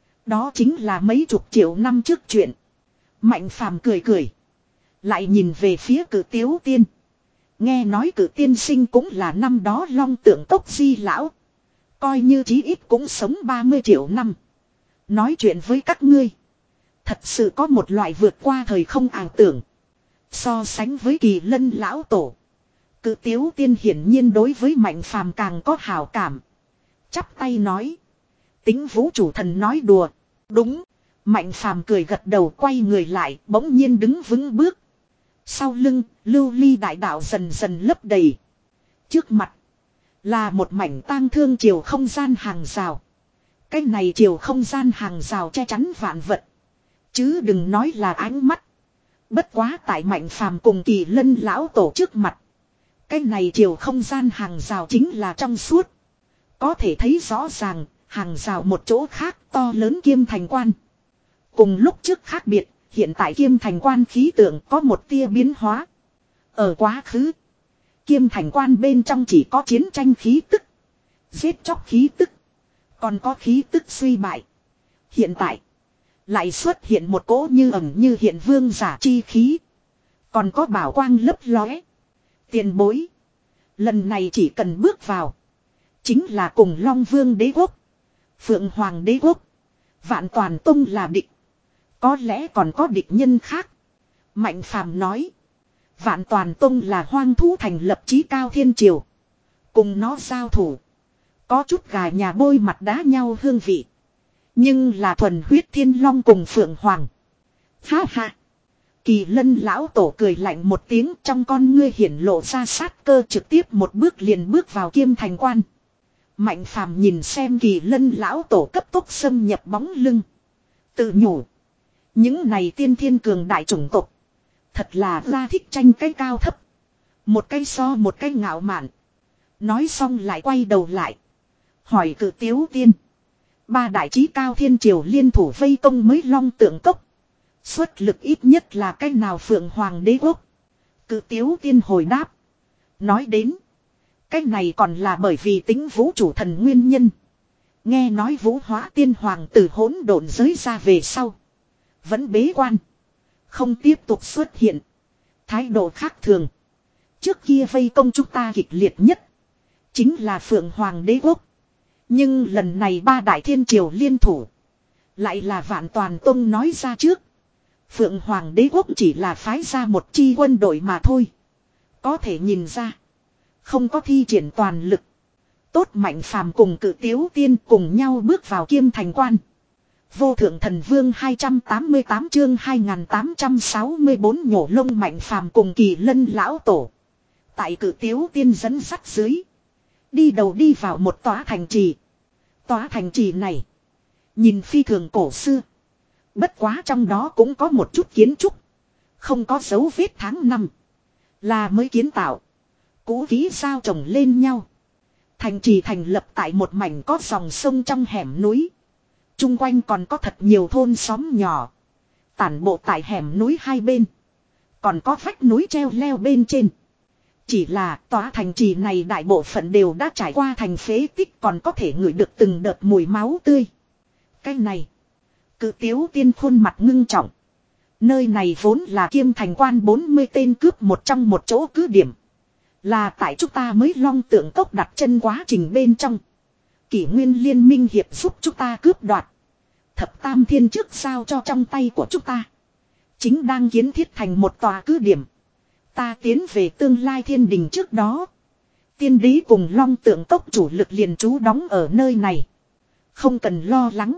Đó chính là mấy chục triệu năm trước chuyện. Mạnh Phàm cười cười, lại nhìn về phía Cự Tiếu Tiên. Nghe nói Cự tiên sinh cũng là năm đó Long Tượng tộc di lão, coi như chí ít cũng sống ba mươi triệu năm. Nói chuyện với các ngươi, thật sự có một loại vượt qua thời không ảo tưởng. So sánh với Kỳ Lân lão tổ, Cự Tiếu Tiên hiển nhiên đối với Mạnh Phàm càng có hảo cảm. Chắp tay nói: tính vũ chủ thần nói đùa. Đúng. Mạnh Phàm cười gật đầu, quay người lại, bỗng nhiên đứng vững bước. Sau lưng, lưu ly đại đạo dần dần lấp đầy. Trước mặt là một mảnh tang thương chiều không gian hàng rào. Cái này chiều không gian hàng rào che chắn vạn vật, chứ đừng nói là ánh mắt. Bất quá tại Mạnh Phàm cùng Kỳ Lân lão tổ trước mặt, cái này chiều không gian hàng rào chính là trong suốt. Có thể thấy rõ ràng, hàng rào một chỗ khác to lớn Kiêm Thành Quan. Cùng lúc trước khác biệt, hiện tại Kiêm Thành Quan khí tượng có một tia biến hóa. Ở quá khứ, Kiêm Thành Quan bên trong chỉ có chiến tranh khí tức, giết chóc khí tức, còn có khí tức suy bại. Hiện tại lại xuất hiện một cỗ như ẩn như hiện vương giả chi khí, còn có bảo quang lấp lóe. Tiền bối, lần này chỉ cần bước vào, chính là cùng Long Vương đế quốc, Phượng Hoàng đế quốc, Vạn Toàn Tông là địch. Có lẽ còn có địch nhân khác. Mạnh Phàm nói: Vạn Toàn Tông là hoang thú thành lập chí cao thiên triều, cùng nó giao thủ có chút gà nhà bôi mặt đá nhau hương vị. Nhưng là thuần huyết thiên long cùng Phượng Hoàng. Ha ha. Kỳ Lân lão tổ cười lạnh một tiếng, trong con ngươi hiển lộ ra sát cơ, trực tiếp một bước liền bước vào Kiêm Thành Quan. Mạnh Phàm nhìn xem Kỳ Lân lão tổ cấp tốc xâm nhập bóng lưng, tự nhủ: những này tiên thiên cường đại chủng tộc, thật là ra thích tranh cái cao thấp, một cái so một cái ngạo mạn. Nói xong lại quay đầu lại, hỏi Cự Tiếu Tiên: ba đại chí cao thiên triều liên thủ vây công mới Long Tượng cốc, xuất lực ít nhất là cái nào Phượng Hoàng đế quốc? Cự Tiếu Tiên hồi đáp, nói đến cái này còn là bởi vì tính vũ chủ thần nguyên nhân. Nghe nói Vũ Hóa Tiên Hoàng từ hỗn độn giới ra về sau, vẫn bế quan, không tiếp tục xuất hiện, thái độ khác thường. Trước kia vây công chúng ta kịch liệt nhất chính là Phượng Hoàng đế quốc, nhưng lần này ba đại thiên triều liên thủ, lại là Vạn Toàn Tông nói ra trước. Phượng Hoàng đế quốc chỉ là phái ra một chi quân đội mà thôi. Có thể nhìn ra. Không có thi triển toàn lực. Tốt Mạnh Phàm cùng Cự Tiếu Tiên cùng nhau bước vào Kiêm Thành Quan. Vô Thượng Thần Vương hai trăm tám mươi tám chương hai nghìn tám trăm sáu mươi bốn nhổ lông Mạnh Phàm cùng Kỳ Lân lão tổ. Tại Cự Tiếu Tiên dẫn dắt dưới. Đi đầu đi vào một tòa thành trì. Tòa thành trì này. Nhìn phi thường cổ xưa. Bất quá trong đó cũng có một chút kiến trúc. Không có dấu vết tháng năm. Là mới kiến tạo. Cũ kỹ sao chồng lên nhau. Thành trì thành lập tại một mảnh có dòng sông trong hẻm núi. Trung quanh còn có thật nhiều thôn xóm nhỏ. Tản bộ tại hẻm núi hai bên. Còn có vách núi treo leo bên trên. Chỉ là tòa thành trì này đại bộ phận đều đã trải qua thành phế tích, còn có thể ngửi được từng đợt mùi máu tươi. Cái này. Cự Tiếu Tiên khuôn mặt ngưng trọng. Nơi này vốn là Kiêm Thành Quan bốn mươi tên cướp một trong một chỗ cứ điểm. Là tại chúng ta mới Long Tượng Cốc đặt chân quá trình bên trong. Kỷ Nguyên Liên minh hiệp giúp chúng ta cướp đoạt. Thập Tam Thiên trước sao cho trong tay của chúng ta. Chính đang kiến thiết thành một tòa cứ điểm. Ta tiến về tương lai thiên đình trước đó. Tiên đế cùng Long Tượng Cốc chủ lực liền trú đóng ở nơi này. Không cần lo lắng.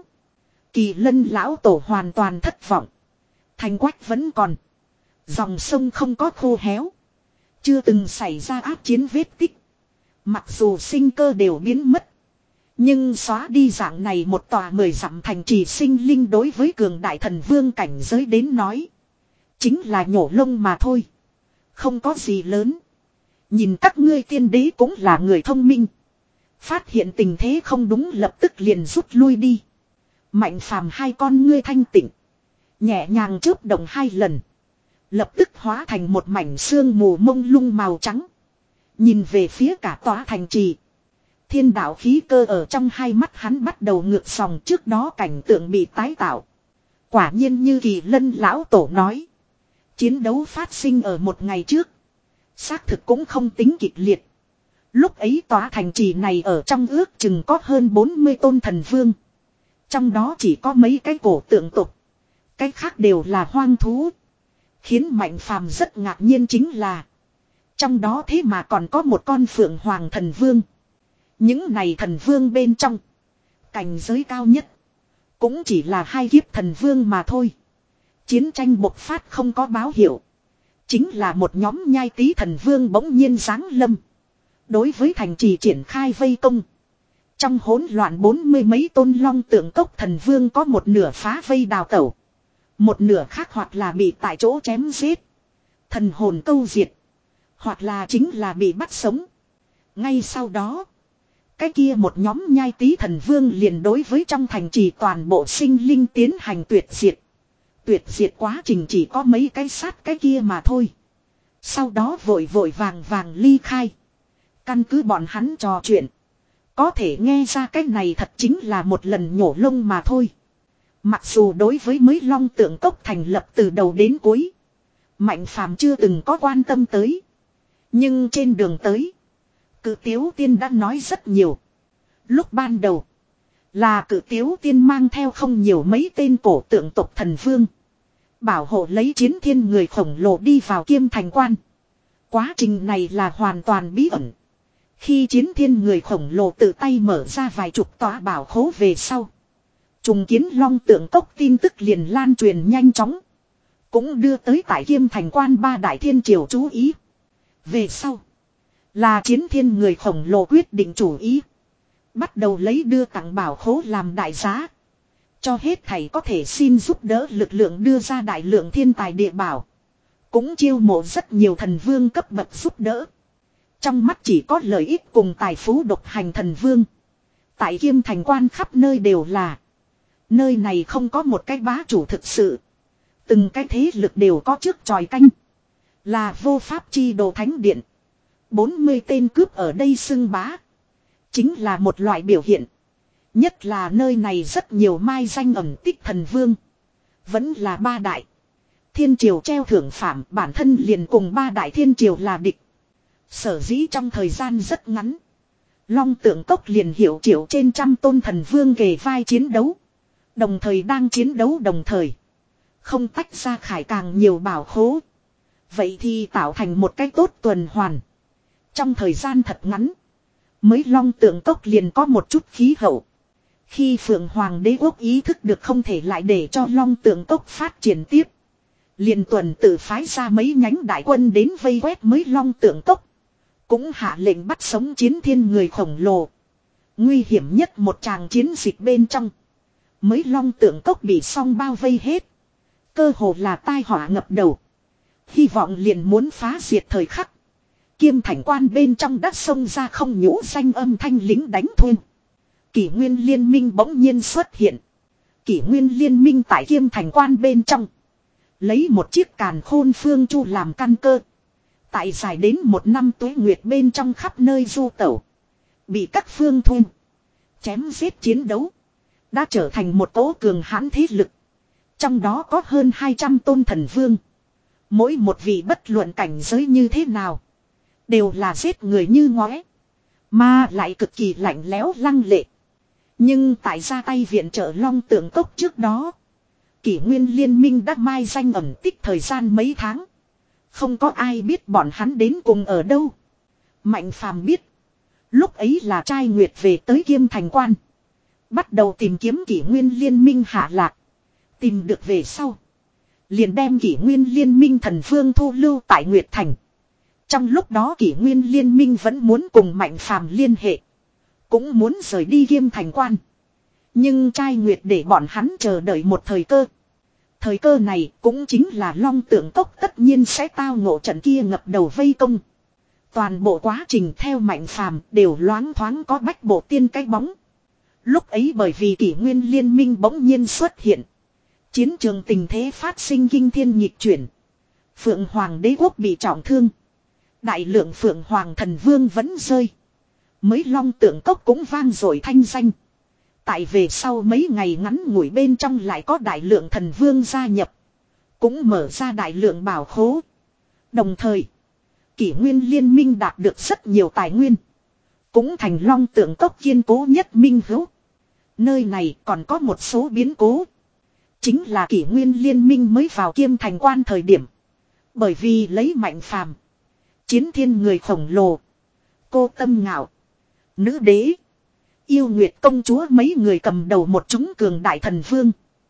Kỳ Lân lão tổ hoàn toàn thất vọng. Thành quách vẫn còn. Dòng sông không có khô héo. Chưa từng xảy ra ác chiến vết tích. Mặc dù sinh cơ đều biến mất. Nhưng xóa đi dạng này một tòa mười dặm thành trì sinh linh đối với cường đại thần vương cảnh giới đến nói. Chính là nhổ lông mà thôi. Không có gì lớn. Nhìn các ngươi tiên đế cũng là người thông minh. Phát hiện tình thế không đúng lập tức liền rút lui đi. Mạnh Phàm hai con ngươi thanh tịnh. Nhẹ nhàng chớp động hai lần. Lập tức hóa thành một mảnh sương mù mông lung màu trắng. Nhìn về phía cả tòa thành trì. Thiên đạo khí cơ ở trong hai mắt hắn bắt đầu ngược dòng, trước đó cảnh tượng bị tái tạo. Quả nhiên như Kỳ Lân lão tổ nói. Chiến đấu phát sinh ở một ngày trước. Xác thực cũng không tính kịch liệt. Lúc ấy tòa thành trì này ở trong ước chừng có hơn bốn mươi tôn thần vương. Trong đó chỉ có mấy cái cổ tượng tục. Cái khác đều là hoang thú. Khiến Mạnh Phàm rất ngạc nhiên chính là. Trong đó thế mà còn có một con Phượng Hoàng thần vương. Những này thần vương bên trong. Cảnh giới cao nhất. Cũng chỉ là hai kiếp thần vương mà thôi. Chiến tranh bộc phát không có báo hiệu. Chính là một nhóm nhai tí thần vương bỗng nhiên giáng lâm. Đối với thành trì triển khai vây công. Trong hỗn loạn bốn mươi mấy tôn Long Tượng Cốc thần vương có một nửa phá vây đào tẩu. Một nửa khác hoặc là bị tại chỗ chém giết. Thần hồn câu diệt. Hoặc là chính là bị bắt sống. Ngay sau đó. Cái kia một nhóm nhai tí thần vương liền đối với trong thành trì toàn bộ sinh linh tiến hành tuyệt diệt. Tuyệt diệt quá trình chỉ có mấy cái sát cái kia mà thôi. Sau đó vội vội vàng vàng ly khai. Căn cứ bọn hắn trò chuyện. Có thể nghe ra cái này thật chính là một lần nhổ lông mà thôi. Mặc dù đối với mới Long Tượng Cốc thành lập từ đầu đến cuối. Mạnh Phàm chưa từng có quan tâm tới. Nhưng trên đường tới. Cự Tiếu Tiên đã nói rất nhiều. Lúc ban đầu. Là Cự Tiếu Tiên mang theo không nhiều mấy tên cổ tượng tộc thần vương. Bảo hộ lấy chiến thiên người khổng lồ đi vào Kiêm Thành Quan. Quá trình này là hoàn toàn bí ẩn. Khi chiến thiên người khổng lồ tự tay mở ra vài chục tòa bảo khố về sau. Trùng kiến Long Tượng Cốc tin tức liền lan truyền nhanh chóng. Cũng đưa tới tại Kiêm Thành Quan ba đại thiên triều chú ý. Về sau. Là chiến thiên người khổng lồ quyết định chủ ý. Bắt đầu lấy đưa tặng bảo khố làm đại giá. Cho hết thầy có thể xin giúp đỡ lực lượng đưa ra đại lượng thiên tài địa bảo. Cũng chiêu mộ rất nhiều thần vương cấp bậc giúp đỡ. Trong mắt chỉ có lợi ích cùng tài phú độc hành thần vương. Tại Kiêm Thành Quan khắp nơi đều là. Nơi này không có một cái bá chủ thực sự. Từng cái thế lực đều có trước tròi canh. Là vô pháp chi đồ thánh điện. bốn mươi tên cướp ở đây xưng bá. Chính là một loại biểu hiện. Nhất là nơi này rất nhiều mai danh ẩn tích thần vương. Vẫn là ba đại. Thiên triều treo thưởng phạm bản thân liền cùng ba đại thiên triều là địch. Sở dĩ trong thời gian rất ngắn. Long Tượng Cốc liền hiệu triệu trên trăm tôn thần vương kề vai chiến đấu. Đồng thời đang chiến đấu đồng thời. Không tách ra khải càng nhiều bảo khố. Vậy thì tạo thành một cái tốt tuần hoàn. Trong thời gian thật ngắn. Mới long tượng cốc liền có một chút khí hậu. Khi Phượng Hoàng đế quốc ý thức được không thể lại để cho long tượng cốc phát triển tiếp. Liền tuần tự phái ra mấy nhánh đại quân đến vây quét mới long tượng cốc. Cũng hạ lệnh bắt sống chiến thiên người khổng lồ. Nguy hiểm nhất một tràng chiến dịch bên trong. Mới long tượng cốc bị song bao vây hết. Cơ hồ là tai họa ngập đầu. Hy vọng liền muốn phá diệt thời khắc. Kiêm thành quan bên trong đất sông ra không nhũ xanh âm thanh lính đánh thuê. Kỷ nguyên liên minh bỗng nhiên xuất hiện. Kỷ nguyên liên minh tại kiêm thành quan bên trong. Lấy một chiếc càn khôn phương chu làm căn cơ. Tại dài đến một năm tuế nguyệt bên trong khắp nơi du tẩu. Bị các phương thuê. Chém giết chiến đấu. Đã trở thành một tố cường hãn thế lực. Trong đó có hơn hai trăm tôn thần vương. Mỗi một vị bất luận cảnh giới như thế nào. Đều là giết người như ngóe. Mà lại cực kỳ lạnh lẽo lăng lệ. Nhưng tại ra tay viện trợ long tượng cốc trước đó. Kỷ nguyên liên minh đã mai danh ẩn tích thời gian mấy tháng. Không có ai biết bọn hắn đến cùng ở đâu. Mạnh phàm biết. Lúc ấy là trai nguyệt về tới kiêm thành quan. Bắt đầu tìm kiếm kỷ nguyên liên minh hạ lạc. Tìm được về sau. Liền đem kỷ nguyên liên minh thần phương thu lưu tại Nguyệt Thành. Trong lúc đó kỷ nguyên liên minh vẫn muốn cùng mạnh phàm liên hệ. Cũng muốn rời đi kiêm thành quan. Nhưng trai nguyệt để bọn hắn chờ đợi một thời cơ. Thời cơ này cũng chính là long tượng cốc tất nhiên sẽ tao ngộ trận kia ngập đầu vây công. Toàn bộ quá trình theo mạnh phàm đều loáng thoáng có bách bộ tiên cái bóng. Lúc ấy bởi vì kỷ nguyên liên minh bỗng nhiên xuất hiện. Chiến trường tình thế phát sinh kinh thiên nhịp chuyển. Phượng Hoàng đế quốc bị trọng thương. Đại lượng Phượng Hoàng thần vương vẫn rơi. Mới long tượng cốc cũng vang dội thanh danh. Tại về sau mấy ngày ngắn ngủi bên trong lại có đại lượng thần vương gia nhập. Cũng mở ra đại lượng bảo khố. Đồng thời, kỷ nguyên liên minh đạt được rất nhiều tài nguyên. Cũng thành long tượng cốc kiên cố nhất minh hữu. Nơi này còn có một số biến cố. Chính là kỷ nguyên liên minh mới vào kiêm thành quan thời điểm. Bởi vì lấy mạnh phàm. Chiến thiên người khổng lồ. Cô tâm ngạo. Nữ đế. Yêu Nguyệt công chúa mấy người cầm đầu một chúng cường đại thần vương.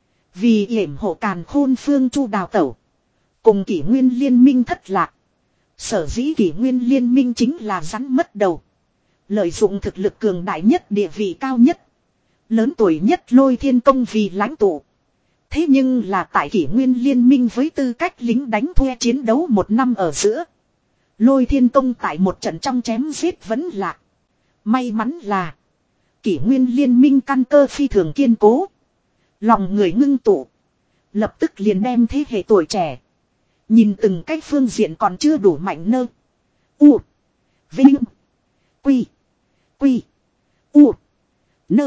Vì yểm hộ càn khôn phương chu đào tẩu. Cùng kỷ nguyên liên minh thất lạc. Sở dĩ kỷ nguyên liên minh chính là rắn mất đầu. Lợi dụng thực lực cường đại nhất địa vị cao nhất. Lớn tuổi nhất Lôi Thiên Công vì lãnh tụ. Thế nhưng là tại kỷ nguyên liên minh với tư cách lính đánh thuê chiến đấu một năm ở giữa. Lôi Thiên Công tại một trận trong chém giết vẫn lạc. May mắn là kỷ nguyên liên minh căn cơ phi thường kiên cố. Lòng người ngưng tụ. Lập tức liền đem thế hệ tuổi trẻ. Nhìn từng cái phương diện còn chưa đủ mạnh nơ. U. Vinh. Quy. Quy. U. Nơ.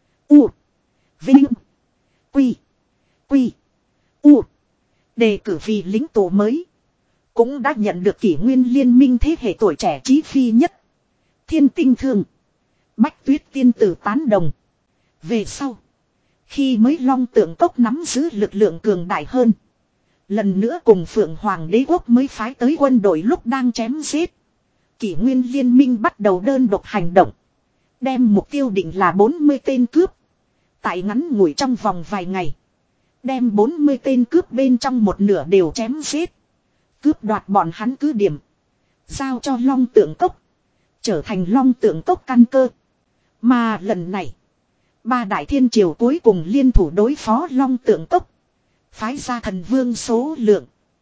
U. Vinh. Quy. Quy. U. Đề cử vì lính tổ mới. Cũng đã nhận được kỷ nguyên liên minh thế hệ tuổi trẻ chí phi nhất. Thiên Tinh Thương. Bách Tuyết tiên tử tán đồng. Về sau. Khi mới long tượng cốc nắm giữ lực lượng cường đại hơn. Lần nữa cùng Phượng Hoàng đế quốc mới phái tới quân đội lúc đang chém giết. Kỷ nguyên liên minh bắt đầu đơn độc hành động. Đem mục tiêu định là bốn mươi tên cướp. Tại ngắn ngủi trong vòng vài ngày. Đem bốn mươi tên cướp bên trong một nửa đều chém giết. Cướp đoạt bọn hắn cứ điểm. Giao cho long tượng cốc. Trở thành long tượng cốc căn cơ. Mà lần này. Ba đại thiên triều cuối cùng liên thủ đối phó long tượng cốc. Phái ra thần vương số lượng.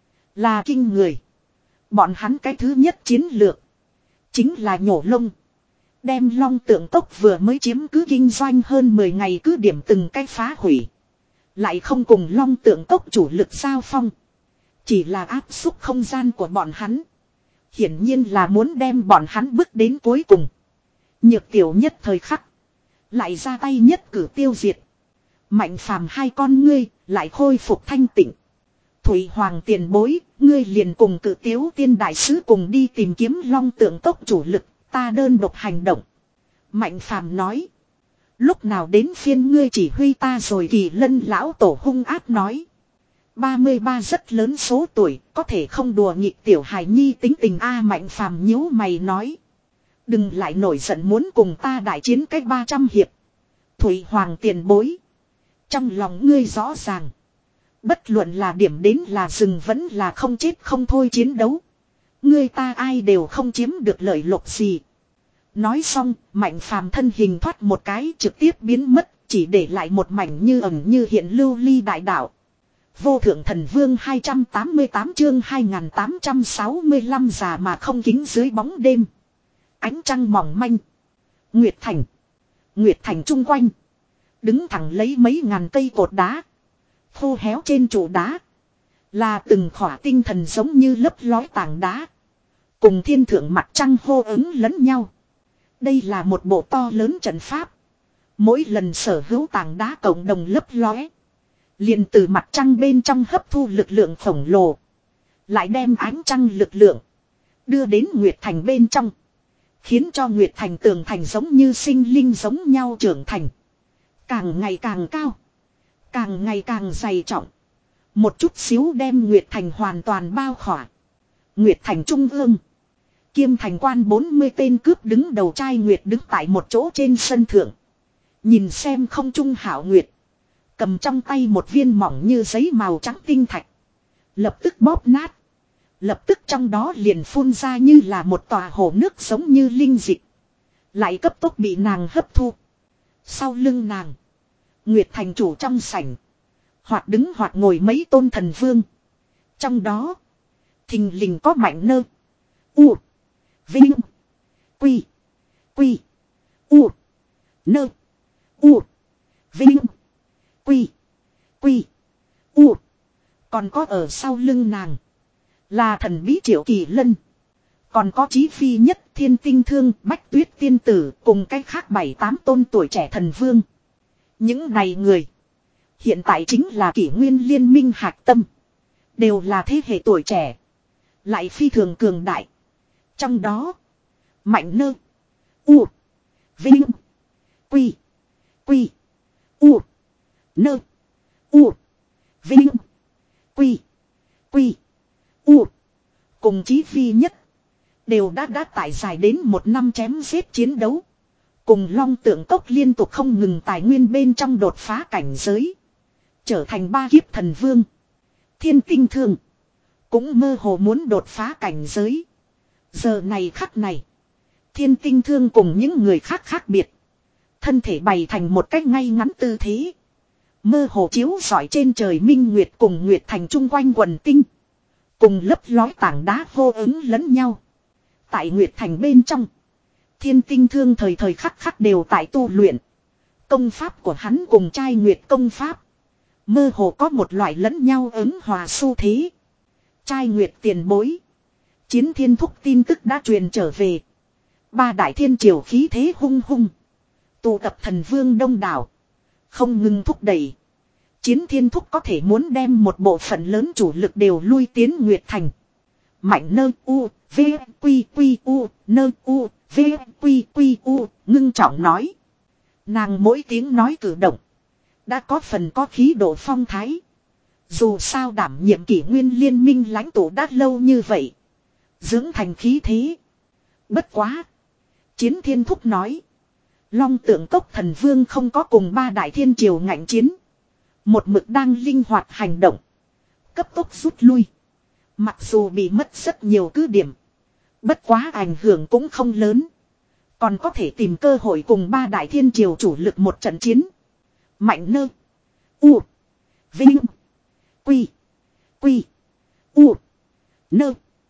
Là kinh người. Bọn hắn cái thứ nhất chiến lược. Chính là nhổ lông. Đem long tượng cốc vừa mới chiếm cứ kinh doanh hơn mười ngày cứ điểm từng cái phá hủy. Lại không cùng long tượng cốc chủ lực giao phong. Chỉ là áp xúc không gian của bọn hắn. Hiển nhiên là muốn đem bọn hắn bước đến cuối cùng. Nhược tiểu nhất thời khắc. Lại ra tay nhất cử tiêu diệt. Mạnh phàm hai con ngươi lại khôi phục thanh tịnh. Thủy Hoàng tiền bối, ngươi liền cùng cử tiếu tiên đại sứ cùng đi tìm kiếm long tượng cốc chủ lực, ta đơn độc hành động. Mạnh phàm nói. Lúc nào đến phiên ngươi chỉ huy ta rồi Kỳ Lân lão tổ hung ác nói. ba mươi ba rất lớn số tuổi, có thể không đùa nghịch tiểu hài nhi tính tình A Mạnh Phàm nhíu mày nói. Đừng lại nổi giận muốn cùng ta đại chiến cách ba trăm hiệp. Thủy Hoàng tiền bối. Trong lòng ngươi rõ ràng. Bất luận là điểm đến là dừng vẫn là không chết không thôi chiến đấu. Ngươi ta ai đều không chiếm được lợi lộc gì. Nói xong, Mạnh Phàm thân hình thoát một cái trực tiếp biến mất, chỉ để lại một mảnh như ẩn như hiện lưu ly đại đạo. Vô thượng thần vương hai trăm tám mươi tám chương hai nghìn tám trăm sáu mươi lăm già mà không kính dưới bóng đêm. Ánh trăng mỏng manh. Nguyệt Thành. Nguyệt Thành chung quanh. Đứng thẳng lấy mấy ngàn cây cột đá. Khô héo trên trụ đá. Là từng khỏa tinh thần giống như lấp lói tảng đá. Cùng thiên thượng mặt trăng hô ứng lẫn nhau. Đây là một bộ to lớn trận pháp. Mỗi lần sở hữu tảng đá cộng đồng lấp lóe. Liền từ mặt trăng bên trong hấp thu lực lượng khổng lồ. Lại đem ánh trăng lực lượng. Đưa đến Nguyệt Thành bên trong. Khiến cho Nguyệt Thành tường thành giống như sinh linh giống nhau trưởng thành. Càng ngày càng cao. Càng ngày càng dày trọng. Một chút xíu đem Nguyệt Thành hoàn toàn bao khỏa. Nguyệt Thành trung ương. Kiêm thành quan bốn mươi tên cướp đứng đầu trai Nguyệt đứng tại một chỗ trên sân thượng. Nhìn xem không trung hảo Nguyệt. Cầm trong tay một viên mỏng như giấy màu trắng tinh thạch. Lập tức bóp nát. Lập tức trong đó liền phun ra như là một tòa hồ nước giống như linh dịch. Lại cấp tốc bị nàng hấp thu. Sau lưng nàng. Nguyệt thành chủ trong sảnh. Hoặc đứng hoặc ngồi mấy tôn thần vương. Trong đó. Thình lình có Mạnh Nơ. U. Vinh. Quy. Quy. U. Nơ. U. Vinh. Quy. Quy. U. Còn có ở sau lưng nàng. Là thần bí Triệu Kỳ Lân. Còn có Chí Phi Nhất, Thiên Tinh Thương, Bách Tuyết Tiên Tử cùng cách khác bảy tám tôn tuổi trẻ thần vương. Những này người. Hiện tại chính là kỷ nguyên liên minh hạch tâm. Đều là thế hệ tuổi trẻ. Lại phi thường cường đại. Trong đó. Mạnh Nơ. U. Vinh. Quy. Quy. U. Nơ. U. Vinh. Quy. Quy. U. Cùng Chí Phi Nhất. Đều đã đã tải dài đến một năm chém giết chiến đấu. Cùng Long Tượng Cốc liên tục không ngừng tài nguyên bên trong đột phá cảnh giới. Trở thành ba kiếp thần vương. Thiên Tinh Thương. Cũng mơ hồ muốn đột phá cảnh giới. Giờ này khắc này. Thiên Tinh Thương cùng những người khác khác biệt. Thân thể bày thành một cách ngay ngắn tư thế. Mơ hồ chiếu rọi trên trời minh nguyệt cùng Nguyệt Thành chung quanh quần tinh. Cùng lấp lói tảng đá hô ứng lẫn nhau. Tại Nguyệt Thành bên trong. Thiên Tinh Thương thời thời khắc khắc đều tại tu luyện. Công pháp của hắn cùng trai Nguyệt công pháp. Mơ hồ có một loại lẫn nhau ứng hòa xu thế. Trai Nguyệt tiền bối. Chiến Thiên Thúc tin tức đã truyền trở về. Ba đại thiên triều khí thế hung hung. Tụ tập thần vương đông đảo. Không ngừng thúc đẩy. Chiến Thiên Thúc có thể muốn đem một bộ phận lớn chủ lực đều lui tiến Nguyệt Thành. Mạnh Nơ U, V, Quy, Quy, U, Nơ U, V, Quy, Quy, U, ngưng trọng nói. Nàng mỗi tiếng nói cử động. Đã có phần có khí độ phong thái. Dù sao đảm nhiệm kỷ nguyên liên minh lãnh tụ đã lâu như vậy. Dưỡng thành khí thế. Bất quá. Chiến Thiên Thúc nói. Long Tượng Cốc thần vương không có cùng ba đại thiên triều ngạnh chiến. Một mực đang linh hoạt hành động. Cấp tốc rút lui. Mặc dù bị mất rất nhiều cứ điểm. Bất quá ảnh hưởng cũng không lớn. Còn có thể tìm cơ hội cùng ba đại thiên triều chủ lực một trận chiến. Mạnh Nơ. U. Vinh. Quy. Quy. U. Nơ.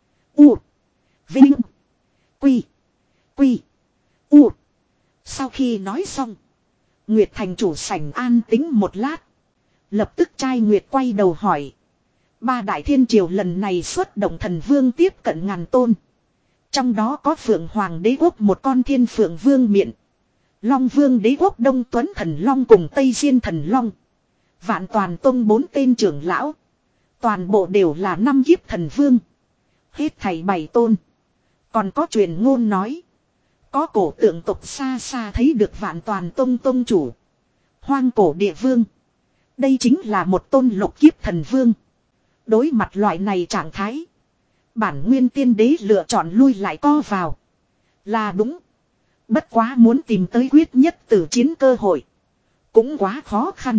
U. Vinh. Quy. Quy. U. Sau khi nói xong. Nguyệt Thành chủ sảnh an tính một lát. Lập tức trai Nguyệt quay đầu hỏi. Ba đại thiên triều lần này xuất động thần vương tiếp cận ngàn tôn. Trong đó có Phượng Hoàng đế quốc một con thiên Phượng vương miện. Long vương đế quốc Đông Tuấn thần Long cùng Tây Diên thần Long. Vạn Toàn Tông bốn tên trưởng lão. Toàn bộ đều là năm kiếp thần vương. Hết thảy bảy tôn. Còn có truyền ngôn nói. Có cổ tượng tộc xa xa thấy được Vạn Toàn Tông tông chủ. Hoang cổ địa vương. Đây chính là một tôn lục kiếp thần vương. Đối mặt loại này trạng thái. Bản nguyên tiên đế lựa chọn lui lại co vào. Là đúng. Bất quá muốn tìm tới quyết nhất tử chiến cơ hội. Cũng quá khó khăn.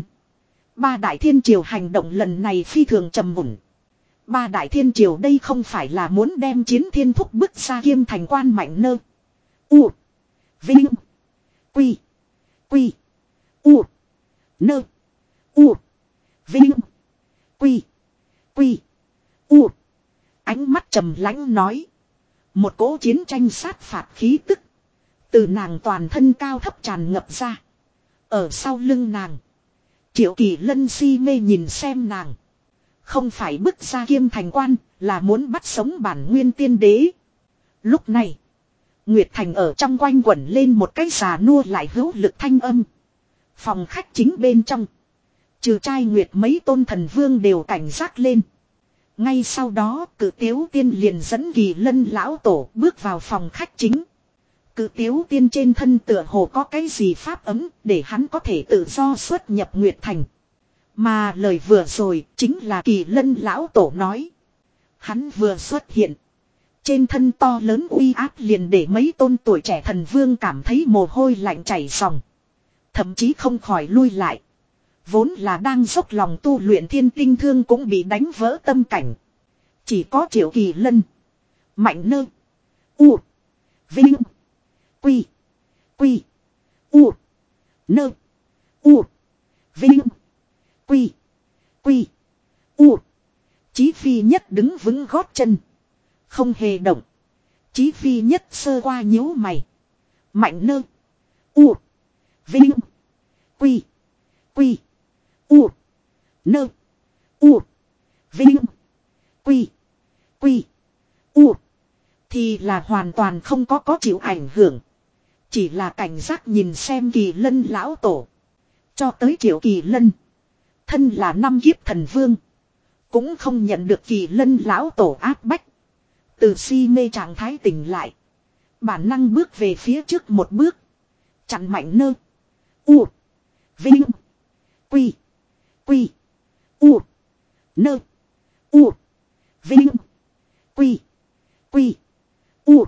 Ba đại thiên triều hành động lần này phi thường trầm mùn. Ba đại thiên triều đây không phải là muốn đem chiến thiên thúc bức ra kiêm thành quan mạnh nơ. U. Vinh. Quy. Quy. U. Nơ. U. Vinh. Quy. Quy. U. Ánh mắt trầm lãnh nói. Một cỗ chiến tranh sát phạt khí tức. Từ nàng toàn thân cao thấp tràn ngập ra. Ở sau lưng nàng. Triệu Kỳ Lân si mê nhìn xem nàng. Không phải bức ra kiêm thành quan, là muốn bắt sống bản nguyên tiên đế. Lúc này, Nguyệt Thành ở trong quanh quẩn lên một cái già nua lại hữu lực thanh âm. Phòng khách chính bên trong. Trừ trai Nguyệt mấy tôn thần vương đều cảnh giác lên. Ngay sau đó Cự Tiếu Tiên liền dẫn Kỳ Lân lão tổ bước vào phòng khách chính. Cự Tiếu Tiên trên thân tựa hồ có cái gì pháp ấm để hắn có thể tự do xuất nhập Nguyệt Thành. Mà lời vừa rồi chính là Kỳ Lân lão tổ nói. Hắn vừa xuất hiện. Trên thân to lớn uy áp liền để mấy tôn tuổi trẻ thần vương cảm thấy mồ hôi lạnh chảy ròng. Thậm chí không khỏi lui lại. Vốn là đang dốc lòng tu luyện thiên tinh thương cũng bị đánh vỡ tâm cảnh. Chỉ có Triệu Kỳ Lân. Mạnh nơ. U. Vinh. Quy. Quy. U. Nơ. U. Vinh. Quy. Quy. U. Chí Phi nhất đứng vững gót chân. Không hề động. Chí Phi nhất sơ qua nhíu mày. Mạnh nơ. U. Vinh. Quy. Quy. U. Nơ. U. Vinh. Quy. Quy. U. Thì là hoàn toàn không có có chịu ảnh hưởng. Chỉ là cảnh giác nhìn xem Kỳ Lân lão tổ. Cho tới Triệu Kỳ Lân. Thân là năm kiếp thần vương. Cũng không nhận được Kỳ Lân lão tổ áp bách. Từ si mê trạng thái tỉnh lại. Bản năng bước về phía trước một bước. Chặn mạnh nơ. U. Vinh. Quy. Quy. U. Nơ. U. Vinh. Quy. Quy. U.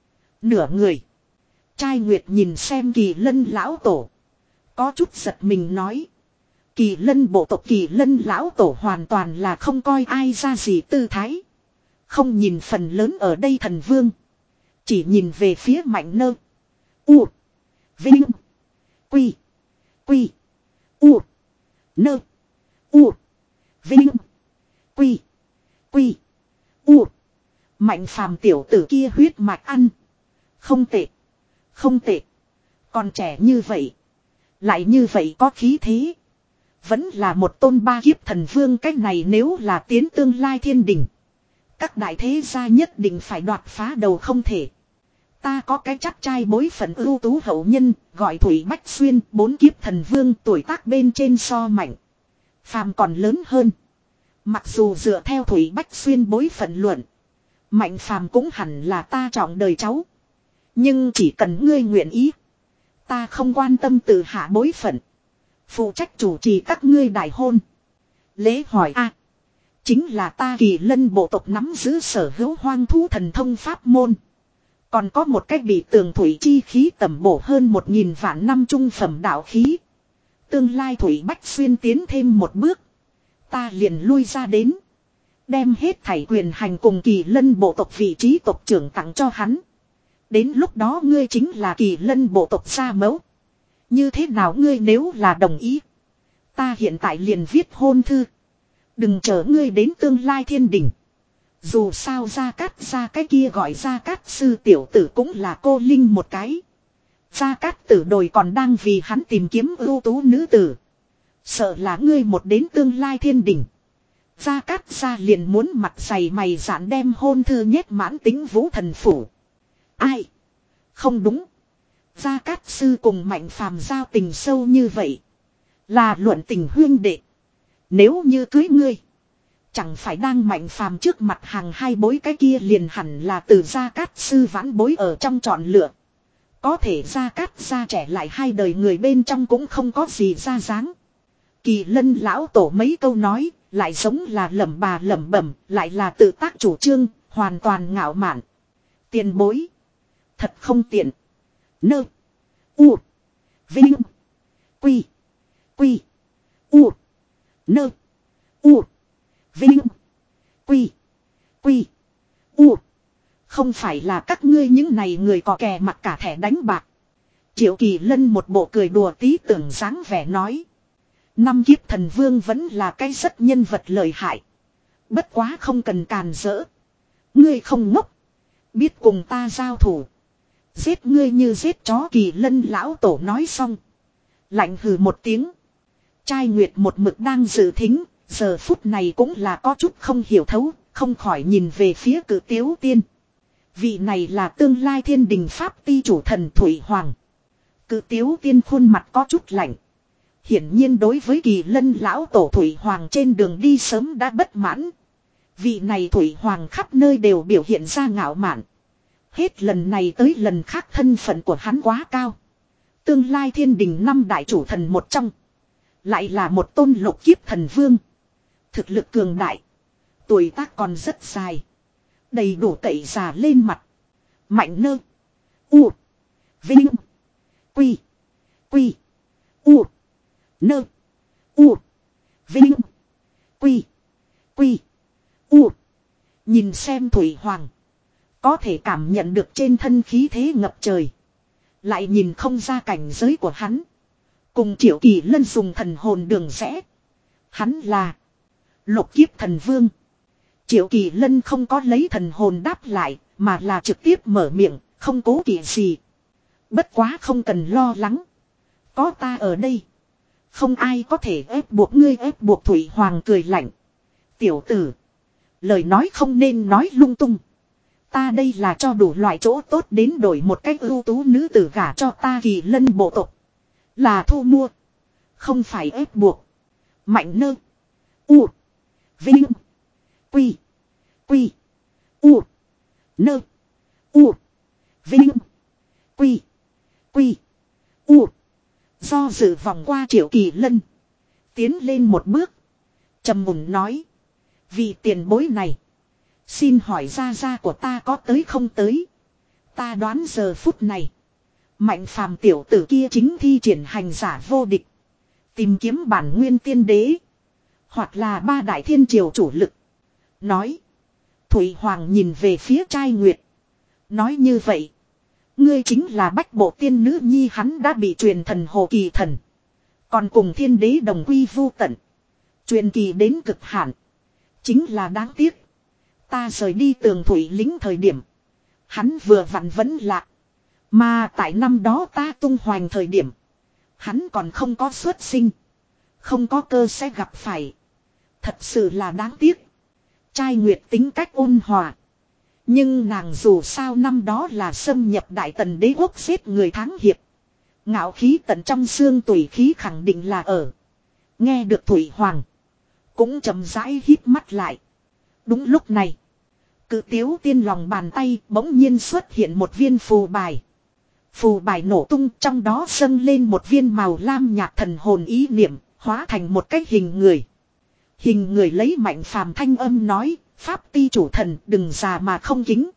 Nửa người. Trai Nguyệt nhìn xem Kỳ Lân lão tổ. Có chút giật mình nói. Kỳ Lân bộ tộc Kỳ Lân lão tổ hoàn toàn là không coi ai ra gì tư thái. Không nhìn phần lớn ở đây thần vương. Chỉ nhìn về phía mạnh nơ. U. Vinh. Quy. Quy. U. Nơ. U. Vinh. Quy. Quy. U. Mạnh phàm tiểu tử kia huyết mạch ăn. Không tệ. Không tệ. Còn trẻ như vậy. Lại như vậy có khí thế. Vẫn là một tôn ba kiếp thần vương. Cách này nếu là tiến tương lai thiên đình. Các đại thế gia nhất định phải đoạt phá đầu không thể. Ta có cái chắc trai bối phận ưu tú hậu nhân. Gọi Thủy Bách Xuyên. Bốn kiếp thần vương tuổi tác bên trên so mạnh. Phàm còn lớn hơn. Mặc dù dựa theo Thủy Bách Xuyên bối phận luận. Mạnh phàm cũng hẳn là ta trọng đời cháu. Nhưng chỉ cần ngươi nguyện ý. Ta không quan tâm từ hạ bối phận. Phụ trách chủ trì các ngươi đại hôn. Lễ hỏi a chính là ta Kỳ Lân bộ tộc nắm giữ sở hữu hoang thú thần thông pháp môn. Còn có một cách bị tường thủy chi khí tẩm bổ hơn một nghìn vạn năm trung phẩm đạo khí. Tương lai Thủy Bách Xuyên tiến thêm một bước. Ta liền lui ra đến. Đem hết thảy quyền hành cùng Kỳ Lân bộ tộc vị trí tộc trưởng tặng cho hắn. Đến lúc đó ngươi chính là Kỳ Lân bộ tộc gia mẫu. Như thế nào ngươi nếu là đồng ý. Ta hiện tại liền viết hôn thư. Đừng chờ ngươi đến tương lai thiên đình. Dù sao Gia Cát gia cái kia gọi Gia Cát sư tiểu tử cũng là cô linh một cái. Gia Cát tử đồi còn đang vì hắn tìm kiếm ưu tú nữ tử. Sợ là ngươi một đến tương lai thiên đình. Gia Cát gia liền muốn mặt dày mày dạn đem hôn thư nhét mãn tính vũ thần phủ. Ai? Không đúng. Gia Cát sư cùng Mạnh phàm giao tình sâu như vậy. Là luận tình huyên đệ. Nếu như cưới ngươi. Chẳng phải đang Mạnh phàm trước mặt hàng hai bối cái kia liền hẳn là từ Gia Cát sư vãn bối ở trong chọn lựa. Có thể Gia Cát gia trẻ lại hai đời người bên trong cũng không có gì ra dáng. Kỳ Lân lão tổ mấy câu nói, lại giống là lẩm bà lẩm bẩm, lại là tự tác chủ trương, hoàn toàn ngạo mạn. Tiền bối. Thật không tiện. Nơ. U. Vinh. Quy. Quy. U. Nơ. U. Vinh. Quy. Quy. U. Không phải là các ngươi những này người có kè mặt cả thẻ đánh bạc. Triệu Kỳ Lân một bộ cười đùa tí tưởng dáng vẻ nói. Năm kiếp thần vương vẫn là cái rất nhân vật lợi hại. Bất quá không cần càn rỡ. Ngươi không ngốc. Biết cùng ta giao thủ. Giết ngươi như giết chó. Kỳ Lân lão tổ nói xong. Lạnh hừ một tiếng. Trai Nguyệt một mực đang dự thính. Giờ phút này cũng là có chút không hiểu thấu. Không khỏi nhìn về phía Cử Tiếu Tiên. Vị này là tương lai thiên đình pháp ti chủ thần Thủy Hoàng. Cử Tiếu Tiên khuôn mặt có chút lạnh. Hiển nhiên đối với Kỳ Lân lão tổ Thủy Hoàng trên đường đi sớm đã bất mãn. Vị này Thủy Hoàng khắp nơi đều biểu hiện ra ngạo mạn. Hết lần này tới lần khác thân phận của hắn quá cao. Tương lai thiên đình năm đại chủ thần một trong. Lại là một tôn lục kiếp thần vương. Thực lực cường đại. Tuổi tác còn rất dài. Đầy đủ tẩy già lên mặt. Mạnh nơ. U. Vinh. Quy. Quy. U. Nơ. U. Vinh. Quy. Quy. U. Nhìn xem Thủy Hoàng. Có thể cảm nhận được trên thân khí thế ngập trời. Lại nhìn không ra cảnh giới của hắn. Cùng Triệu Kỳ Lân dùng thần hồn đường rẽ. Hắn là lục kiếp thần vương. Triệu Kỳ Lân không có lấy thần hồn đáp lại. Mà là trực tiếp mở miệng. Không cố kỵ gì. Bất quá không cần lo lắng. Có ta ở đây. Không ai có thể ép buộc ngươi ép buộc. Thủy Hoàng cười lạnh. Tiểu tử. Lời nói không nên nói lung tung. Ta đây là cho đủ loại chỗ tốt đến đổi một cách ưu tú nữ tử gả cho ta. Kỳ Lân bộ tộc. Là thu mua. Không phải ép buộc. Mạnh nơ. U. Vinh. Quy. Quy. U. Nơ. U. Vinh. Quy. Quy. U. Do dự vòng qua Triệu Kỳ Lân. Tiến lên một bước. Trầm mùng nói. Vì tiền bối này. Xin hỏi gia gia của ta có tới không tới. Ta đoán giờ phút này. Mạnh phàm tiểu tử kia chính thi triển hành giả vô địch. Tìm kiếm bản nguyên tiên đế. Hoặc là ba đại thiên triều chủ lực. Nói. Thủy Hoàng nhìn về phía Trai Nguyệt. Nói như vậy. Ngươi chính là bách bộ tiên nữ nhi. Hắn đã bị truyền thần hồ kỳ thần. Còn cùng thiên đế đồng quy vu tận. Truyền kỳ đến cực hạn. Chính là đáng tiếc. Ta rời đi Tường Thủy lính thời điểm. Hắn vừa vặn vẫn lạ. Mà tại năm đó ta tung hoành thời điểm. Hắn còn không có xuất sinh. Không có cơ sẽ gặp phải. Thật sự là đáng tiếc. Trai Nguyệt tính cách ôn hòa. Nhưng nàng dù sao năm đó là xâm nhập Đại Tần đế quốc giết người thắng hiệp. Ngạo khí tận trong xương tùy khí khẳng định là ở. Nghe được Thủy Hoàng. Cũng chậm rãi hít mắt lại. Đúng lúc này. Cự Tiếu Tiên lòng bàn tay bỗng nhiên xuất hiện một viên phù bài. Phù bài nổ tung trong đó dâng lên một viên màu lam nhạt thần hồn ý niệm. Hóa thành một cái hình người. Hình người lấy Mạnh phàm thanh âm nói. Pháp ti chủ thần đừng già mà không kính.